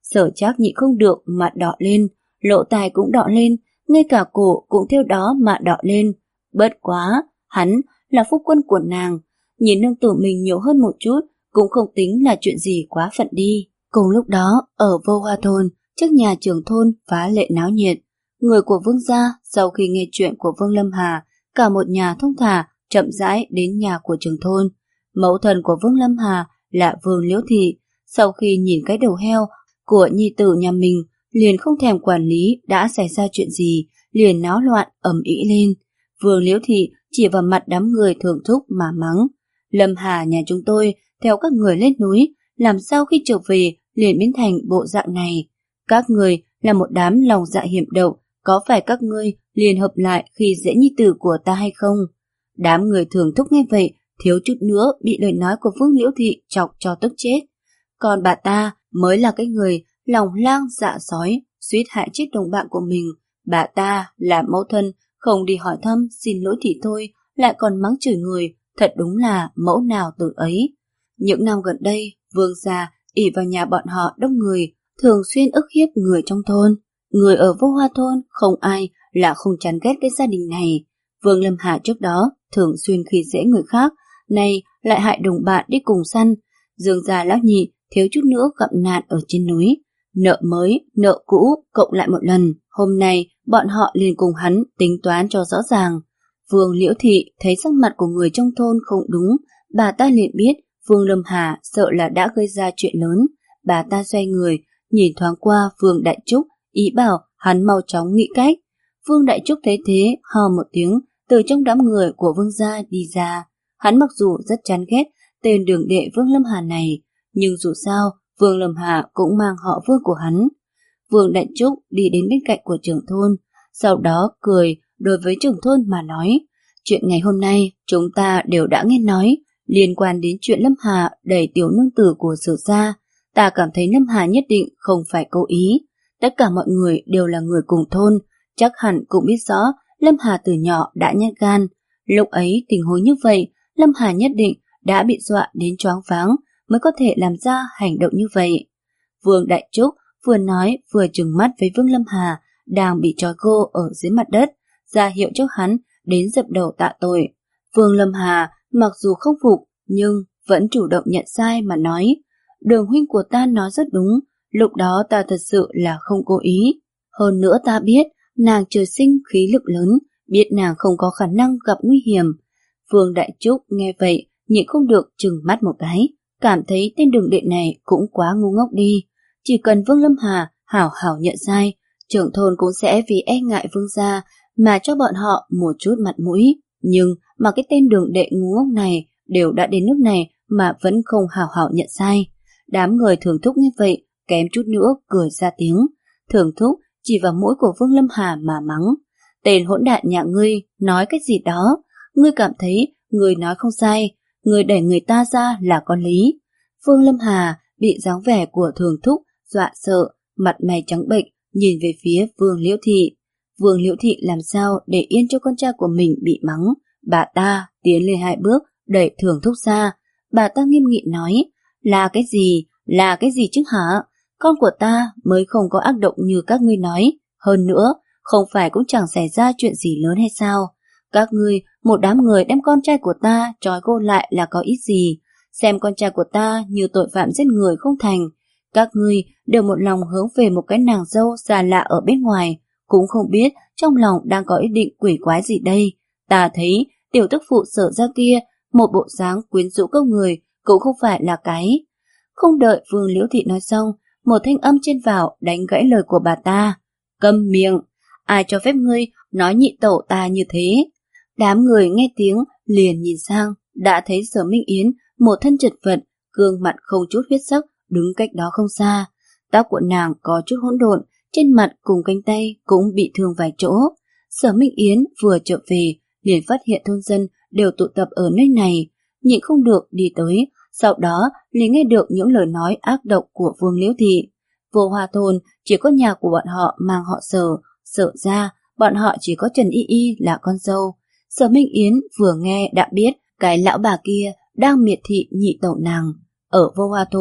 Sở Trác nhịn không được mặt đỏ lên, lỗ tai cũng đỏ lên, ngay cả cổ cũng theo đó mà đỏ lên. Bất quá, hắn là phu quân của nàng, nhìn nương tử mình nhiều hơn một chút cũng không tính là chuyện gì quá phận đi. Cùng lúc đó, ở Vô Hoa Thôn, trước nhà trưởng thôn phá lệ náo nhiệt. Người của Vương gia sau khi nghe chuyện của Vương Lâm Hà, cả một nhà thông thả chậm rãi đến nhà của trưởng thôn. Mẫu thân của Vương Lâm Hà là Vương Liễu Thị, sau khi nhìn cái đầu heo của nhi tử nhà mình, liền không thèm quản lý đã xảy ra chuyện gì, liền náo loạn ầm ĩ lên. Vương Liễu Thị chỉ vào mặt đám người thưởng thúc mà mắng: Lâm Hà nhà chúng tôi theo các người lên núi, làm sao khi trở về liền biến thành bộ dạng này? Các người là một đám lòng dạ hiểm độc, có phải các ngươi liền hợp lại khi dễ nhi tử của ta hay không? Đám người thưởng thúc nghe vậy, thiếu chút nữa bị lời nói của Vương Liễu Thị chọc cho tức chết. Còn bà ta mới là cái người lòng lang dạ sói, suýt hại chết đồng bạn của mình. Bà ta là mẫu thân, không đi hỏi thăm xin lỗi thì thôi, lại còn mắng chửi người, thật đúng là mẫu nào tử ấy. Những năm gần đây, Vương gia ỷ vào nhà bọn họ đông người, thường xuyên ức hiếp người trong thôn. Người ở Vô Hoa Thôn không ai là không chán ghét cái gia đình này. Vương Lâm Hà trước đó thường xuyên khi dễ người khác, nay lại hại đồng bạn đi cùng săn. Dương gia lão nhị thiếu chút nữa gặp nạn ở trên núi. Nợ mới, nợ cũ cộng lại một lần. Hôm nay bọn họ liền cùng hắn tính toán cho rõ ràng. Vương Liễu Thị thấy sắc mặt của người trong thôn không đúng, bà ta liền biết Vương Lâm Hà sợ là đã gây ra chuyện lớn. Bà ta xoay người, nhìn thoáng qua Vương Đại Trúc, ý bảo hắn mau chóng nghĩ cách. Vương Đại Trúc thấy thế, hò một tiếng, từ trong đám người của Vương gia đi ra. Hắn mặc dù rất chán ghét tên đường đệ Vương Lâm Hà này, nhưng dù sao Vương Lâm Hà cũng mang họ Vương của hắn. Vương Đại Trúc đi đến bên cạnh của trưởng thôn, sau đó cười đối với trưởng thôn mà nói: chuyện ngày hôm nay chúng ta đều đã nghe nói, liên quan đến chuyện Lâm Hà đẩy tiểu nương tử của Sở gia. Ta cảm thấy Lâm Hà nhất định không phải cố ý. Tất cả mọi người đều là người cùng thôn, chắc hẳn cũng biết rõ Lâm Hà từ nhỏ đã nhát gan. Lúc ấy tình huống như vậy, Lâm Hà nhất định đã bị dọa đến choáng váng mới có thể làm ra hành động như vậy. Vương Đại Trúc vừa nói vừa trừng mắt với Vương Lâm Hà đang bị trói gô ở dưới mặt đất, ra hiệu cho hắn đến dập đầu tạ tội. Vương Lâm Hà mặc dù không phục nhưng vẫn chủ động nhận sai mà nói: Đường huynh của ta nói rất đúng, lúc đó ta thật sự là không cố ý. Hơn nữa ta biết nàng trời sinh khí lực lớn, biết nàng không có khả năng gặp nguy hiểm. Vương Đại Trúc nghe vậy nhịn không được trừng mắt một cái, cảm thấy tên đường đệ này cũng quá ngu ngốc đi. Chỉ cần Vương Lâm Hà hảo hảo nhận sai, trưởng thôn cũng sẽ vì e ngại Vương gia mà cho bọn họ một chút mặt mũi. Nhưng mà cái tên đường đệ ngu ngốc này đều đã đến nước này mà vẫn không hảo hảo nhận sai. Đám người Thường Thúc như vậy kém chút nữa cười ra tiếng. Thường Thúc chỉ vào mũi của Vương Lâm Hà mà mắng: tên hỗn đản nhà ngươi nói cái gì đó, ngươi cảm thấy ngươi nói không sai, ngươi đẩy người ta ra là có lý. Vương Lâm Hà bị dáng vẻ của Thường Thúc dọa sợ, mặt mày trắng bệch nhìn về phía Vương Liễu Thị. Vương Liễu Thị làm sao để yên cho con trai của mình bị mắng. Bà ta tiến lên hai bước đẩy Thường Thúc ra. Bà ta nghiêm nghị nói: là cái gì, là cái gì chứ hả? Con của ta mới không có ác động như các ngươi nói. Hơn nữa, không phải cũng chẳng xảy ra chuyện gì lớn hay sao? Các ngươi, một đám người đem con trai của ta trói gô lại là có ý gì? Xem con trai của ta như tội phạm giết người không thành. Các ngươi đều một lòng hướng về một cái nàng dâu già lạ ở bên ngoài, cũng không biết trong lòng đang có ý định quỷ quái gì đây. Ta thấy tiểu tức phụ Sở gia kia, một bộ dáng quyến rũ câu người, cũng không phải là cái. Không đợi Vương Liễu Thị nói xong, một thanh âm trên vào đánh gãy lời của bà ta: câm miệng, ai cho phép ngươi nói nhị tẩu ta như thế? Đám người nghe tiếng liền nhìn sang, đã thấy Sở Minh Yến một thân chật vật, gương mặt không chút huyết sắc đứng cách đó không xa. Tóc của nàng có chút hỗn độn, trên mặt cùng cánh tay cũng bị thương vài chỗ. Sở Minh Yến vừa trở về liền phát hiện thôn dân đều tụ tập ở nơi này, nhịn không được đi tới, sau đó liền nghe được những lời nói ác độc của Vương Liễu Thị. Vô Hoa Thôn chỉ có nhà của bọn họ mang họ Sở, Sở ra bọn họ chỉ có Trần Y Y là con dâu. Sở Minh Yến vừa nghe đã biết cái lão bà kia đang miệt thị nhị tẩu nàng. Ở Vô Hoa Thôn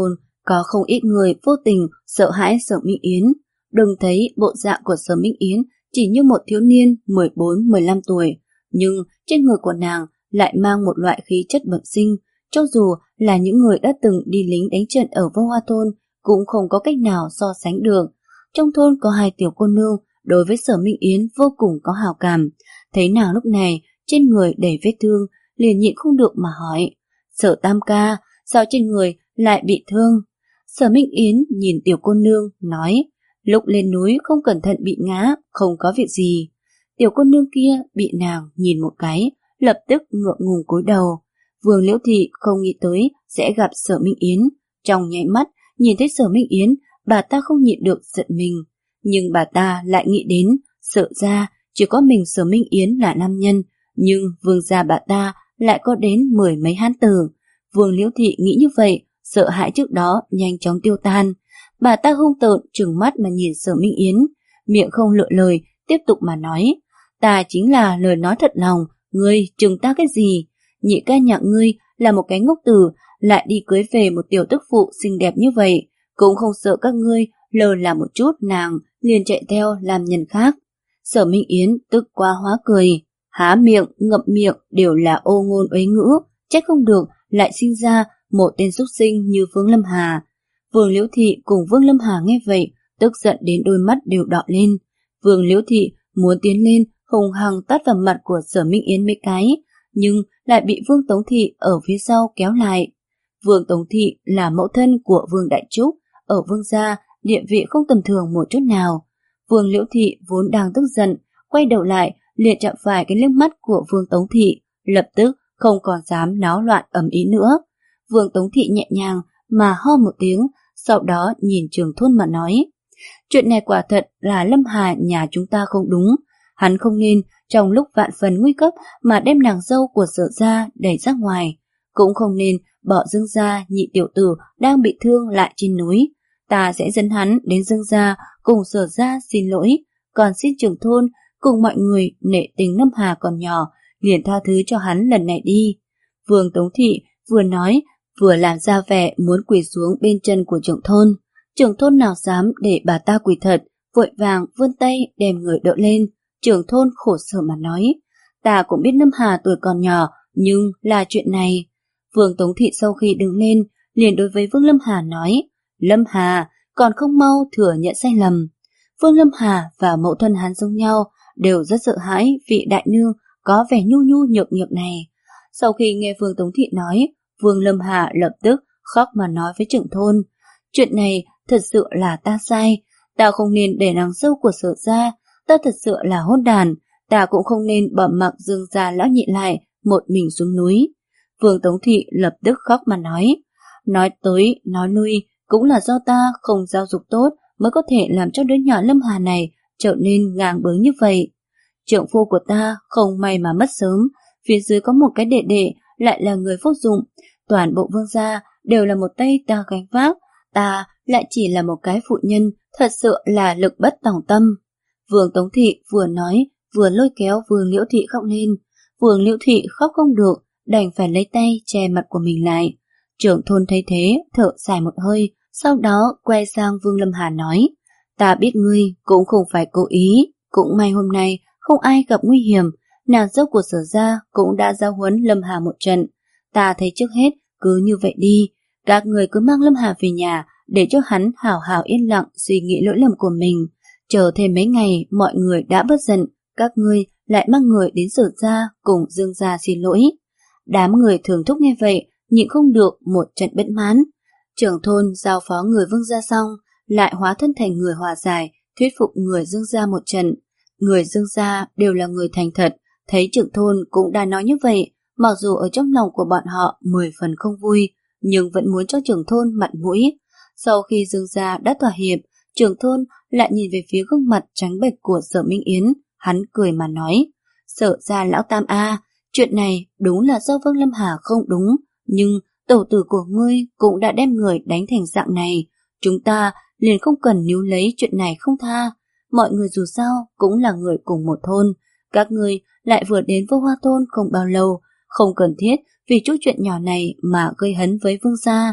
Có không ít người vô tình sợ hãi Sở Minh Yến. Đừng thấy bộ dạng của Sở Minh Yến chỉ như một thiếu niên mười bốn mười lăm tuổi, nhưng trên người của nàng lại mang một loại khí chất bẩm sinh, cho dù là những người đã từng đi lính đánh trận ở Vô Hoa Thôn cũng không có cách nào so sánh được. Trong thôn có hai tiểu cô nương đối với Sở Minh Yến vô cùng có hào cảm, thấy nàng lúc này trên người đầy vết thương, liền nhịn không được mà hỏi: Sở Tam ca, sao trên người lại bị thương? Sở Minh Yến nhìn tiểu cô nương, nói: Lúc lên núi không cẩn thận bị ngã, không có việc gì. Tiểu cô nương kia bị nàng nhìn một cái, lập tức ngượng ngùng cúi đầu. Vương Liễu Thị không nghĩ tới sẽ gặp Sở Minh Yến, trong nháy mắt nhìn thấy Sở Minh Yến, bà ta không nhịn được giận mình, nhưng bà ta lại nghĩ đến Sở gia chỉ có mình Sở Minh Yến là nam nhân, nhưng Vương gia bà ta lại có đến mười mấy hán tử. Vương Liễu Thị nghĩ như vậy, sợ hãi trước đó nhanh chóng tiêu tan. Bà ta hung tợn trừng mắt mà nhìn Sở Minh Yến, miệng không lựa lời, tiếp tục mà nói: Ta chính là lời nói thật lòng, ngươi chừng ta cái gì? Nhị ca nhà ngươi là một cái ngốc tử, lại đi cưới về một tiểu tức phụ xinh đẹp như vậy, cũng không sợ các ngươi lờ là một chút nàng liền chạy theo làm nhân khác. Sở Minh Yến tức quá hóa cười, há miệng ngậm miệng đều là ô ngôn uế ngữ, trách không được lại sinh ra một tên súc sinh như Vương Lâm Hà. Vương Liễu Thị cùng Vương Lâm Hà nghe vậy, tức giận đến đôi mắt đều đỏ lên. Vương Liễu Thị muốn tiến lên hùng hăng tát vào mặt của Sở Minh Yến mấy cái, nhưng lại bị Vương Tống Thị ở phía sau kéo lại. Vương Tống Thị là mẫu thân của Vương Đại Trúc, ở Vương gia địa vị không tầm thường một chút nào. Vương Liễu Thị vốn đang tức giận, quay đầu lại liền chạm phải cái liếc mắt của Vương Tống Thị, lập tức không còn dám náo loạn ầm ĩ nữa. Vương Tống Thị nhẹ nhàng mà ho một tiếng, sau đó nhìn Trường Thôn mà nói: Chuyện này quả thật là Lâm Hà nhà chúng ta không đúng, hắn không nên trong lúc vạn phần nguy cấp mà đem nàng dâu của Sở gia đẩy ra ngoài, cũng không nên bỏ Dương gia nhị tiểu tử đang bị thương lại trên núi. Ta sẽ dẫn hắn đến Dương gia cùng Sở gia xin lỗi, còn xin Trường Thôn cùng mọi người nể tình Lâm Hà còn nhỏ, liền tha thứ cho hắn lần này đi. Vương Tống Thị vừa nói vừa làm ra vẻ muốn quỳ xuống bên chân của Trưởng Thôn. Trưởng Thôn nào dám để bà ta quỳ thật, vội vàng vươn tay đem người đỡ lên. Trưởng Thôn khổ sở mà nói: Ta cũng biết Lâm Hà tuổi còn nhỏ, nhưng là chuyện này. Vương Tống Thị sau khi đứng lên liền đối với Vương Lâm Hà nói: Lâm Hà còn không mau thừa nhận sai lầm. Vương Lâm Hà và mẫu thân hắn giống nhau, đều rất sợ hãi vị đại nương có vẻ nhu nhu nhược nhược này. Sau khi nghe Vương Tống Thị nói, Vương Lâm Hà lập tức khóc mà nói với Trưởng Thôn: Chuyện này thật sự là ta sai, ta không nên để nàng dâu của Sở gia, ta thật sự là hỗn đàn, ta cũng không nên bỏ mặc Dương gia lão nhị lại một mình xuống núi. Vương Tống Thị lập tức khóc mà nói: Nói tới nói lui cũng là do ta không giáo dục tốt mới có thể làm cho đứa nhỏ Lâm Hà này trở nên ngang bướng như vậy. Trượng phu của ta không may mà mất sớm, phía dưới có một cái đệ đệ lại là người vô dụng, toàn bộ Vương gia đều là một tay ta gánh vác, ta lại chỉ là một cái phụ nhân, thật sự là lực bất tòng tâm. Vương Tống Thị vừa nói vừa lôi kéo Vương Liễu Thị khóc lên. Vương Liễu Thị khóc không được, đành phải lấy tay che mặt của mình lại. Trưởng Thôn thấy thế thở dài một hơi, sau đó quay sang Vương Lâm Hà nói: Ta biết ngươi cũng không phải cố ý, cũng may hôm nay không ai gặp nguy hiểm, nàng dâu của Sở gia cũng đã giao huấn Lâm Hà một trận. Ta thấy trước hết cứ như vậy đi, các người cứ mang Lâm Hà về nhà để cho hắn hảo hảo yên lặng suy nghĩ lỗi lầm của mình. Chờ thêm mấy ngày mọi người đã bớt giận, các ngươi lại mang người đến Sở gia cùng Dương gia xin lỗi. Đám người thường thúc nghe vậy nhịn không được một trận bất mãn. Trưởng Thôn giao phó người Vương gia xong, lại hóa thân thành người hòa giải, thuyết phục người Dương gia một trận. Người Dương gia đều là người thành thật, thấy Trưởng Thôn cũng đã nói như vậy, mặc dù ở trong lòng của bọn họ mười phần không vui, nhưng vẫn muốn cho Trưởng Thôn mặt mũi. Sau khi Dương gia đã thỏa hiệp, Trưởng Thôn lại nhìn về phía gương mặt trắng bệch của Sở Minh Yến, hắn cười mà nói: Sở gia lão tam a, chuyện này đúng là do Vương Lâm Hà không đúng, nhưng tẩu tử của ngươi cũng đã đem người đánh thành dạng này, chúng ta liền không cần níu lấy chuyện này không tha. Mọi người dù sao cũng là người cùng một thôn, các ngươi lại vừa đến Vô Hoa Thôn không bao lâu, không cần thiết vì chút chuyện nhỏ này mà gây hấn với Vương gia.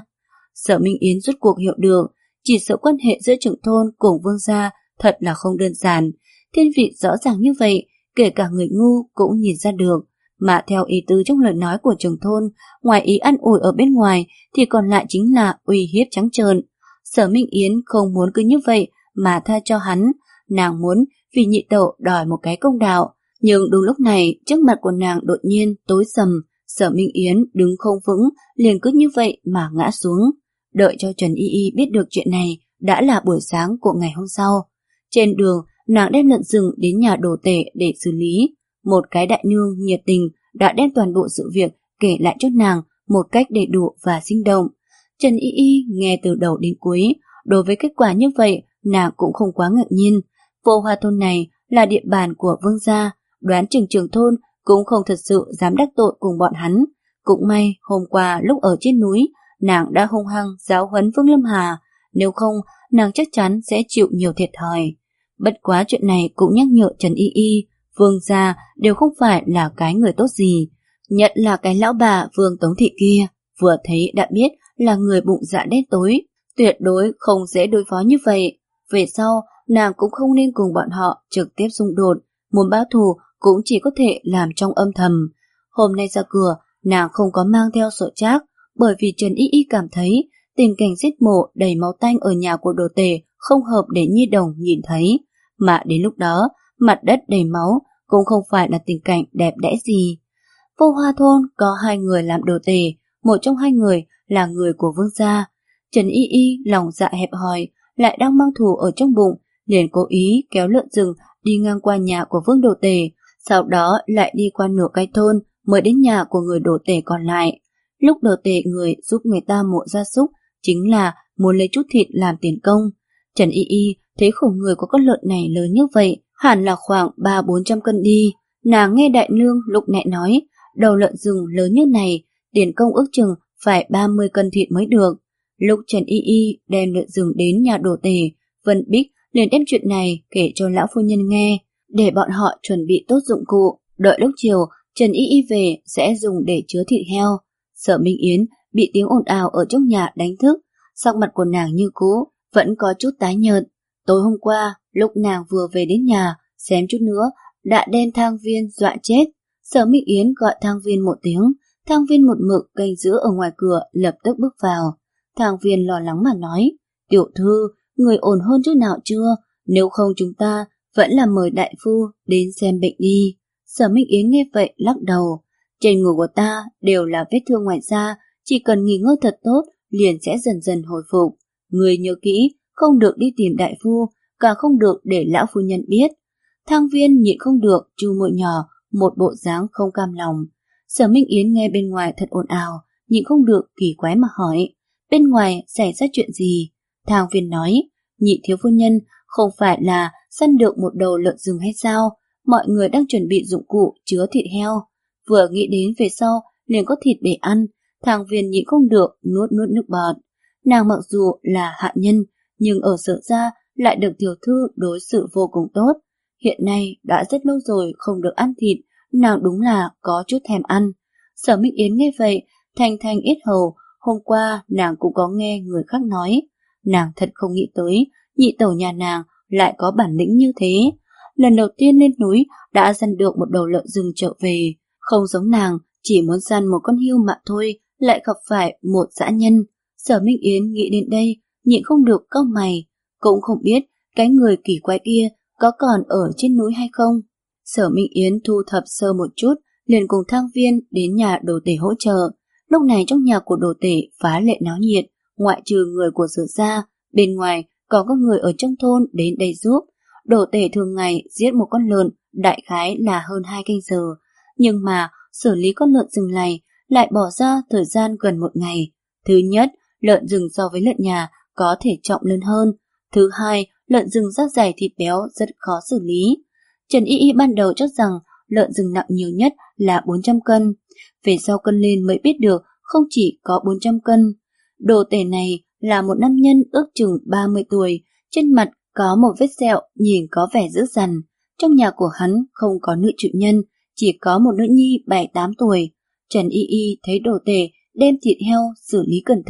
Sở Minh Yến rốt cuộc hiểu được, chỉ sợ quan hệ giữa trưởng thôn cùng Vương gia thật là không đơn giản. Thiên vị rõ ràng như vậy, kể cả người ngu cũng nhìn ra được. Mà theo ý tứ trong lời nói của trưởng thôn, ngoài ý ăn ủi ở bên ngoài thì còn lại chính là uy hiếp trắng trợn. Sở Minh Yến không muốn cứ như vậy mà tha cho hắn, nàng muốn vì nhị tẩu đòi một cái công đạo. Nhưng đúng lúc này, trước mặt của nàng đột nhiên tối sầm, Sở Minh Yến đứng không vững, liền cứ như vậy mà ngã xuống. Đợi cho Trần Y Y biết được chuyện này đã là buổi sáng của ngày hôm sau. Trên đường, nàng đem lợn rừng đến nhà đồ tể để xử lý. Một cái đại nương nhiệt tình đã đem toàn bộ sự việc kể lại cho nàng một cách đầy đủ và sinh động. Trần Y Y nghe từ đầu đến cuối, đối với kết quả như vậy, nàng cũng không quá ngạc nhiên. Vô Hoa thôn này là địa bàn của Vương gia, đoán chừng trưởng thôn cũng không thật sự dám đắc tội cùng bọn hắn. Cũng may hôm qua lúc ở trên núi, nàng đã hung hăng giáo huấn Vương Lâm Hà, nếu không nàng chắc chắn sẽ chịu nhiều thiệt thòi. Bất quá chuyện này cũng nhắc nhở Trần Y Y, Vương gia đều không phải là cái người tốt gì, nhất là cái lão bà Vương Tống Thị kia, vừa thấy đã biết là người bụng dạ đen tối, tuyệt đối không dễ đối phó như vậy. Về sau, nàng cũng không nên cùng bọn họ trực tiếp xung đột, muốn báo thù cũng chỉ có thể làm trong âm thầm. Hôm nay ra cửa, nàng không có mang theo sổ trác, bởi vì Trần Y Y cảm thấy tình cảnh giết mổ đầy máu tanh ở nhà của đồ tể không hợp để nhi đồng nhìn thấy, mà đến lúc đó, mặt đất đầy máu cũng không phải là tình cảnh đẹp đẽ gì. Vô Hoa thôn có hai người làm đồ tể, một trong hai người là người của Vương gia. Trần Y Y lòng dạ hẹp hòi, lại đang mang thù ở trong bụng, liền cố ý kéo lợn rừng đi ngang qua nhà của Vương đồ tể, sau đó lại đi qua nửa cái thôn mới đến nhà của người đồ tể còn lại. Lúc đồ tể người giúp người ta mổ gia súc chính là muốn lấy chút thịt làm tiền công. Trần Y Y thấy khổ người của con lợn này lớn như vậy, hẳn là khoảng ba bốn trăm cân đi. Nàng nghe đại nương lúc nãy nói, đầu lợn rừng lớn như này, tiền công ước chừng phải ba mươi cân thịt mới được. Lúc Trần Y Y đem lợn rừng đến nhà đồ tể, Vân Bích liền đem chuyện này kể cho lão phu nhân nghe, để bọn họ chuẩn bị tốt dụng cụ, đợi lúc chiều Trần Y Y về sẽ dùng để chứa thịt heo. Sở Minh Yến bị tiếng ồn ào ở trong nhà đánh thức, sắc mặt của nàng như cũ, vẫn có chút tái nhợt. Tối hôm qua, lúc nàng vừa về đến nhà, xém chút nữa đã đem Thang Viên dọa chết. Sở Minh Yến gọi Thang Viên một tiếng, Thang Viên một mực canh giữ ở ngoài cửa, lập tức bước vào. Thang Viên lo lắng mà nói, tiểu thư, người ổn hơn chút nào chưa? Nếu không chúng ta vẫn là mời đại phu đến xem bệnh đi. Sở Minh Yến nghe vậy lắc đầu, trên người của ta đều là vết thương ngoài da, chỉ cần nghỉ ngơi thật tốt liền sẽ dần dần hồi phục. Người nhớ kỹ, không được đi tìm đại phu, càng không được để lão phu nhân biết. Thang Viên nhịn không được, chu môi nhỏ, một bộ dáng không cam lòng. Sở Minh Yến nghe bên ngoài thật ồn ào, nhịn không được kỳ quái mà hỏi, bên ngoài xảy ra chuyện gì? Thang Viên nói, nhị thiếu phu nhân không phải là săn được một đầu lợn rừng hay sao? Mọi người đang chuẩn bị dụng cụ chứa thịt heo. Vừa nghĩ đến về sau liền có thịt để ăn, Thang Viên nhịn không được nuốt nuốt nước bọt. Nàng mặc dù là hạ nhân, nhưng ở Sở gia lại được tiểu thư đối xử vô cùng tốt. Hiện nay đã rất lâu rồi không được ăn thịt, nàng đúng là có chút thèm ăn. Sở Minh Yến nghe vậy, thanh thanh yết hầu, hôm qua nàng cũng có nghe người khác nói. Nàng thật không nghĩ tới, nhị tẩu nhà nàng lại có bản lĩnh như thế. Lần đầu tiên lên núi đã săn được một đầu lợn rừng trở về, không giống nàng, chỉ muốn săn một con hươu mà thôi, lại gặp phải một dã nhân. Sở Minh Yến nghĩ đến đây, nhịn không được cau mày, cũng không biết cái người kỳ quái kia có còn ở trên núi hay không. Sở Minh Yến thu thập sơ một chút, liền cùng Thang Viên đến nhà đồ tể hỗ trợ. Lúc này trong nhà của đồ tể phá lệ náo nhiệt, ngoại trừ người của Sở gia, bên ngoài còn có người ở trong thôn đến đây giúp. Đồ tể thường ngày giết một con lợn đại khái là hơn hai canh giờ, nhưng mà xử lý con lợn rừng này lại bỏ ra thời gian gần một ngày. Thứ nhất, lợn rừng so với lợn nhà có thể trọng lớn hơn. Thứ hai, lợn rừng da dày thịt béo rất khó xử lý. Trần Y Y ban đầu cho rằng lợn rừng nặng nhiều nhất là bốn trăm cân. Về sau cân lên mới biết được không chỉ có bốn trăm cân. Đồ tể này là một nam nhân ước chừng ba mươi tuổi, trên mặt có một vết sẹo nhìn có vẻ dữ dằn. Trong nhà của hắn không có nữ chủ nhân, chỉ có một nữ nhi bảy tám tuổi. Trần Y Y thấy đồ tể đem thịt heo xử lý cẩn thận,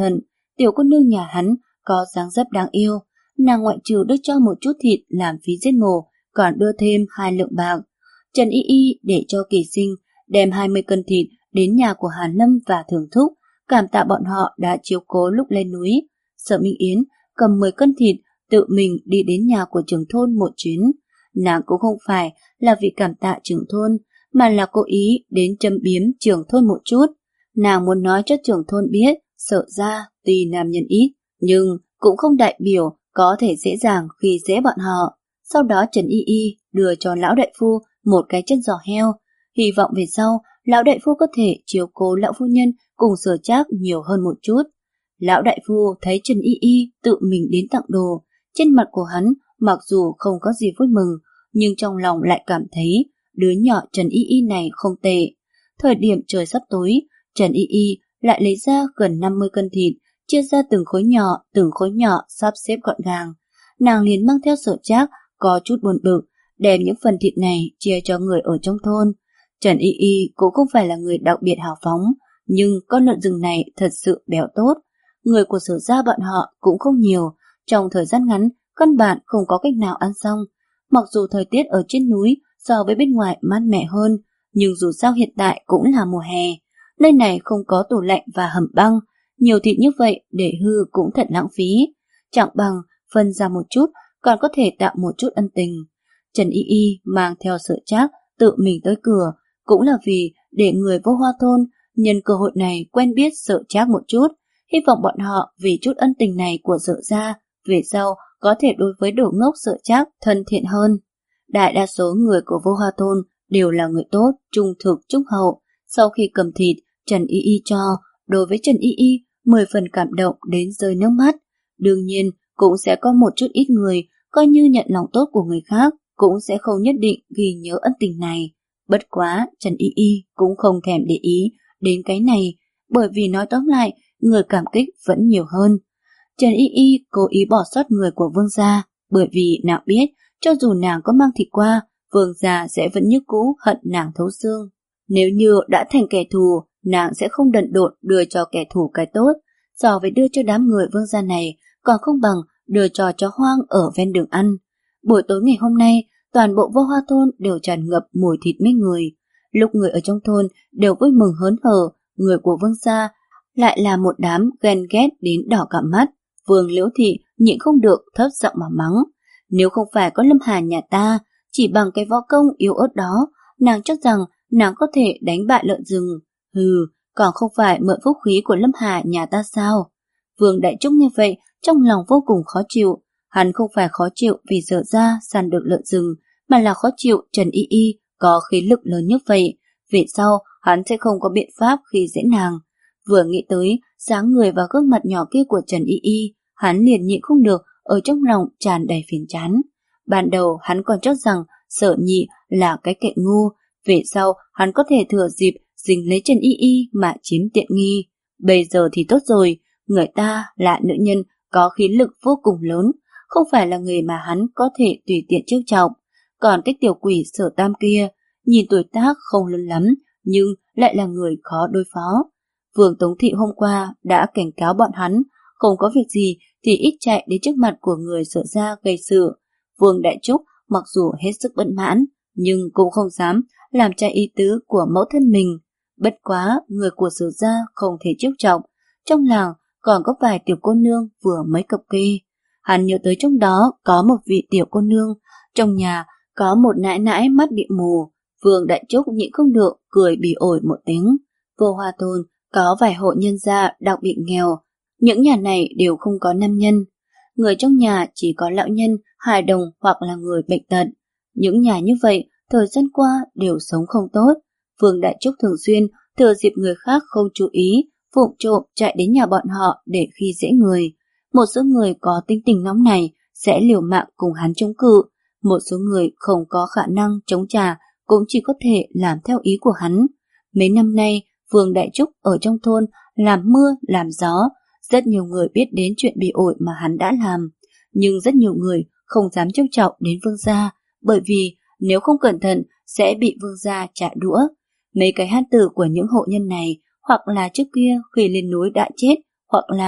tiểu cô nương nhà hắn có dáng dấp đáng yêu, nàng ngoại trừ đưa cho một chút thịt làm phí giết mổ, còn đưa thêm hai lượng bạc. Trần Y Y để cho Kỳ Sinh đem hai mươi cân thịt đến nhà của Hàn Lâm và thưởng thúc, cảm tạ bọn họ đã chiếu cố lúc lên núi. Sở Minh Yến cầm mười cân thịt tự mình đi đến nhà của trưởng thôn một chuyến. Nàng cũng không phải là vì cảm tạ trưởng thôn, mà là cố ý đến châm biếm trưởng thôn một chút. Nàng muốn nói cho trưởng thôn biết, Sở ra tuy nam nhân ít, nhưng cũng không đại biểu có thể dễ dàng khi dễ bọn họ. Sau đó Trần Y Y đưa cho lão đại phu một cái chân giò heo, hy vọng về sau lão đại phu có thể chiếu cố lão phu nhân cùng Sở Trác nhiều hơn một chút. Lão đại phu thấy Trần Y Y tự mình đến tặng đồ, trên mặt của hắn mặc dù không có gì vui mừng, nhưng trong lòng lại cảm thấy đứa nhỏ Trần Y Y này không tệ. Thời điểm trời sắp tối, Trần Y Y lại lấy ra gần năm mươi cân thịt, chia ra từng khối nhỏ, từng khối nhỏ sắp xếp gọn gàng. Nàng liền mang theo Sở Trác có chút buồn bực, đem những phần thịt này chia cho người ở trong thôn. Trần Y Y cũng không phải là người đặc biệt hào phóng, nhưng con lợn rừng này thật sự béo tốt. Người của Sở gia bọn họ cũng không nhiều, trong thời gian ngắn căn bản không có cách nào ăn xong. Mặc dù thời tiết ở trên núi so với bên ngoài mát mẻ hơn, nhưng dù sao hiện tại cũng là mùa hè. Nơi này không có tủ lạnh và hầm băng, nhiều thịt như vậy để hư cũng thật lãng phí. Chẳng bằng phân ra một chút, còn có thể tạo một chút ân tình. Trần Y Y mang theo Sở Trác tự mình tới cửa, cũng là vì để người Vô Hoa thôn nhân cơ hội này quen biết Sở Trác một chút, hy vọng bọn họ vì chút ân tình này của Sở gia về sau có thể đối với đồ ngốc Sở Trác thân thiện hơn. Đại đa số người của Vô Hoa thôn đều là người tốt, trung thực, trung hậu. Sau khi cầm thịt Trần Y Y cho, đối với Trần Y Y mười phần cảm động đến rơi nước mắt. Đương nhiên cũng sẽ có một chút ít người coi như nhận lòng tốt của người khác, cũng sẽ không nhất định ghi nhớ ân tình này. Bất quá Trần Y Y cũng không thèm để ý đến cái này, bởi vì nói tóm lại người cảm kích vẫn nhiều hơn. Trần Y Y cố ý bỏ sót người của Vương gia, bởi vì nàng biết cho dù nàng có mang thịt qua, Vương gia sẽ vẫn như cũ hận nàng thấu xương. Nếu như đã thành kẻ thù, nàng sẽ không đần độn đưa cho kẻ thù cái tốt, so với đưa cho đám người Vương gia này còn không bằng đưa cho chó hoang ở ven đường ăn. Buổi tối ngày hôm nay, toàn bộ Vô Hoa thôn đều tràn ngập mùi thịt mấy người. Lúc người ở trong thôn đều vui mừng hớn hở, người của Vương gia lại là một đám ghen ghét đến đỏ cả mắt. Vương Liễu Thị nhịn không được thấp giọng mà mắng. Nếu không phải có Lâm Hà nhà ta, chỉ bằng cái võ công yếu ớt đó, nàng chắc rằng nàng có thể đánh bại lợn rừng. Hừ, còn không phải mượn phúc khí của Lâm Hà nhà ta sao? Vương Đại Trúc như vậy, trong lòng vô cùng khó chịu. Hắn không phải khó chịu vì Sở gia săn được lợn rừng, mà là khó chịu Trần Y Y có khí lực lớn như vậy. Về sau, hắn sẽ không có biện pháp khi dễ nàng. Vừa nghĩ tới dáng người và gương mặt nhỏ kia của Trần Y Y, hắn liền nhịn không được, ở trong lòng tràn đầy phiền chán. Ban đầu hắn còn cho rằng Sở Nhị là cái kệ ngu, về sau hắn có thể thừa dịp dính lấy Trần Y Y mà chiếm tiện nghi. Bây giờ thì tốt rồi, người ta là nữ nhân có khí lực vô cùng lớn, không phải là người mà hắn có thể tùy tiện trêu chọc. Còn cái tiểu quỷ Sở Tam kia, nhìn tuổi tác không lớn lắm, nhưng lại là người khó đối phó. Vương Tống Thị hôm qua đã cảnh cáo bọn hắn, không có việc gì thì ít chạy đến trước mặt của người Sở gia gây sự. Vương Đại Trúc mặc dù hết sức bất mãn, nhưng cũng không dám làm trái ý tứ của mẫu thân mình. Bất quá người của Sở gia không thể trêu chọc. Trong làng còn có vài tiểu cô nương vừa mới cập kê. Hắn nhớ tới trong đó có một vị tiểu cô nương, trong nhà có một nãi nãi mắt bị mù. Vương Đại Trúc nhịn không được cười bỉ ổi một tiếng. Vô Hoa thôn có vài hộ nhân gia đặc biệt nghèo, những nhà này đều không có nam nhân. Người trong nhà chỉ có lão nhân, hài đồng hoặc là người bệnh tật. Những nhà như vậy thời gian qua đều sống không tốt. Vương Đại Trúc thường xuyên thừa dịp người khác không chú ý, vụng trộm chạy đến nhà bọn họ để khi dễ người. Một số người có tính tình nóng này sẽ liều mạng cùng hắn chống cự, một số người không có khả năng chống trả cũng chỉ có thể làm theo ý của hắn. Mấy năm nay, Vương Đại Trúc ở trong thôn làm mưa làm gió, rất nhiều người biết đến chuyện bị ổi mà hắn đã làm, nhưng rất nhiều người không dám trêu chọc đến Vương gia, bởi vì nếu không cẩn thận sẽ bị Vương gia trả đũa. Mấy cái hán tử của những hộ nhân này hoặc là trước kia khi lên núi đã chết, hoặc là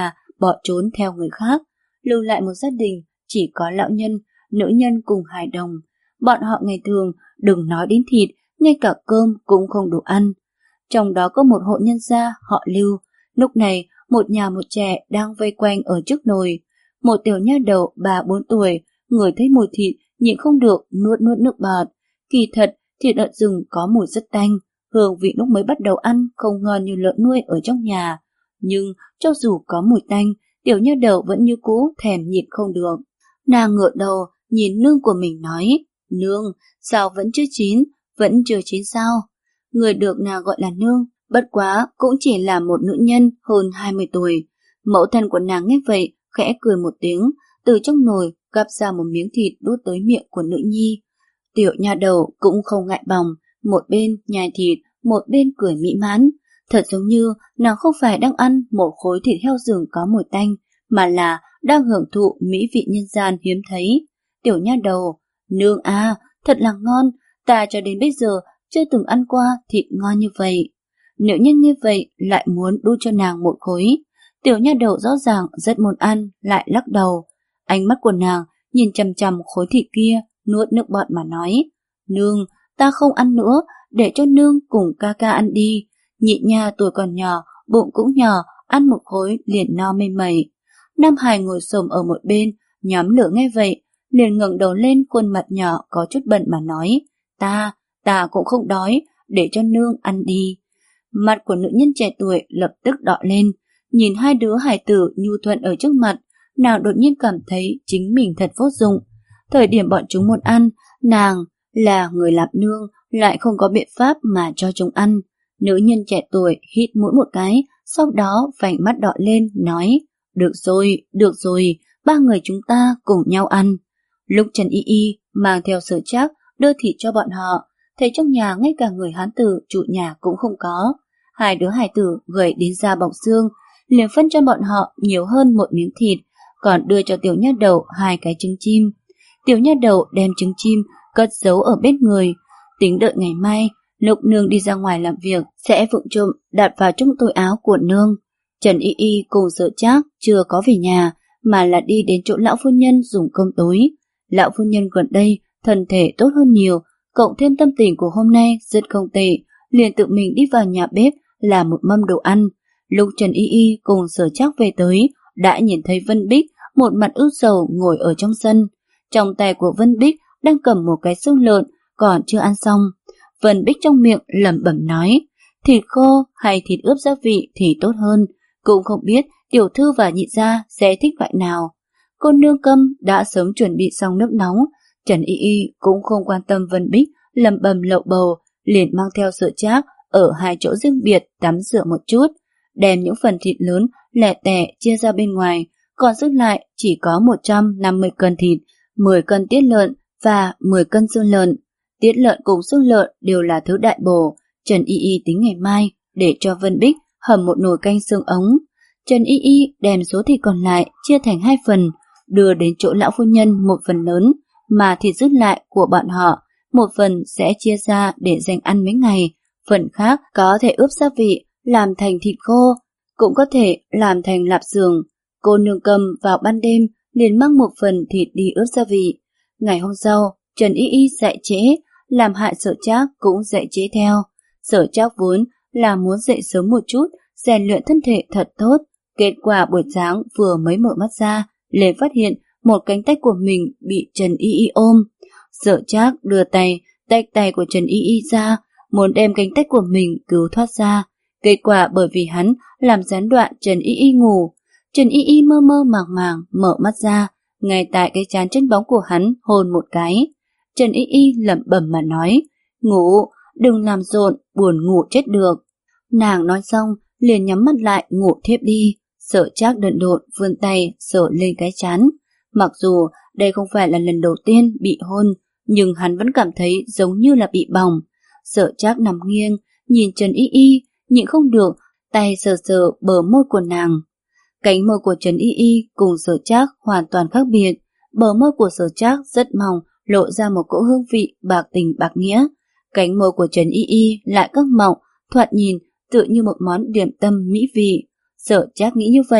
bỏ trốn theo người khác, lưu lại một gia đình chỉ có lão nhân, nữ nhân cùng hài đồng. Bọn họ ngày thường đừng nói đến thịt, ngay cả cơm cũng không đủ ăn. Trong đó có một hộ nhân gia họ Lưu. Lúc này một nhà một trẻ đang vây quanh ở trước nồi. Một tiểu nha đầu ba bốn tuổi ngửi thấy mùi thịt nhịn không được nuốt nuốt nước bọt. Kỳ thật thịt lợn rừng có mùi rất tanh, hương vị lúc mới bắt đầu ăn không ngon như lợn nuôi ở trong nhà. Nhưng cho dù có mùi tanh, tiểu nha đầu vẫn như cũ thèm nhịn không được. Nàng ngửa đầu nhìn nương của mình nói, nương, sao vẫn chưa chín, vẫn chưa chín sao? Người được nàng gọi là nương, bất quá cũng chỉ là một nữ nhân hơn hai mươi tuổi. Mẫu thân của nàng nghe vậy, khẽ cười một tiếng, từ trong nồi gắp ra một miếng thịt đút tới miệng của nữ nhi. Tiểu nha đầu cũng không ngại bỏng, một bên nhai thịt, một bên cười mỹ mãn. Thật giống như nàng không phải đang ăn một khối thịt heo rừng có mùi tanh, mà là đang hưởng thụ mỹ vị nhân gian hiếm thấy. Tiểu nha đầu, nương à, thật là ngon, ta cho đến bây giờ chưa từng ăn qua thịt ngon như vậy. Nữ nhân như vậy lại muốn đút cho nàng một khối. Tiểu nha đầu rõ ràng rất muốn ăn, lại lắc đầu. Ánh mắt của nàng nhìn chằm chằm khối thịt kia, nuốt nước bọt mà nói, nương, ta không ăn nữa, để cho nương cùng ca ca ăn đi. Nhị nha tuổi còn nhỏ, bụng cũng nhỏ, ăn một khối liền no mê mẩy. Nam Hải ngồi xổm ở một bên, nhóm lửa nghe vậy, liền ngẩng đầu lên, khuôn mặt nhỏ có chút bận mà nói, ta, ta cũng không đói, để cho nương ăn đi. Mặt của nữ nhân trẻ tuổi lập tức đỏ lên, nhìn hai đứa hải tử nhu thuận ở trước mặt, nàng đột nhiên cảm thấy chính mình thật vô dụng. Thời điểm bọn chúng muốn ăn, nàng là người làm nương lại không có biện pháp mà cho chúng ăn. Nữ nhân trẻ tuổi hít mũi một cái, sau đó vành mắt đỏ lên, nói, được rồi, được rồi, ba người chúng ta cùng nhau ăn. Lúc Trần Y Y mang theo Sở Trác đưa thịt cho bọn họ, thấy trong nhà ngay cả người hán tử chủ nhà cũng không có. Hai đứa hài tử gầy đến da bọc xương, liền phân cho bọn họ nhiều hơn một miếng thịt, còn đưa cho tiểu nha đầu hai cái trứng chim. Tiểu nha đầu đem trứng chim cất giấu ở bên người, tính đợi ngày mai lúc nương đi ra ngoài làm việc sẽ vụng trộm đặt vào trong túi áo của nương. Trần Y Y cùng Sở Trác chưa có về nhà, mà là đi đến chỗ lão phu nhân dùng cơm tối. Lão phu nhân gần đây thân thể tốt hơn nhiều, cộng thêm tâm tình của hôm nay rất không tệ, liền tự mình đi vào nhà bếp làm một mâm đồ ăn. Lúc Trần Y Y cùng Sở Trác về tới, đã nhìn thấy Vân Bích một mặt ưu sầu ngồi ở trong sân. Trong tay của Vân Bích đang cầm một cái xương lợn còn chưa ăn xong. Vân Bích trong miệng lẩm bẩm nói, thịt khô hay thịt ướp gia vị thì tốt hơn, cũng không biết tiểu thư và nhị gia sẽ thích loại nào. Cô nương Câm đã sớm chuẩn bị xong nước nóng, Trần Y Y cũng không quan tâm Vân Bích lẩm bẩm lậu bầu, liền mang theo Sở Trác ở hai chỗ riêng biệt tắm rửa một chút, đem những phần thịt lớn lẻ tẻ chia ra bên ngoài, còn dư lại chỉ có một trăm năm mươi cân thịt, mười cân tiết lợn và mười cân xương lợn. Tiết lợn cùng xương lợn đều là thứ đại bổ. Trần Y Y tính ngày mai để cho Vân Bích hầm một nồi canh xương ống. Trần Y Y đem số thịt còn lại chia thành hai phần, đưa đến chỗ lão phu nhân một phần lớn, mà thịt dư lại của bọn họ một phần sẽ chia ra để dành ăn mấy ngày, phần khác có thể ướp gia vị làm thành thịt khô, cũng có thể làm thành lạp xưởng. Cô nương Câm vào ban đêm liền mang một phần thịt đi ướp gia vị. Ngày hôm sau, Trần Y Y dậy trễ, làm hại Sở Trác cũng dậy trễ theo. Sở Trác vốn là muốn dậy sớm một chút, rèn luyện thân thể thật tốt. Kết quả buổi sáng vừa mới mở mắt ra, liền phát hiện một cánh tay của mình bị Trần Y Y ôm. Sở Trác đưa tay, tách tay của Trần Y Y ra, muốn đem cánh tay của mình cứu thoát ra. Kết quả bởi vì hắn làm gián đoạn Trần Y Y ngủ. Trần Y Y mơ mơ màng màng mở mắt ra, ngay tại cái trán chân bóng của hắn hôn một cái. Trần Y Y lẩm bẩm mà nói, ngủ, đừng làm rộn, buồn ngủ chết được. Nàng nói xong, liền nhắm mắt lại ngủ thiếp đi. Sở Trác đần độn vươn tay sờ lên cái trán. Mặc dù đây không phải là lần đầu tiên bị hôn, nhưng hắn vẫn cảm thấy giống như là bị bỏng. Sở Trác nằm nghiêng, nhìn Trần Y Y, nhịn không được, tay sờ sờ bờ môi của nàng. Cánh môi của Trần Y Y cùng Sở Trác hoàn toàn khác biệt. Bờ môi của Sở Trác rất mỏng, lộ ra một cỗ hương vị bạc tình bạc nghĩa. Cánh môi của Trần Y Y lại căng mọng, thoạt nhìn tựa như một món điểm tâm mỹ vị. Sở Trác nghĩ như vậy,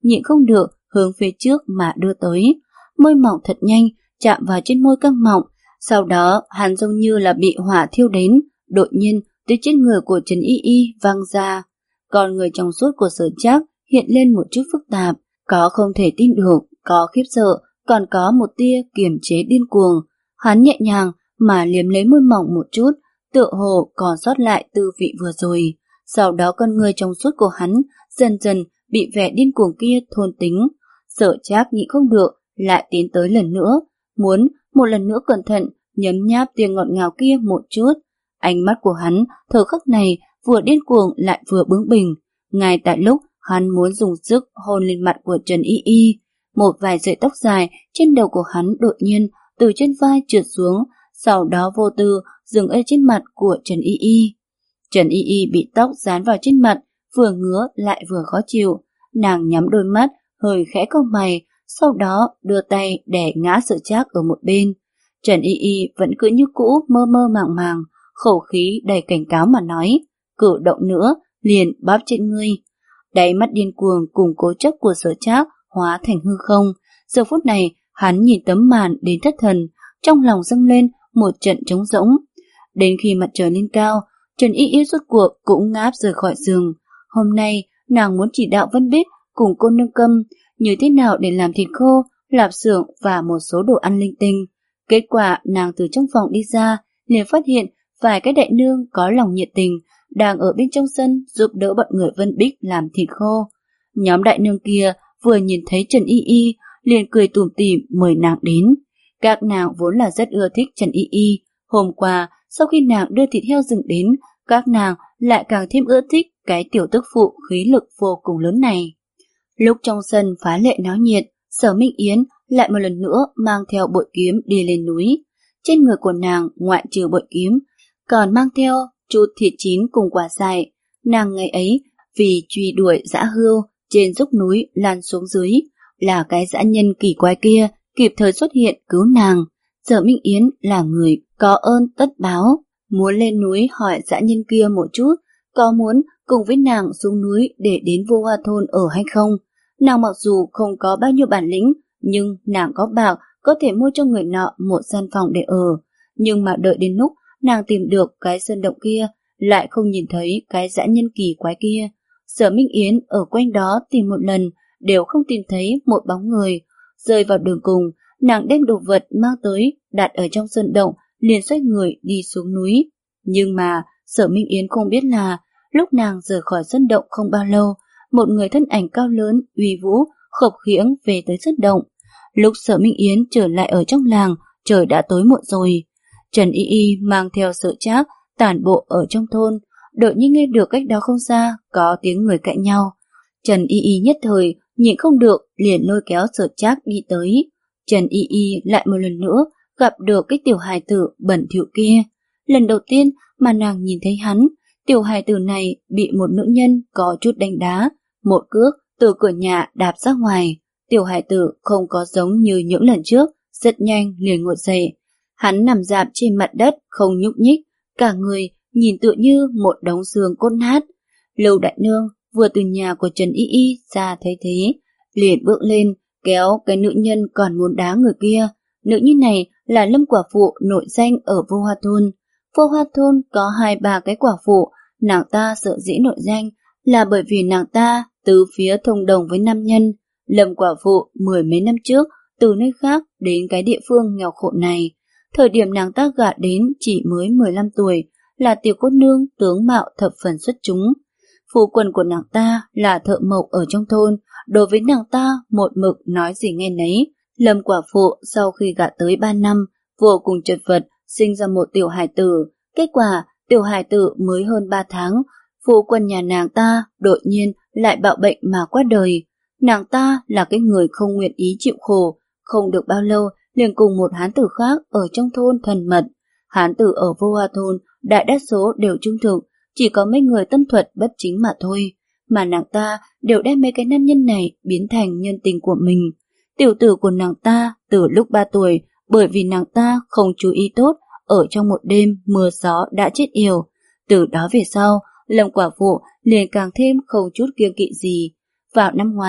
nhịn không được hướng phía trước mà đưa tới. Môi mỏng thật nhanh chạm vào trên môi căng mọng, sau đó hắn giống như là bị hỏa thiêu đến, đột nhiên từ trên người của Trần Y Y văng ra. Còn người trong suốt của Sở Trác hiện lên một chút phức tạp, có không thể tin được, có khiếp sợ, còn có một tia kiềm chế điên cuồng. Hắn nhẹ nhàng mà liếm lấy môi mỏng một chút, tựa hồ còn sót lại tư vị vừa rồi. Sau đó con người trong suốt của hắn dần dần bị vẻ điên cuồng kia thôn tính. Sở Trác nhịn không được, lại tiến tới lần nữa, muốn một lần nữa cẩn thận nhấm nháp tia ngọt ngào kia một chút. Ánh mắt của hắn thời khắc này vừa điên cuồng lại vừa bướng bỉnh. Ngay tại lúc hắn muốn dùng sức hôn lên mặt của Trần Y Y, một vài sợi tóc dài trên đầu của hắn đột nhiên từ trên vai trượt xuống, sau đó vô tư dừng ở trên mặt của Trần Y Y. Trần Y Y bị tóc dán vào trên mặt, vừa ngứa lại vừa khó chịu. Nàng nhắm đôi mắt, hơi khẽ cau mày, sau đó đưa tay đè ngã Sở Trác ở một bên. Trần Y Y vẫn cứ như cũ mơ mơ màng màng, khẩu khí đầy cảnh cáo mà nói, cử động nữa liền bóp chết ngươi. Đáy mắt điên cuồng cùng cố chấp của Sở Trác hóa thành hư không. Giờ phút này hắn nhìn tấm màn đến thất thần, trong lòng dâng lên một trận trống rỗng. Đến khi mặt trời lên cao, Trần Y Y rốt cuộc cũng ngáp rời khỏi giường. Hôm nay nàng muốn chỉ đạo Vân Bích cùng cô nương Câm như thế nào để làm thịt khô, lạp xưởng và một số đồ ăn linh tinh. Kết quả nàng từ trong phòng đi ra, liền phát hiện vài cái đại nương có lòng nhiệt tình đang ở bên trong sân giúp đỡ bọn người Vân Bích làm thịt khô. Nhóm đại nương kia vừa nhìn thấy Trần Y Y liền cười tủm tỉm mời nàng đến. Các nàng vốn là rất ưa thích Trần Y Y. Hôm qua sau khi nàng đưa thịt heo rừng đến, các nàng lại càng thêm ưa thích cái tiểu tức phụ khí lực vô cùng lớn này. Lúc trong sân phá lệ náo nhiệt, Sở Minh Yến lại một lần nữa mang theo bội kiếm đi lên núi. Trên người của nàng ngoại trừ bội kiếm, còn mang theo chút thịt chín cùng quả dại. Nàng ngày ấy vì truy đuổi dã hươu trên dốc núi lan xuống dưới, là cái dã nhân kỳ quái kia kịp thời xuất hiện cứu nàng. Sở Minh Yến là người có ơn tất báo, muốn lên núi hỏi dã nhân kia một chút, có muốn cùng với nàng xuống núi để đến Vô Hoa Thôn ở hay không. Nàng mặc dù không có bao nhiêu bản lĩnh, nhưng nàng có bạc có thể mua cho người nọ một gian phòng để ở. Nhưng mà đợi đến lúc nàng tìm được cái sơn động kia, lại không nhìn thấy cái dã nhân kỳ quái kia. Sở Minh Yến ở quanh đó tìm một lần, đều không tìm thấy một bóng người. Rơi vào đường cùng, nàng đem đồ vật mang tới đặt ở trong sơn động, liền xoay người đi xuống núi. Nhưng mà Sở Minh Yến không biết là lúc nàng rời khỏi sơn động không bao lâu, một người thân ảnh cao lớn uy vũ khập khiễng về tới sơn động. Lúc Sở Minh Yến trở lại ở trong làng, trời đã tối muộn rồi. Trần Y Y mang theo Sở Trác tản bộ ở trong thôn, đột nhiên nghe được cách đó không xa có tiếng người cãi nhau. Trần Y Y nhất thời nhịn không được liền lôi kéo Sở Trác đi tới. Trần Y Y lại một lần nữa gặp được cái tiểu hài tử bẩn thỉu kia. Lần đầu tiên mà nàng nhìn thấy hắn, tiểu hài tử này bị một nữ nhân có chút đánh đá, một cước từ cửa nhà đạp ra ngoài. Tiểu hài tử không có giống như những lần trước, rất nhanh liền ngồi dậy. Hắn nằm rạp trên mặt đất không nhúc nhích, cả người nhìn tựa như một đống xương cốt nát. Lưu đại nương vừa từ nhà của Trần Y Y ra thấy thế, liền bước lên kéo cái nữ nhân còn muốn đá người kia. Nữ nhân này là Lâm quả phụ nổi danh ở Vô Hoa Thôn. Vô Hoa Thôn có hai ba cái quả phụ, nàng ta sợ dĩ nổi danh là bởi vì nàng ta tứ phía thông đồng với nam nhân. Lâm quả phụ mười mấy năm trước từ nơi khác đến cái địa phương nghèo khổ này. Thời điểm nàng ta gả đến chỉ mới mười lăm tuổi, là tiểu cô nương tướng mạo thập phần xuất chúng. Phu quân của nàng ta là thợ mộc ở trong thôn, đối với nàng ta một mực nói gì nghe nấy. Lâm quả phụ sau khi gả tới ba năm, vô cùng chật vật sinh ra một tiểu hài tử. Kết quả tiểu hài tử mới hơn ba tháng, phu quân nhà nàng ta đột nhiên lại bạo bệnh mà qua đời. Nàng ta là cái người không nguyện ý chịu khổ, không được bao lâu liền cùng một hán tử khác ở trong thôn thân mật. Hán tử ở Vô Hoa Thôn đại đa số đều trung thực, chỉ có mấy người tâm thuật bất chính mà thôi, mà nàng ta đều đem mấy cái nam nhân này biến thành nhân tình của mình. Tiểu tử của nàng ta từ lúc ba tuổi, bởi vì nàng ta không chú ý tốt, ở trong một đêm mưa gió đã chết yểu. Từ đó về sau, Lâm quả phụ liền càng thêm không chút kiêng kỵ gì. Vào năm ngoái,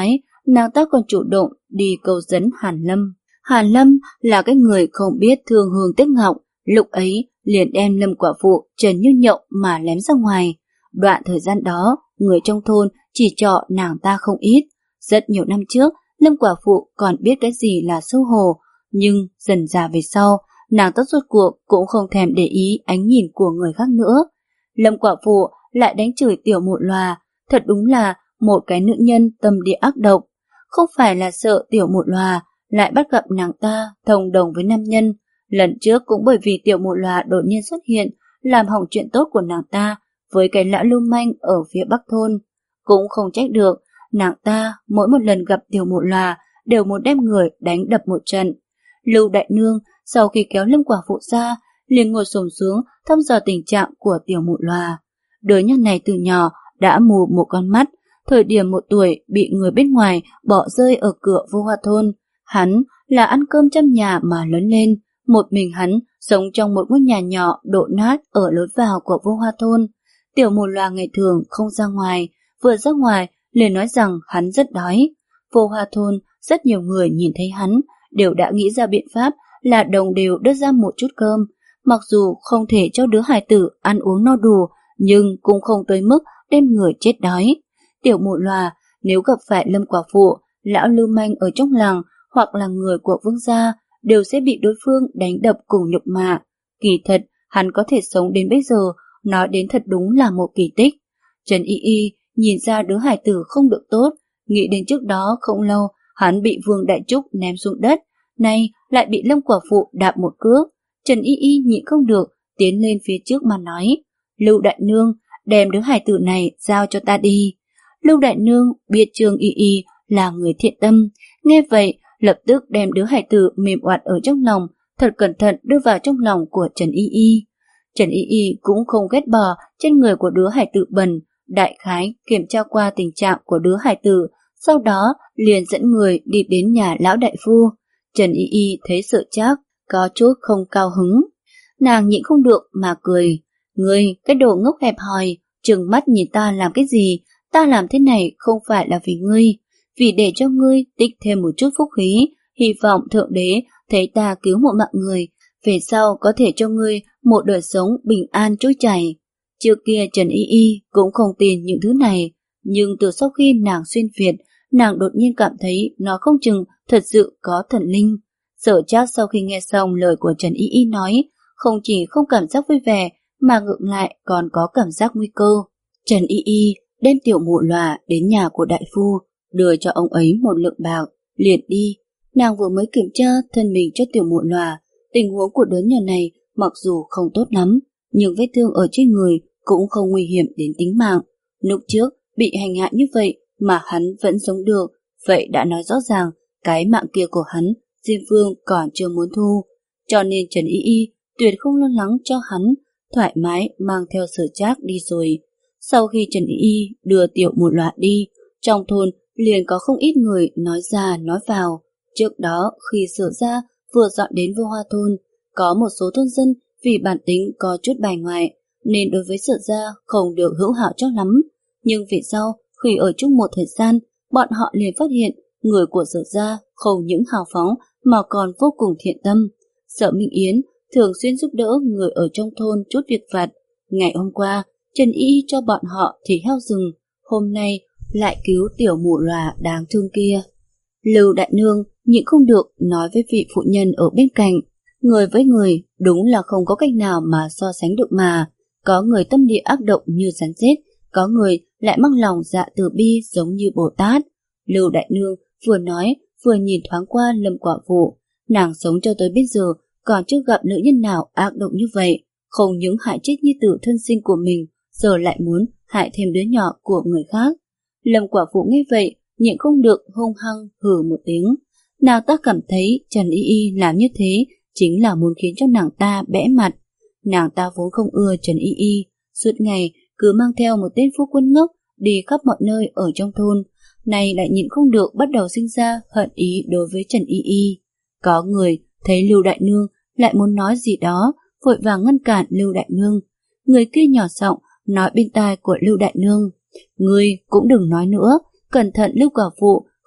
nàng ta còn chủ động đi cầu dẫn Hàn Lâm. Hàn Lâm là cái người không biết thương hương tiếc ngọc, lúc ấy liền đem Lâm quả phụ trần như nhộng mà ném ra ngoài. Đoạn thời gian đó, người trong thôn chỉ trọ nàng ta không ít. Rất nhiều năm trước, Lâm quả phụ còn biết cái gì là xấu hổ, nhưng dần dà về sau, nàng ta rốt cuộc cũng không thèm để ý ánh nhìn của người khác nữa. Lâm quả phụ lại đánh chửi tiểu mụ lòa, thật đúng là một cái nữ nhân tâm địa ác độc. Không phải là sợ tiểu mụ lòa lại bắt gặp nàng ta thông đồng với nam nhân. Lần trước cũng bởi vì tiểu mụ lòa đột nhiên xuất hiện, làm hỏng chuyện tốt của nàng ta với cái lão lưu manh ở phía bắc thôn. Cũng không trách được, nàng ta mỗi một lần gặp tiểu mụ lòa đều muốn đem người đánh đập một trận. Lưu đại nương sau khi kéo Lâm quả phụ ra, liền ngồi xổm xuống thăm dò tình trạng của tiểu mụ lòa. Đứa nhỏ này từ nhỏ đã mù một con mắt, thời điểm một tuổi bị người bên ngoài bỏ rơi ở cửa Vô Hoa thôn. Hắn là ăn cơm trong nhà mà lớn lên, một mình hắn sống trong một ngôi nhà nhỏ đổ nát ở lối vào của Vô Hoa thôn. Tiểu mù loà ngày thường không ra ngoài, vừa ra ngoài liền nói rằng hắn rất đói. Vô Hoa thôn rất nhiều người nhìn thấy hắn đều đã nghĩ ra biện pháp là đồng đều đưa ra một chút cơm. Mặc dù không thể cho đứa hài tử ăn uống no đủ, nhưng cũng không tới mức đem người chết đói. Tiểu mụ lòa nếu gặp phải Lâm quả phụ, lão lưu manh ở trong làng hoặc là người của vương gia đều sẽ bị đối phương đánh đập cùng nhục mạ. Kỳ thật, hắn có thể sống đến bây giờ, nói đến thật đúng là một kỳ tích. Trần Y Y nhìn ra đứa hải tử không được tốt, nghĩ đến trước đó không lâu hắn bị Vương Đại Trúc ném xuống đất, nay lại bị Lâm quả phụ đạp một cước. Trần Y Y nhịn không được, tiến lên phía trước mà nói: Lưu đại nương, đem đứa hải tử này giao cho ta đi. Lưu đại nương biết Trương Y Y là người thiện tâm, nghe vậy lập tức đem đứa hải tử mềm oặt ở trong lòng, thật cẩn thận đưa vào trong lòng của Trần Y Y. Trần Y Y cũng không ghét bỏ trên người của đứa hải tử bẩn, đại khái kiểm tra qua tình trạng của đứa hải tử, sau đó liền dẫn người đi đến nhà lão đại phu. Trần Y Y thấy Sợ Trác có chút không cao hứng, nàng nhịn không được mà cười: Ngươi cái đồ ngốc hẹp hòi, trừng mắt nhìn ta làm cái gì? Ta làm thế này không phải là vì ngươi, vì để cho ngươi tích thêm một chút phúc khí, hy vọng thượng đế thấy ta cứu một mạng người, về sau có thể cho ngươi một đời sống bình an trôi chảy. Trước kia Trần Y Y cũng không tin những thứ này, nhưng từ sau khi nàng xuyên Việt, nàng đột nhiên cảm thấy nó không chừng thật sự có thần linh. Sợ Trác sau khi nghe xong lời của Trần Y Y nói, không chỉ không cảm giác vui vẻ mà ngược lại còn có cảm giác nguy cơ. Trần Y Y đem tiểu mụ lòa đến nhà của đại phu, đưa cho ông ấy một lượng bạc, liền đi. Nàng vừa mới kiểm tra thân mình cho tiểu mụ lòa, tình huống của đứa nhỏ này mặc dù không tốt lắm, nhưng vết thương ở trên người cũng không nguy hiểm đến tính mạng. Lúc trước bị hành hạ như vậy mà hắn vẫn sống được, vậy đã nói rõ ràng cái mạng kia của hắn Diêm Vương còn chưa muốn thu. Cho nên Trần Y Y tuyệt không lo lắng cho hắn, thoải mái mang theo Sở Trác đi rồi. Sau khi Trần Y Y đưa tiểu mụ lòa đi, trong thôn liền có không ít người nói ra nói vào. Trước đó khi Sở gia vừa dọn đến Vô Hoa thôn, có một số thôn dân vì bản tính có chút bài ngoại nên đối với Sở gia không được hữu hảo cho lắm. Nhưng về sau khi ở chung một thời gian, bọn họ liền phát hiện người của Sở gia không những hào phóng mà còn vô cùng thiện tâm. Sở Minh Yến thường xuyên giúp đỡ người ở trong thôn chút việc vặt. Ngày hôm qua Trần Y Y cho bọn họ thịt heo rừng, hôm nay lại cứu tiểu mụ lòa đáng thương kia. Lưu đại nương nhịn không được nói với vị phụ nhân ở bên cạnh: Người với người đúng là không có cách nào mà so sánh được mà. Có người tâm địa ác độc như rắn rết, có người lại mang lòng dạ từ bi giống như Bồ Tát. Lưu đại nương vừa nói vừa nhìn thoáng qua Lâm quả phụ. Nàng sống cho tới bây giờ còn chưa gặp nữ nhân nào ác độc như vậy, không những hại chết nhi tử thân sinh của mình, giờ lại muốn hại thêm đứa nhỏ của người khác. Lâm quả phụ nghe vậy nhịn không được hung hăng hừ một tiếng. Nàng ta cảm thấy Trần Y Y làm như thế chính là muốn khiến cho nàng ta bẽ mặt. Nàng ta vốn không ưa Trần Y Y, suốt ngày cứ mang theo một tên phu quân ngốc đi khắp mọi nơi ở trong thôn, nay lại nhịn không được bắt đầu sinh ra hận ý đối với Trần Y Y. Có người thấy Lưu đại nương lại muốn nói gì đó, vội vàng ngăn cản Lưu đại nương. Người kia nhỏ giọng nói bên tai của Lưu đại nương: Ngươi cũng đừng nói nữa, cẩn thận Lưu quả phụ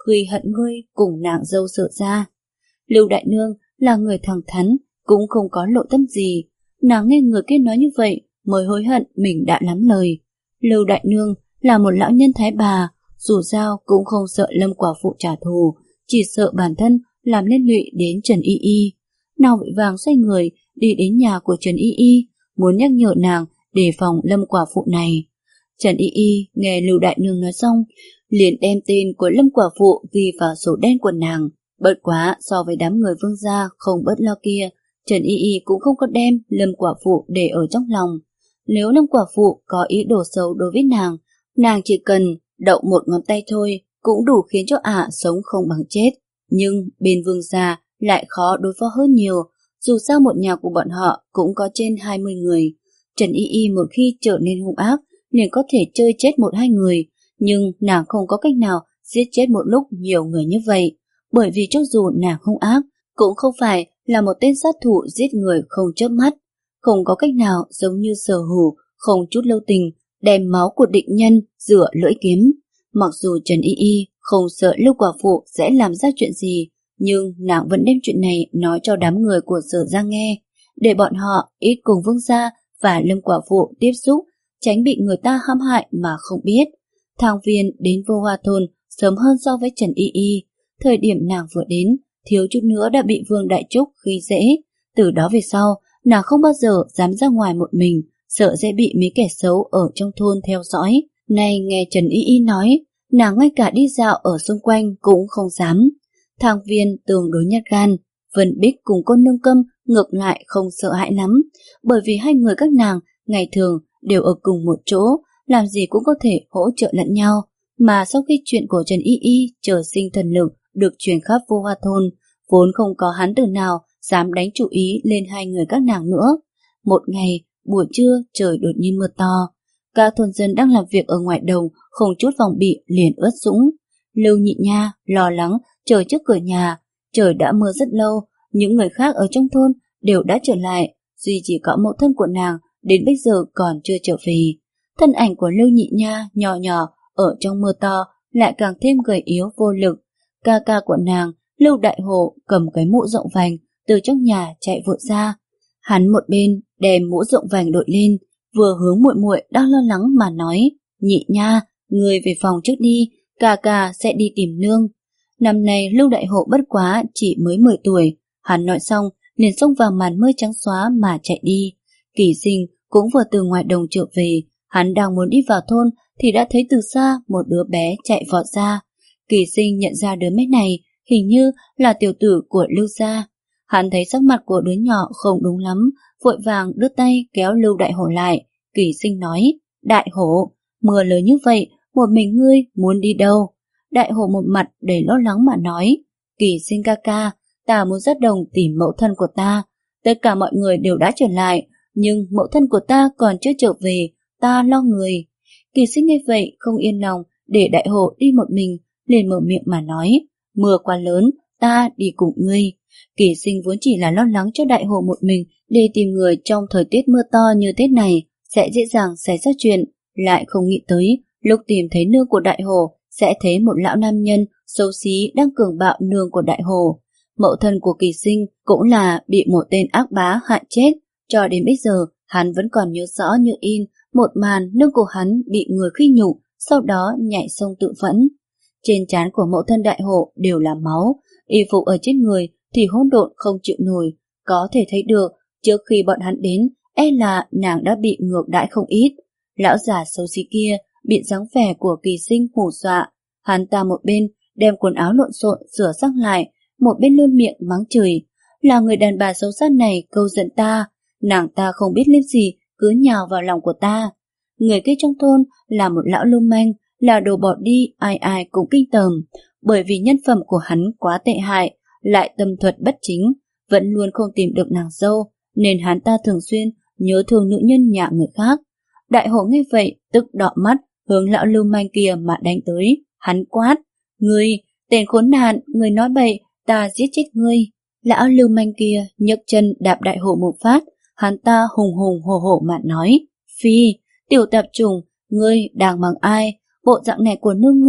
khi hận ngươi cùng nàng dâu Sở ra. Lưu đại nương là người thẳng thắn, cũng không có lộ tâm gì. Nàng nghe người kia nói như vậy mới hối hận mình đã lắm lời. Lưu đại nương là một lão nhân thái bà, dù sao cũng không sợ Lâm quả phụ trả thù, chỉ sợ bản thân làm liên lụy đến Trần Y Y. Nàng vội vàng xoay người đi đến nhà của Trần Y Y, muốn nhắc nhở nàng đề phòng Lâm quả phụ này. Trần Y Y nghe Lưu đại nương nói xong, liền đem tên của Lâm quả phụ ghi vào sổ đen của nàng. Bất quá so với đám người Vương gia không bớt lo kia, Trần Y Y cũng không có đem Lâm quả phụ để ở trong lòng. Nếu Lâm quả phụ có ý đồ xấu đối với nàng, nàng chỉ cần động một ngón tay thôi cũng đủ khiến cho ả sống không bằng chết. Nhưng bên Vương gia lại khó đối phó hơn nhiều, dù sao một nhà của bọn họ cũng có trên hai mươi người. Trần Y Y một khi trở nên hung ác liền có thể chơi chết một hai người, nhưng nàng không có cách nào giết chết một lúc nhiều người như vậy, bởi vì cho dù nàng hung ác cũng không phải là một tên sát thủ giết người không chớp mắt, không có cách nào giống như Sở Hữu không chút lưu tình đem máu của địch nhân rửa lưỡi kiếm. Mặc dù Trần Y Y không sợ Lưu quả phụ sẽ làm ra chuyện gì, nhưng nàng vẫn đem chuyện này nói cho đám người của Sở gia nghe, để bọn họ ít cùng Vương gia và Lâm quả phụ tiếp xúc, tránh bị người ta hãm hại mà không biết. Thang Viên đến Vô Hoa thôn sớm hơn so với Trần Y Y. Thời điểm nàng vừa đến, thiếu chút nữa đã bị Vương Đại Trúc khi dễ. Từ đó về sau, nàng không bao giờ dám ra ngoài một mình, sợ sẽ bị mấy kẻ xấu ở trong thôn theo dõi. Nay nghe Trần Y Y nói, nàng ngay cả đi dạo ở xung quanh cũng không dám. Thang Viên tương đối nhát gan, Vân Bích cùng cô nương Câm ngược lại không sợ hãi lắm, bởi vì hai người các nàng ngày thường đều ở cùng một chỗ, làm gì cũng có thể hỗ trợ lẫn nhau. Mà sau khi chuyện của Trần Y Y trở sinh thần lực được truyền khắp Vô Hoa thôn, vốn không có hắn tử nào dám đánh chủ ý lên hai người các nàng nữa. Một ngày, buổi trưa trời đột nhiên mưa to. Các thôn dân đang làm việc ở ngoài đồng không chút phòng bị liền ướt sũng. Lưu Nhị Nha lo lắng chờ trước cửa nhà. Trời đã mưa rất lâu, những người khác ở trong thôn đều đã trở lại, duy chỉ có mẫu thân của nàng đến bây giờ còn chưa trở về. Thân ảnh của Lưu Nhị Nha nhỏ nhỏ ở trong mưa to lại càng thêm gầy yếu vô lực. Ca ca của nàng, Lưu Đại Hổ, cầm cái mũ rộng vành từ trong nhà chạy vội ra. Hắn một bên đem mũ rộng vành đội lên, vừa hướng muội muội đang lo lắng mà nói: Nhị Nha, người về phòng trước đi, ca ca sẽ đi tìm nương. Năm nay Lưu Đại Hộ bất quá chỉ mới mười tuổi. Hắn nói xong liền xông vào màn mưa trắng xóa mà chạy đi. Kỳ Sinh cũng vừa từ ngoài đồng trở về, hắn đang muốn đi vào thôn thì đã thấy từ xa một đứa bé chạy vọt ra. Kỳ Sinh nhận ra đứa bé này hình như là tiểu tử của Lưu gia. Hắn thấy sắc mặt của đứa nhỏ không đúng lắm, vội vàng đưa tay kéo Lưu Đại Hổ lại. Kỳ Sinh nói: Đại Hổ, mưa lớn như vậy, một mình ngươi muốn đi đâu? Đại Hổ một mặt đầy lo lắng mà nói: Kỳ Sinh ca ca, ta muốn dắt đồng tìm mẫu thân của ta. Tất cả mọi người đều đã trở lại, nhưng mẫu thân của ta còn chưa trở về, ta lo người. Kỳ Sinh nghe vậy không yên lòng để Đại Hổ đi một mình, liền mở miệng mà nói: Mưa quá lớn, ta đi cùng ngươi. Kỳ Sinh vốn chỉ là lo lắng cho Đại Hổ một mình để tìm người trong thời tiết mưa to như thế này sẽ dễ dàng xảy ra chuyện, lại không nghĩ tới lúc tìm thấy nương của Đại Hổ sẽ thấy một lão nam nhân xấu xí đang cường bạo nương của Đại Hổ. Mẫu thân của Kỳ Sinh cũng là bị một tên ác bá hại chết. Cho đến bây giờ hắn vẫn còn nhớ rõ như in một màn nương của hắn bị người khi nhục, sau đó nhảy sông tự vẫn. Trên trán của mẫu thân Đại Hổ đều là máu, y phục ở trên người thì hỗn độn không chịu nổi. Có thể thấy được trước khi bọn hắn đến, e là nàng đã bị ngược đãi không ít. Lão già xấu xí kia bị dáng vẻ của Kỳ Sinh hù dọa, hắn ta một bên đem quần áo lộn xộn sửa sang lại, một bên luôn miệng mắng chửi: Là người đàn bà xấu xa này câu giận ta, nàng ta không biết lên gì cứ nhào vào lòng của ta. Người kia trong thôn là một lão lưu manh, là đồ bỏ đi ai ai cũng kinh tởm, bởi vì nhân phẩm của hắn quá tệ hại, lại tâm thuật bất chính, vẫn luôn không tìm được nàng dâu, nên hắn ta thường xuyên nhớ thương nữ nhân nhà người khác. Đại Hổ nghe vậy tức đỏ mắt, hướng lão lưu manh kia mà đánh tới. Hắn quát: Ngươi, tên khốn nạn, ngươi nói bậy, ta giết chết ngươi. Lão lưu manh kia nhấc chân đạp Đại Hổ một phát, hắn ta hùng hùng hổ hổ mà nói: Phi, tiểu tạp trùng, ngươi đang mắng ai? Bộ dạng này của nương ngươi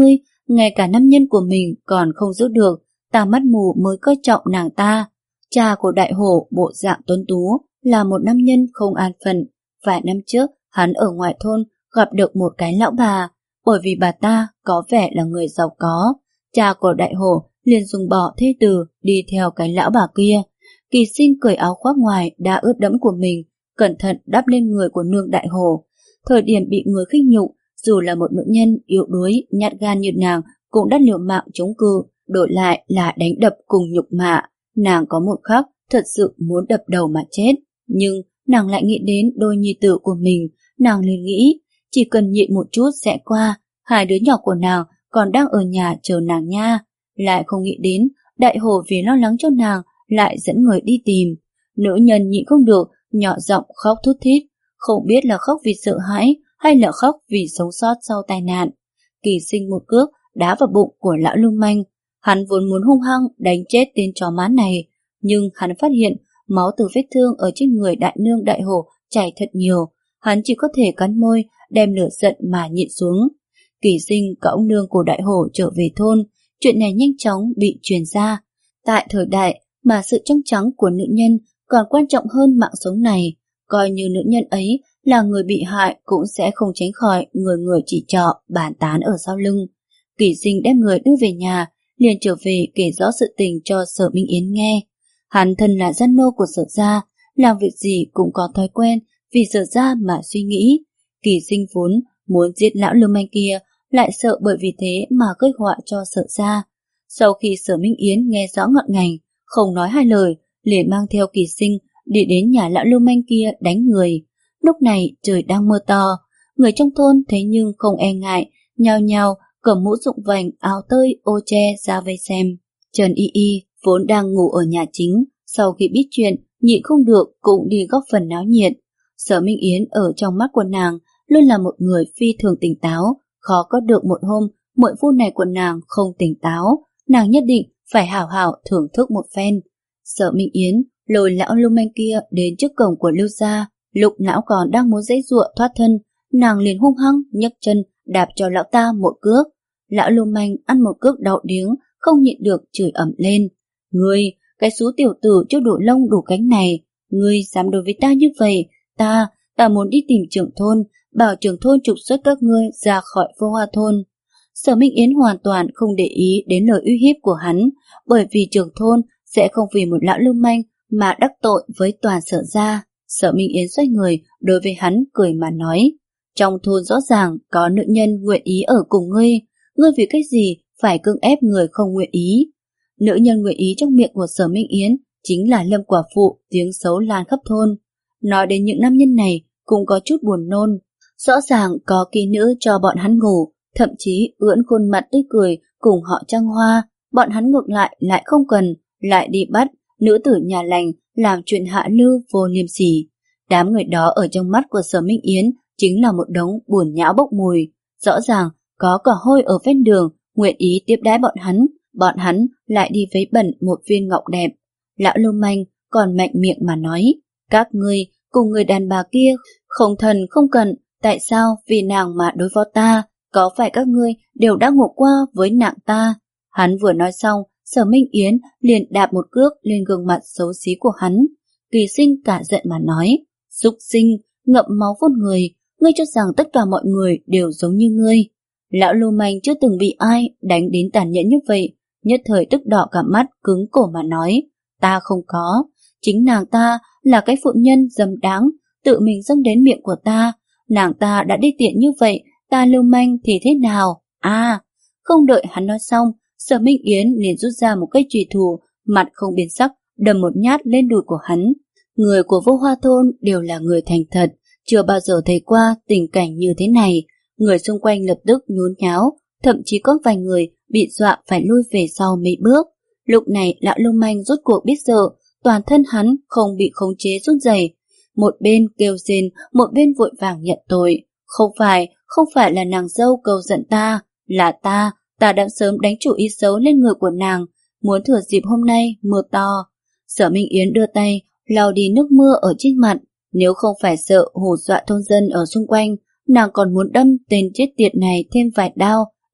ngay cả nam nhân của mình còn không giữ được, ta mắt mù mới coi trọng nàng ta. Cha của Đại Hổ bộ dạng tuấn tú, là một nam nhân không an phận. Vài năm trước, hắn ở ngoại thôn gặp được một cái lão bà, bởi vì bà ta có vẻ là người giàu có. Cha của Đại Hổ liền dùng bỏ thê tử đi theo cái lão bà kia. Kỳ Sinh cởi áo khoác ngoài đã ướt đẫm của mình, cẩn thận đắp lên người của nương Đại Hổ. Thời điểm bị người khinh nhục, dù là một nữ nhân yếu đuối, nhát gan như nàng cũng đã liều mạng chống cự, đổi lại là đánh đập cùng nhục mạ. Nàng có một khắc thật sự muốn đập đầu mà chết, nhưng nàng lại nghĩ đến đôi nhi tử của mình. Nàng liền nghĩ chỉ cần nhịn một chút sẽ qua, hai đứa nhỏ của nàng còn đang ở nhà chờ nàng nha. Lại không nghĩ đến Đại Hổ vì lo lắng cho nàng lại dẫn người đi tìm. Nữ nhân nhịn không được, nhỏ giọng khóc thút thít, không biết là khóc vì sợ hãi hay là khóc vì sống sót sau tai nạn. Kỳ Sinh một cước đá vào bụng của lão Lưu Manh. Hắn vốn muốn hung hăng đánh chết tên chó má này, nhưng hắn phát hiện máu từ vết thương ở trên người đại nương Đại Hổ chảy thật nhiều. Hắn chỉ có thể cắn môi, đem lửa giận mà nhịn xuống. Kỳ Sinh cõng nương của Đại Hổ trở về thôn. Chuyện này nhanh chóng bị truyền ra. Tại thời đại mà sự trong trắng của nữ nhân còn quan trọng hơn mạng sống này, coi như nữ nhân ấy là người bị hại cũng sẽ không tránh khỏi người người chỉ trọ bàn tán ở sau lưng. Kỳ Sinh đem người đưa về nhà, liền trở về kể rõ sự tình cho Sở Minh Yến nghe. Hắn thân là gian nô của Sở gia, làm việc gì cũng có thói quen vì Sở gia mà suy nghĩ. Kỳ Sinh vốn muốn giết lão Lưu Manh kia, lại sợ bởi vì thế mà gây họa cho Sở gia. Sau khi Sở Minh Yến nghe rõ ngọn ngành, không nói hai lời, liền mang theo Kỳ Sinh đi đến nhà lão Lưu Manh kia đánh người. Lúc này trời đang mưa to, người trong thôn thế nhưng không e ngại, nhao nhao cầm mũ rụng vành, áo tơi, ô che ra vây xem. Trần Y Y vốn đang ngủ ở nhà chính, sau khi biết chuyện nhịn không được cũng đi góp phần náo nhiệt. Sở Minh Yến ở trong mắt của nàng luôn là một người phi thường tỉnh táo, khó có được một hôm muội phu này của nàng không tỉnh táo, nàng nhất định phải hảo hảo thưởng thức một phen. Sở Minh Yến lôi lão Lưu Manh kia đến trước cổng của Lưu gia. Lúc lão còn đang muốn giãy giụa thoát thân, nàng liền hung hăng nhấc chân đạp cho lão ta một cước. Lão Lưu Manh ăn một cước đau điếng, không nhịn được chửi ầm lên. Ngươi, cái xú tiểu tử chưa đủ lông đủ cánh này, ngươi dám đối với ta như vậy? Ta, ta muốn đi tìm trưởng thôn, bảo trưởng thôn trục xuất các ngươi ra khỏi Vô Hoa thôn. Sở Minh Yến hoàn toàn không để ý đến lời uy hiếp của hắn, bởi vì trưởng thôn sẽ không vì một lão Lưu Manh mà đắc tội với toàn Sở gia. Sở Minh Yến xoay người đối với hắn cười mà nói, trong thôn rõ ràng có nữ nhân nguyện ý ở cùng ngươi, ngươi vì cái gì phải cưỡng ép người không nguyện ý? Nữ nhân nguyện ý trong miệng của Sở Minh Yến chính là Lâm quả phụ, tiếng xấu lan khắp thôn. Nói đến những nam nhân này cũng có chút buồn nôn, rõ ràng có kỹ nữ cho bọn hắn ngủ, thậm chí ưỡn khuôn mặt tươi cười cùng họ trăng hoa, bọn hắn ngược lại lại không cần, lại đi bắt nữ tử nhà lành làm chuyện hạ lưu vô liêm sỉ. Đám người đó ở trong mắt của Sở Minh Yến chính là một đống buồn nhão bốc mùi. Rõ ràng có cỏ hôi ở ven đường nguyện ý tiếp đái bọn hắn, bọn hắn lại đi vấy bẩn một viên ngọc đẹp. Lão Lưu Manh còn mạnh miệng mà nói, các ngươi cùng người đàn bà kia không thần không cận, tại sao vì nàng mà đối phó ta? Có phải các ngươi đều đã ngủ qua với nàng ta? Hắn vừa nói xong, Sở Minh Yến liền đạp một cước lên gương mặt xấu xí của hắn. Kỳ Sinh cả giận mà nói, súc sinh, ngậm máu phun người, ngươi cho rằng tất cả mọi người đều giống như ngươi. Lão Lưu Manh chưa từng bị ai đánh đến tàn nhẫn như vậy, nhất thời tức đỏ cả mắt, cứng cổ mà nói, ta không có, chính nàng ta là cái phụ nhân dâm đáng, tự mình dâng đến miệng của ta, nàng ta đã đi tiện như vậy, ta Lưu Manh thì thế nào? À, không đợi hắn nói xong, Sở Minh Yến liền rút ra một cây chùy thủ, mặt không biến sắc, đâm một nhát lên đùi của hắn. Người của Vô Hoa thôn đều là người thành thật, chưa bao giờ thấy qua tình cảnh như thế này. Người xung quanh lập tức nhốn nháo, thậm chí có vài người bị dọa phải lui về sau mấy bước. Lúc này lão Lưu Manh rốt cuộc biết sợ, toàn thân hắn không bị khống chế run rẩy, một bên kêu rên, một bên vội vàng nhận tội. Không phải, không phải là nàng dâu cầu giận ta, là ta, ta đã sớm đánh chủ ý xấu lên người của nàng, muốn thừa dịp hôm nay mưa to. Sở Minh Yến đưa tay lau đi nước mưa ở trên mặt, nếu không phải sợ hù dọa thôn dân ở xung quanh, nàng còn muốn đâm tên chết tiệt này thêm vài đao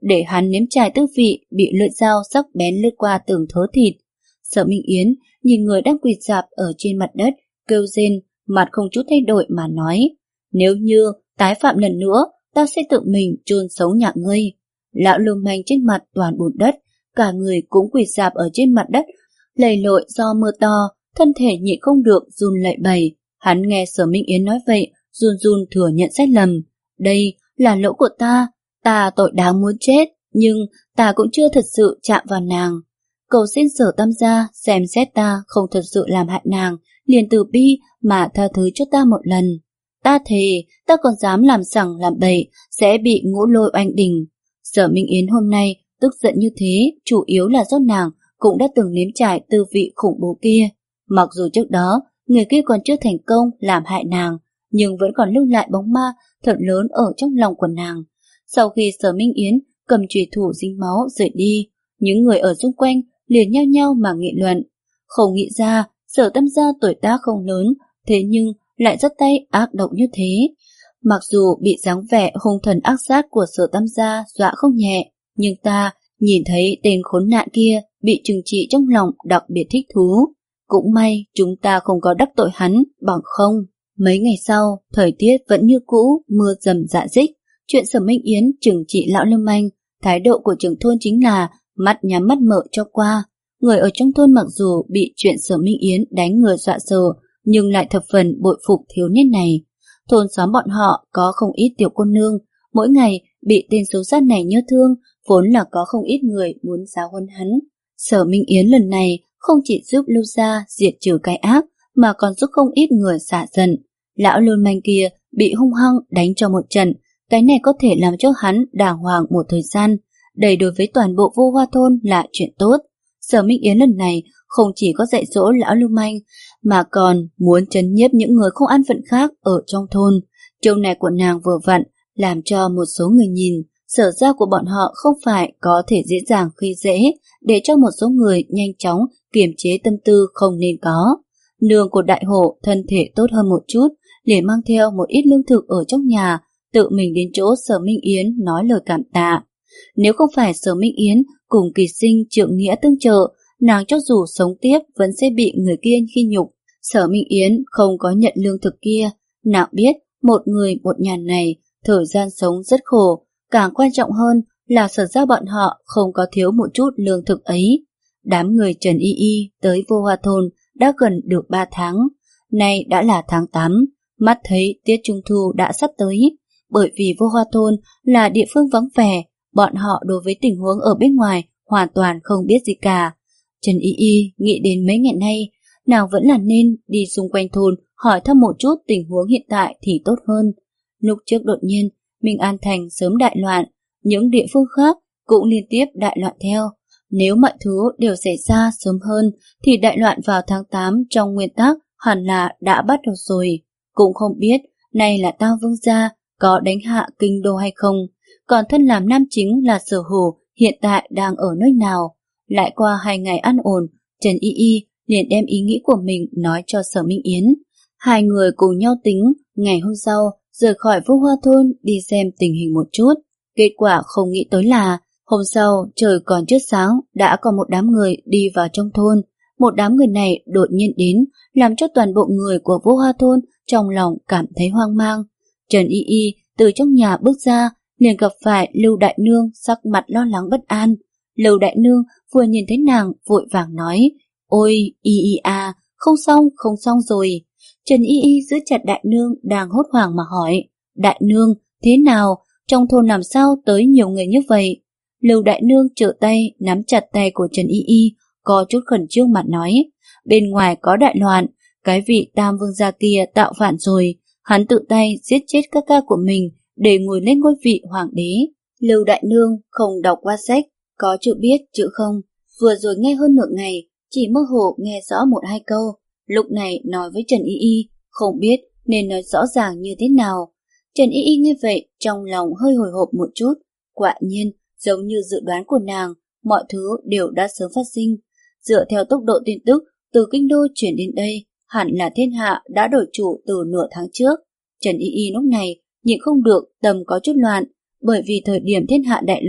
để hắn nếm trải tư vị bị lưỡi dao sắc bén lướt qua từng thớ thịt. Sở Minh Yến nhìn người đang quỳ rạp ở trên mặt đất, kêu rên, mặt không chút thay đổi mà nói: nếu như tái phạm lần nữa, ta sẽ tự mình chôn sống nhà ngươi. Lão Lưu Manh trên mặt toàn bùn đất, cả người cũng quỳ rạp ở trên mặt đất, lầy lội do mưa to, thân thể nhịn không được run lẩy bẩy. Hắn nghe Sở Minh Yến nói vậy, run run thừa nhận sai lầm. Đây là lỗi của ta, ta tội đáng muốn chết, nhưng ta cũng chưa thật sự chạm vào nàng. Cầu xin Sở Tam gia xem xét ta không thật sự làm hại nàng, liền từ bi mà tha thứ cho ta một lần. Ta thề, ta còn dám làm sằng làm bậy, sẽ bị ngũ lôi oanh đình. Sở Minh Yến hôm nay tức giận như thế, chủ yếu là do nàng cũng đã từng nếm trải tư vị khủng bố kia. Mặc dù trước đó, người kia còn chưa thành công làm hại nàng, nhưng vẫn còn lưu lại bóng ma thật lớn ở trong lòng của nàng. Sau khi Sở Minh Yến cầm chùy thủ dính máu rời đi, những người ở xung quanh liền nhao nhao mà nghị luận. Không nghĩ ra Sở Tam gia tuổi tác không lớn, thế nhưng lại rất tay ác độc như thế. Mặc dù bị dáng vẻ hung thần ác sát của Sở Tam gia dọa không nhẹ, nhưng ta nhìn thấy tên khốn nạn kia bị trừng trị trong lòng đặc biệt thích thú. Cũng may chúng ta không có đắc tội hắn, bằng không. Mấy ngày sau, thời tiết vẫn như cũ, mưa rầm rạ rích. Chuyện Sở Minh Yến trừng trị lão Lâm Anh, thái độ của trưởng thôn chính là mắt nhắm mắt mở cho qua. Người ở trong thôn mặc dù bị chuyện Sở Minh Yến đánh người dọa sợ, nhưng lại thập phần bội phục thiếu niên này. Thôn xóm bọn họ có không ít tiểu cô nương, mỗi ngày bị tên xấu xa này nhớ thương, vốn là có không ít người muốn giáo huấn hắn. Sở Minh Yến lần này không chỉ giúp Lưu gia diệt trừ cái ác, mà còn giúp không ít người xả giận. Lão Lưu Manh kia bị hung hăng đánh cho một trận, cái này có thể làm cho hắn đàng hoàng một thời gian. Đây đối với toàn bộ Vô Hoa thôn là chuyện tốt. Sở Minh Yến lần này không chỉ có dạy dỗ lão Lưu Manh, mà còn muốn trấn nhiếp những người không an phận khác ở trong thôn. Điều này của nàng vừa vặn làm cho một số người nhìn Sở gia của bọn họ không phải có thể dễ dàng khi dễ, để cho một số người nhanh chóng kiềm chế tâm tư không nên có. Nương của đại hộ thân thể tốt hơn một chút, liền mang theo một ít lương thực ở trong nhà, tự mình đến chỗ Sở Minh Yến nói lời cảm tạ. Nếu không phải Sở Minh Yến cùng Kỳ Sinh trượng nghĩa tương trợ, nàng cho dù sống tiếp vẫn sẽ bị người kia khi nhục. Sở Minh Yến không có nhận lương thực kia, nào biết một người một nhà này thời gian sống rất khổ, càng quan trọng hơn là Sở gia bọn họ không có thiếu một chút lương thực ấy. Đám người Trần Y Y tới Vô Hoa thôn đã gần được ba tháng, nay đã là tháng tám, mắt thấy tiết trung thu đã sắp tới. Bởi vì Vô Hoa thôn là địa phương vắng vẻ, bọn họ đối với tình huống ở bên ngoài hoàn toàn không biết gì cả. Trần Y Y nghĩ đến mấy ngày nay, nàng vẫn là nên đi xung quanh thôn hỏi thăm một chút tình huống hiện tại thì tốt hơn. Lúc trước đột nhiên, Minh An Thành sớm đại loạn, những địa phương khác cũng liên tiếp đại loạn theo. Nếu mọi thứ đều xảy ra sớm hơn, thì đại loạn vào tháng tám trong nguyên tắc hẳn là đã bắt đầu rồi. Cũng không biết, nay là Tao Vương gia có đánh hạ kinh đô hay không, còn thân làm nam chính là Sở Hổ hiện tại đang ở nơi nào. Lại qua hai ngày an ổn, Trần Y Y liền đem ý nghĩ của mình nói cho Sở Minh Yến. Hai người cùng nhau tính, ngày hôm sau rời khỏi Vô Hoa thôn đi xem tình hình một chút. Kết quả không nghĩ tới là hôm sau trời còn chưa sáng đã có một đám người đi vào trong thôn. Một đám người này đột nhiên đến, làm cho toàn bộ người của Vô Hoa thôn trong lòng cảm thấy hoang mang. Trần Y Y từ trong nhà bước ra, liền gặp phải Lưu Đại Nương sắc mặt lo lắng bất an. Lưu Đại Nương vừa nhìn thấy nàng vội vàng nói: "Ôi Y Y à, không xong, không xong rồi." Trần Y Y giữ chặt Đại Nương đang hốt hoảng mà hỏi: "Đại Nương, thế nào? Trong thôn làm sao tới nhiều người như vậy?" Lưu Đại Nương trở tay nắm chặt tay của Trần Y Y, có chút khẩn trương mặt nói: "Bên ngoài có đại loạn, cái vị Tam Vương gia kia tạo phản rồi, hắn tự tay giết chết các ca của mình để ngồi lên ngôi vị hoàng đế." Lưu Đại Nương không đọc qua sách, có chữ biết chữ không, vừa rồi nghe hơn nửa ngày, chỉ mơ hồ nghe rõ một hai câu. Lúc này nói với Trần Y Y, không biết nên nói rõ ràng như thế nào. Trần Y Y nghe vậy, trong lòng hơi hồi hộp một chút. Quả nhiên, giống như dự đoán của nàng, mọi thứ đều đã sớm phát sinh. Dựa theo tốc độ tin tức từ kinh đô chuyển đến đây, hẳn là thiên hạ đã đổi chủ từ nửa tháng trước. Trần Y Y lúc này nhịn không được tâm có chút loạn, bởi vì thời điểm thiên hạ đại loạn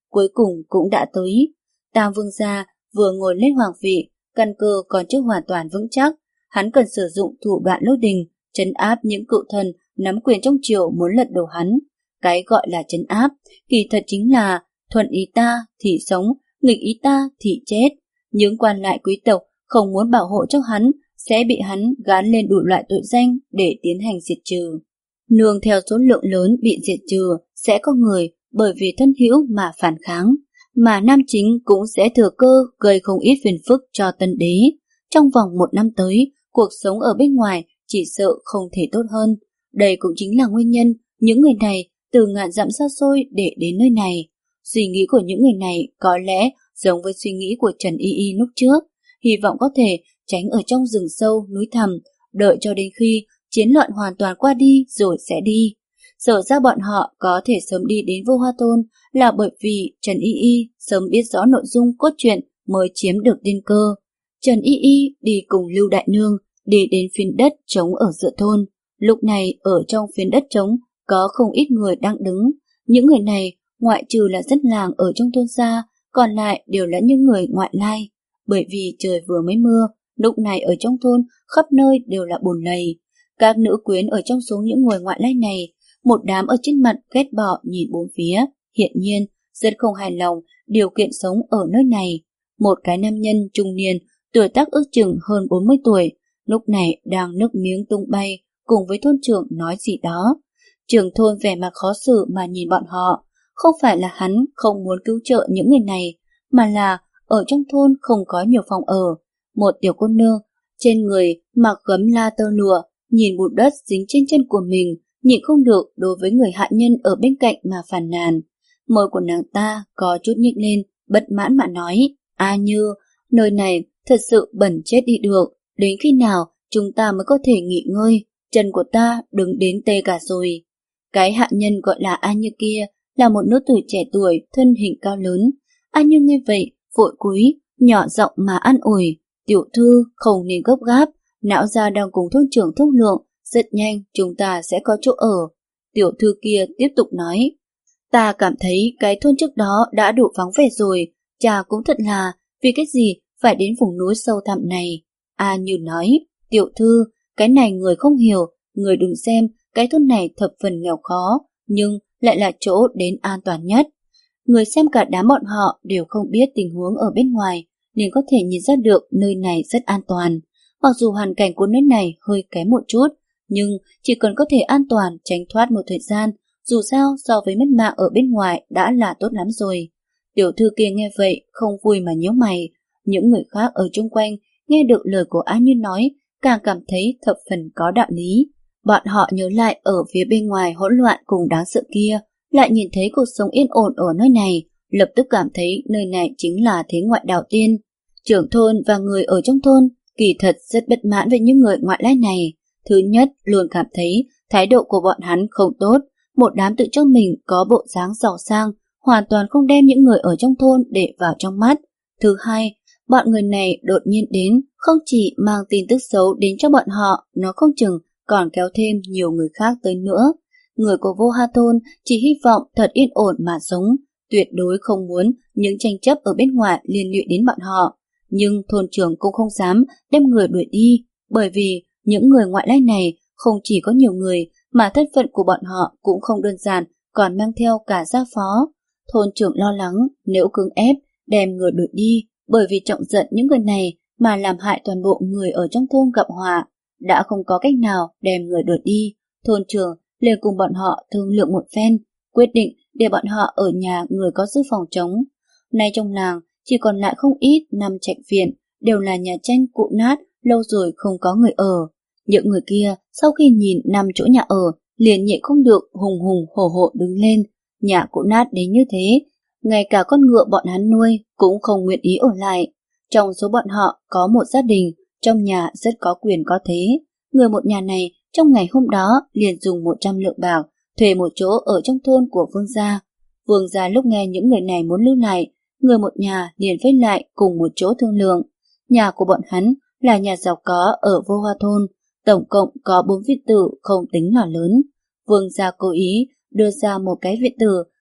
cuối cùng cũng đã tới. Tam vương gia vừa ngồi lên hoàng vị, căn cơ còn chưa hoàn toàn vững chắc, hắn cần sử dụng thủ đoạn lôi đình, trấn áp những cựu thần nắm quyền trong triều muốn lật đổ hắn. Cái gọi là trấn áp, kỳ thật chính là thuận ý ta thì sống, nghịch ý ta thì chết. Những quan lại quý tộc không muốn bảo hộ cho hắn sẽ bị hắn gán lên đủ loại tội danh để tiến hành diệt trừ. Nương theo số lượng lớn bị diệt trừ, sẽ có người bởi vì thân hữu mà phản kháng, mà nam chính cũng sẽ thừa cơ gây không ít phiền phức cho tân đế. Trong vòng một năm tới, cuộc sống ở bên ngoài chỉ sợ không thể tốt hơn. Đây cũng chính là nguyên nhân những người này từ ngàn dặm xa xôi để đến nơi này. Suy nghĩ của những người này có lẽ giống với suy nghĩ của Trần Y Y lúc trước, hy vọng có thể tránh ở trong rừng sâu, núi thẳm, đợi cho đến khi chiến loạn hoàn toàn qua đi rồi sẽ đi. Sở ra bọn họ có thể sớm đi đến Vô Hoa Thôn là bởi vì Trần Y Y sớm biết rõ nội dung cốt truyện mới chiếm được tiên cơ. Trần Y Y đi cùng Lưu Đại Nương đi đến phiến đất trống ở giữa thôn. Lúc này ở trong phiến đất trống có không ít người đang đứng. Những người này ngoại trừ là dân làng ở trong thôn xa, còn lại đều là những người ngoại lai. Bởi vì trời vừa mới mưa, lúc này ở trong thôn khắp nơi đều là bùn lầy. Các nữ quyến ở trong số những người ngoại lai này, một đám ở trên mặt ghét bỏ nhìn bốn phía, hiện nhiên rất không hài lòng điều kiện sống ở nơi này. Một cái nam nhân trung niên, tuổi tác ước chừng hơn bốn mươi tuổi, lúc này đang nước miếng tung bay cùng với thôn trưởng nói gì đó. Trưởng thôn vẻ mặt khó xử mà nhìn bọn họ, không phải là hắn không muốn cứu trợ những người này, mà là ở trong thôn không có nhiều phòng ở. Một tiểu cô nương trên người mặc gấm la tơ lụa, nhìn bụi đất dính trên chân của mình, nhịn không được đối với người hạ nhân ở bên cạnh mà phàn nàn. Môi của nàng ta có chút nhích lên, bất mãn mà nói: A Như, nơi này thật sự bẩn chết đi được, đến khi nào chúng ta mới có thể nghỉ ngơi, chân của ta đứng đến tê cả rồi. Cái hạ nhân gọi là A Như kia là một nữ tử trẻ tuổi, thân hình cao lớn. A Như nghe vậy vội cúi, nhỏ giọng mà an ủi: Tiểu thư không nên gấp gáp, não gia đang cùng thôn trưởng thương lượng, rất nhanh chúng ta sẽ có chỗ ở. Tiểu thư kia tiếp tục nói: Ta cảm thấy cái thôn trước đó đã đủ vắng vẻ rồi, cha cũng thật là, vì cái gì phải đến vùng núi sâu thẳm này. A Như nói: Tiểu thư, cái này người không hiểu, người đừng xem cái thôn này thập phần nghèo khó, nhưng lại là chỗ đến an toàn nhất. Người xem cả đám bọn họ đều không biết tình huống ở bên ngoài, nên có thể nhìn ra được nơi này rất an toàn. Mặc dù hoàn cảnh của nơi này hơi kém một chút, nhưng chỉ cần có thể an toàn tránh thoát một thời gian, dù sao so với mất mạng ở bên ngoài đã là tốt lắm rồi. Tiểu thư kia nghe vậy không vui mà nhíu mày. Những người khác ở chung quanh nghe được lời của A Như nói càng cảm thấy thập phần có đạo lý. Bọn họ nhớ lại ở phía bên ngoài hỗn loạn cùng đáng sợ kia, lại nhìn thấy cuộc sống yên ổn ở nơi này, lập tức cảm thấy nơi này chính là thế ngoại đảo tiên. Trưởng thôn và người ở trong thôn kỳ thật rất bất mãn với những người ngoại lai này. Thứ nhất, luôn cảm thấy thái độ của bọn hắn không tốt, một đám tự cho mình có bộ dáng giàu sang, hoàn toàn không đem những người ở trong thôn để vào trong mắt. Thứ hai, bọn người này đột nhiên đến, không chỉ mang tin tức xấu đến cho bọn họ, nó không chừng còn kéo thêm nhiều người khác tới nữa. Người của Vô Hoa Thôn chỉ hy vọng thật yên ổn mà sống, tuyệt đối không muốn những tranh chấp ở bên ngoài liên lụy đến bọn họ. Nhưng thôn trưởng cũng không dám đem người đuổi đi, bởi vì những người ngoại lai này không chỉ có nhiều người, mà thân phận của bọn họ cũng không đơn giản, còn mang theo cả gia phó. Thôn trưởng lo lắng nếu cưỡng ép đem người đuổi đi, bởi vì trọng giận những người này mà làm hại toàn bộ người ở trong thôn gặp họa. Đã không có cách nào đem người đuổi đi, thôn trưởng liền cùng bọn họ thương lượng một phen, quyết định để bọn họ ở nhà người có giữ phòng trống. Nay trong làng chỉ còn lại không ít năm trạch viện, đều là nhà tranh cũ nát, lâu rồi không có người ở. Những người kia sau khi nhìn năm chỗ nhà ở, liền nhịn không được hùng hùng hổ hổ đứng lên. Nhà cũ nát đến như thế, ngay cả con ngựa bọn hắn nuôi cũng không nguyện ý ở lại. Trong số bọn họ có một gia đình, trong nhà rất có quyền có thế. Người một nhà này trong ngày hôm đó liền dùng một trăm lượng bạc thuê một chỗ ở trong thôn của Vương gia. Vương gia lúc nghe những người này muốn lưu lại, người một nhà liền vây lại cùng một chỗ thương lượng. Nhà của bọn hắn là nhà giàu có ở Vô Hoa Thôn, tổng cộng có bốn viện tử không tính là lớn. Vương gia cố ý đưa ra một cái viện tử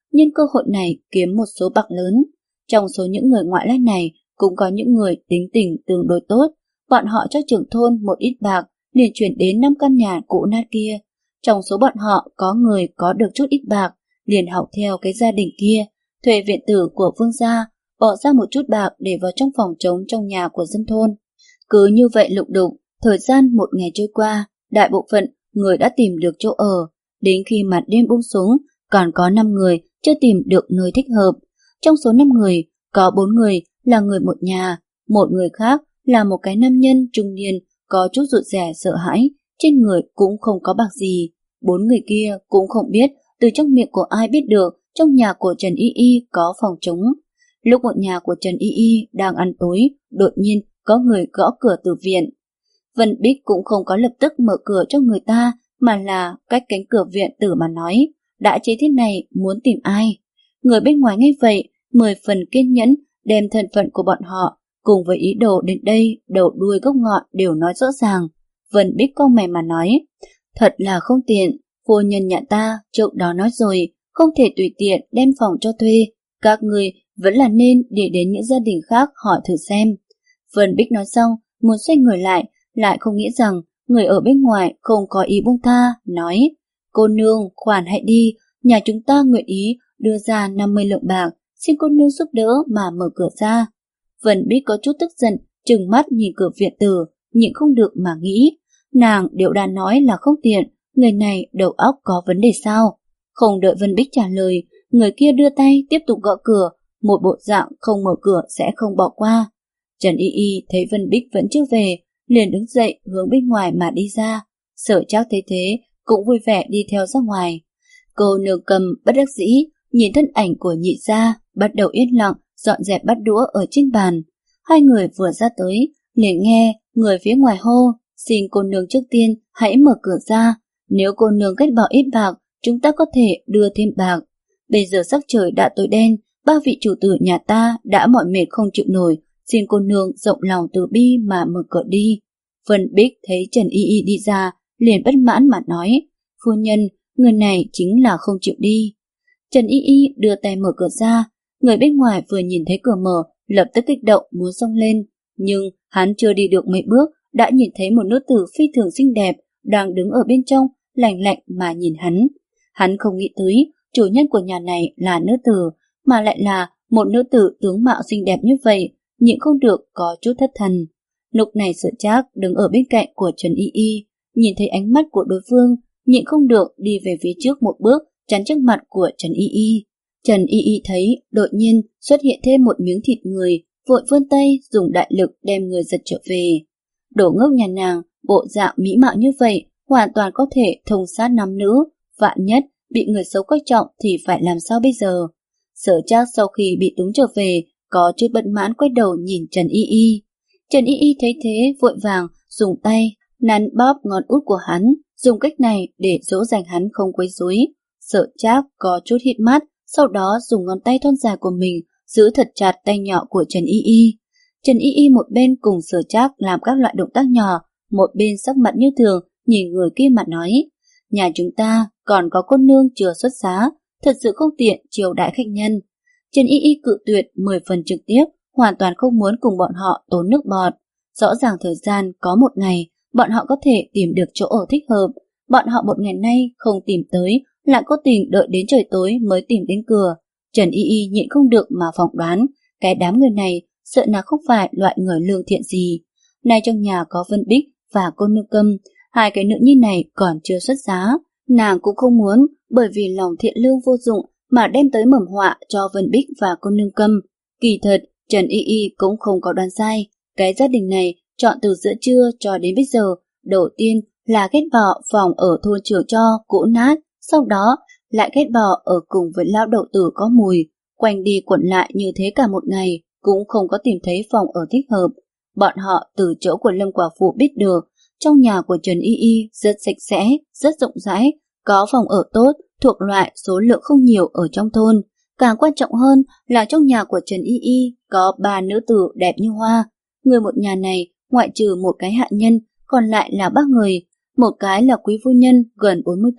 nhân cơ hội này kiếm một số bạc lớn. Trong số những người ngoại lai này cũng có những người tính tình tương đối tốt, bọn họ cho trưởng thôn một ít bạc liền chuyển đến năm căn nhà cũ nát kia. Trong số bọn họ có người có được chút ít bạc, liền học theo cái gia đình kia, thuê viện tử của Vương gia, bỏ ra một chút bạc để vào trong phòng trống trong nhà của dân thôn. Cứ như vậy lục đục, thời gian một ngày trôi qua, đại bộ phận người đã tìm được chỗ ở. Đến khi mặt đêm buông xuống, còn có năm người chưa tìm được nơi thích hợp. Trong số năm người, có bốn người là người một nhà, một người khác là một cái nam nhân trung niên có chút rụt rè sợ hãi, trên người cũng không có bạc gì. Bốn người kia cũng không biết từ trong miệng của ai biết được trong nhà của Trần Y Y có phòng trống. Lúc một nhà của Trần Y Y đang ăn tối, đột nhiên có người gõ cửa từ viện. Vân Bích cũng không có lập tức mở cửa cho người ta, mà là cách cánh cửa viện tử mà nói, đã chế thế này muốn tìm ai. Người bên ngoài nghe vậy, mười phần kiên nhẫn đem thân phận của bọn họ cùng với ý đồ đến đây đầu đuôi gốc ngọn đều nói rõ ràng. Vân Bích cau mày mà nói, thật là không tiện, phu nhân nhà ta trước đó nói rồi, không thể tùy tiện đem phòng cho thuê, các người vẫn là nên để đến những gia đình khác hỏi thử xem. Vân Bích nói xong, muốn xoay người lại, lại không nghĩ rằng người ở bên ngoài không có ý buông tha, nói, cô nương khoản hãy đi, nhà chúng ta nguyện ý đưa ra năm mươi lượng bạc, xin cô nương giúp đỡ mà mở cửa ra. Vân Bích có chút tức giận, trừng mắt nhìn cửa viện tử, nhịn không được mà nghĩ, nàng đều đã nói là không tiện, người này đầu óc có vấn đề sao? Không đợi Vân Bích trả lời, người kia đưa tay tiếp tục gõ cửa, một bộ dạng không mở cửa sẽ không bỏ qua. Trần Y Y thấy Vân Bích vẫn chưa về, liền đứng dậy hướng bên ngoài mà đi ra. Sở Trác thấy thế cũng vui vẻ đi theo ra ngoài. Cô nương Cầm bất đắc dĩ nhìn thân ảnh của nhị gia, bắt đầu yên lặng dọn dẹp bát đũa ở trên bàn. Hai người vừa ra tới, liền nghe người phía ngoài hô, xin cô nương trước tiên hãy mở cửa ra, nếu cô nương kết bỏ ít bạc, chúng ta có thể đưa thêm bạc. Bây giờ sắc trời đã tối đen, ba vị chủ tử nhà ta đã mỏi mệt không chịu nổi, xin cô nương rộng lòng từ bi mà mở cửa đi. Vân Bích thấy Trần Y Y đi ra, liền bất mãn mà nói, phu nhân, người này chính là không chịu đi. Trần Y Y đưa tay mở cửa ra, người bên ngoài vừa nhìn thấy cửa mở, lập tức kích động muốn xông lên, nhưng hắn chưa đi được mấy bước, đã nhìn thấy một nữ tử phi thường xinh đẹp đang đứng ở bên trong, lạnh lạnh mà nhìn hắn. Hắn không nghĩ tới chủ nhân của nhà này là nữ tử, mà lại là một nữ tử tướng mạo xinh đẹp như vậy, nhịn không được có chút thất thần. Lúc này Sở Trác đứng ở bên cạnh của Trần Y Y, nhìn thấy ánh mắt của đối phương, nhịn không được đi về phía trước một bước, chắn trước mặt của Trần Y Y. Trần Y Y thấy đột nhiên xuất hiện thêm một miếng thịt người, vội vươn tay dùng đại lực đem người giật trở về. Đồ ngốc nhà nàng, bộ dạng mỹ mạo như vậy, hoàn toàn có thể thông sát nam nữ, vạn nhất bị người xấu coi trọng thì phải làm sao bây giờ? Sở Trác sau khi bị túng trở về, có chút bất mãn quay đầu nhìn Trần Y Y. Trần Y Y thấy thế vội vàng dùng tay nắn bóp ngón út của hắn, dùng cách này để dỗ dành hắn không quấy rối. Sở Trác có chút hít mắt, sau đó dùng ngón tay thon dài của mình giữ thật chặt tay nhỏ của Trần Y Y. Trần Y Y một bên cùng Sở Trác làm các loại động tác nhỏ, một bên sắc mặt như thường nhìn người kia mà nói, nhà chúng ta còn có cô nương chưa xuất giá, thật sự không tiện chiều đãi khách nhân. Trần Y Y cự tuyệt mười phần trực tiếp, hoàn toàn không muốn cùng bọn họ tốn nước bọt. Rõ ràng thời gian có một ngày, bọn họ có thể tìm được chỗ ở thích hợp. Bọn họ một ngày nay không tìm tới, lại cố tình đợi đến trời tối mới tìm đến cửa. Trần Y Y nhịn không được mà phỏng đoán, cái đám người này sợ là không phải loại người lương thiện gì. Nay trong nhà có Vân Bích và cô nương Câm, hai cái nữ nhi này còn chưa xuất giá. Nàng cũng không muốn bởi vì lòng thiện lương vô dụng mà đem tới mầm họa cho Vân Bích và cô nương Câm. Kỳ thật, Trần Y Y cũng không có đoán sai. Cái gia đình này chọn từ giữa trưa cho đến bây giờ, đầu tiên là ghét bỏ phòng ở thôn Trường Cho cũ nát, sau đó lại ghét bỏ ở cùng với lão đậu tử có mùi. Quanh đi quẩn lại như thế cả một ngày, cũng không có tìm thấy phòng ở thích hợp. Bọn họ từ chỗ của Lâm Quả Phụ biết được, trong nhà của Trần Y Y rất sạch sẽ, rất rộng rãi, có phòng ở tốt, thuộc loại số lượng không nhiều ở trong thôn. Càng quan trọng hơn là trong nhà của Trần Y Y có ba nữ tử đẹp như hoa. Người một nhà này, ngoại trừ một cái hạ nhân, còn lại là ba người. Một cái là quý phu nhân gần bốn mươi tuổi,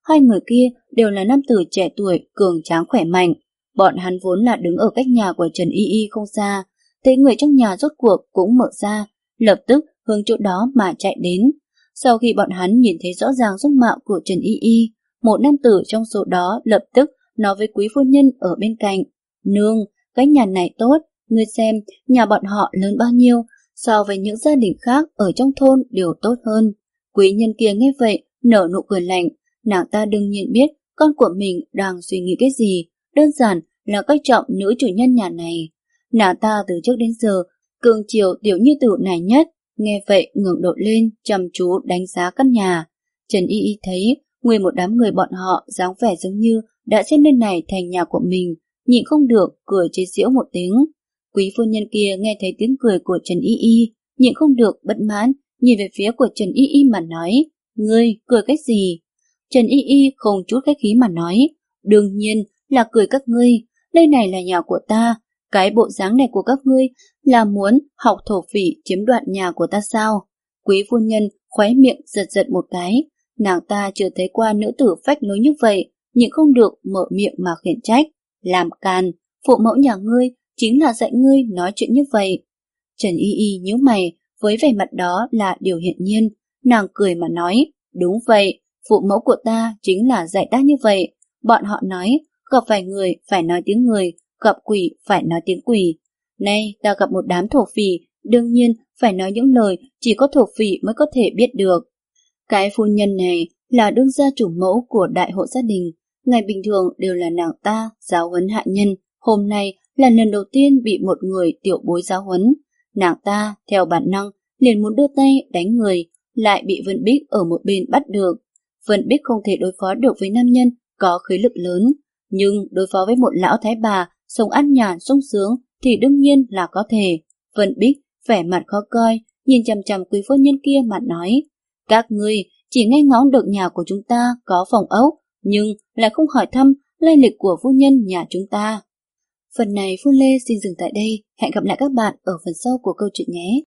hai người kia đều là nam tử trẻ tuổi, cường tráng khỏe mạnh. Bọn hắn vốn là đứng ở cách nhà của Trần Y Y không xa, thấy người trong nhà rốt cuộc cũng mở ra, lập tức hướng chỗ đó mà chạy đến. Sau khi bọn hắn nhìn thấy rõ ràng dung mạo của Trần Y Y, một nam tử trong số đó lập tức nói với quý phu nhân ở bên cạnh: "Nương, cái nhà này tốt, ngươi xem nhà bọn họ lớn bao nhiêu, so với những gia đình khác ở trong thôn đều tốt hơn." Quý nhân kia nghe vậy nở nụ cười lạnh, nàng ta đương nhiên biết con của mình đang suy nghĩ cái gì, đơn giản là coi trọng nữ chủ nhân nhà này. Nàng ta từ trước đến giờ cương chiều tiểu như tử này nhất, nghe vậy ngẩng đầu lên chăm chú đánh giá căn nhà. Trần Y Y thấy nguyên một đám người bọn họ dáng vẻ giống như đã xem nơi này thành nhà của mình, nhịn không được cười chế giễu một tiếng. Quý phu nhân kia nghe thấy tiếng cười của Trần Y Y, nhịn không được bất mãn nhìn về phía của Trần Y Y mà nói: "Ngươi cười cái gì?" Trần Y Y không chút khách khí mà nói: "Đương nhiên là cười các ngươi, đây này là nhà của ta, cái bộ dáng này của các ngươi là muốn học thổ phỉ chiếm đoạt nhà của ta sao?" Quý phu nhân khóe miệng giật giật một cái, nàng ta chưa thấy qua nữ tử phách lối như vậy, nhịn không được mở miệng mà khiển trách: "Làm càn, phụ mẫu nhà ngươi chính là dạy ngươi nói chuyện như vậy." Trần Y Y nhíu mày, với vẻ mặt đó là điều hiển nhiên, nàng cười mà nói: "Đúng vậy, phụ mẫu của ta chính là dạy ta như vậy. Bọn họ nói, gặp phải người phải nói tiếng người, gặp quỷ phải nói tiếng quỷ. Nay ta gặp một đám thổ phỉ, đương nhiên phải nói những lời chỉ có thổ phỉ mới có thể biết được." Cái phu nhân này là đương gia chủ mẫu của đại hộ gia đình, ngày bình thường đều là nàng ta giáo huấn hạ nhân, hôm nay là lần đầu tiên bị một người tiểu bối giáo huấn. Nàng ta theo bản năng liền muốn đưa tay đánh người, lại bị Vân Bích ở một bên bắt được. Vân Bích không thể đối phó được với nam nhân có khí lực lớn, nhưng đối phó với một lão thái bà sống an nhàn sung sướng thì đương nhiên là có thể. Vân Bích vẻ mặt khó coi, nhìn chằm chằm quý phu nhân kia mà nói: "Các ngươi chỉ nghe ngóng được nhà của chúng ta có phòng ốc, nhưng lại không hỏi thăm lai lịch của phu nhân nhà chúng ta." Phần này Phương Lê xin dừng tại đây, hẹn gặp lại các bạn ở phần sau của câu chuyện nhé.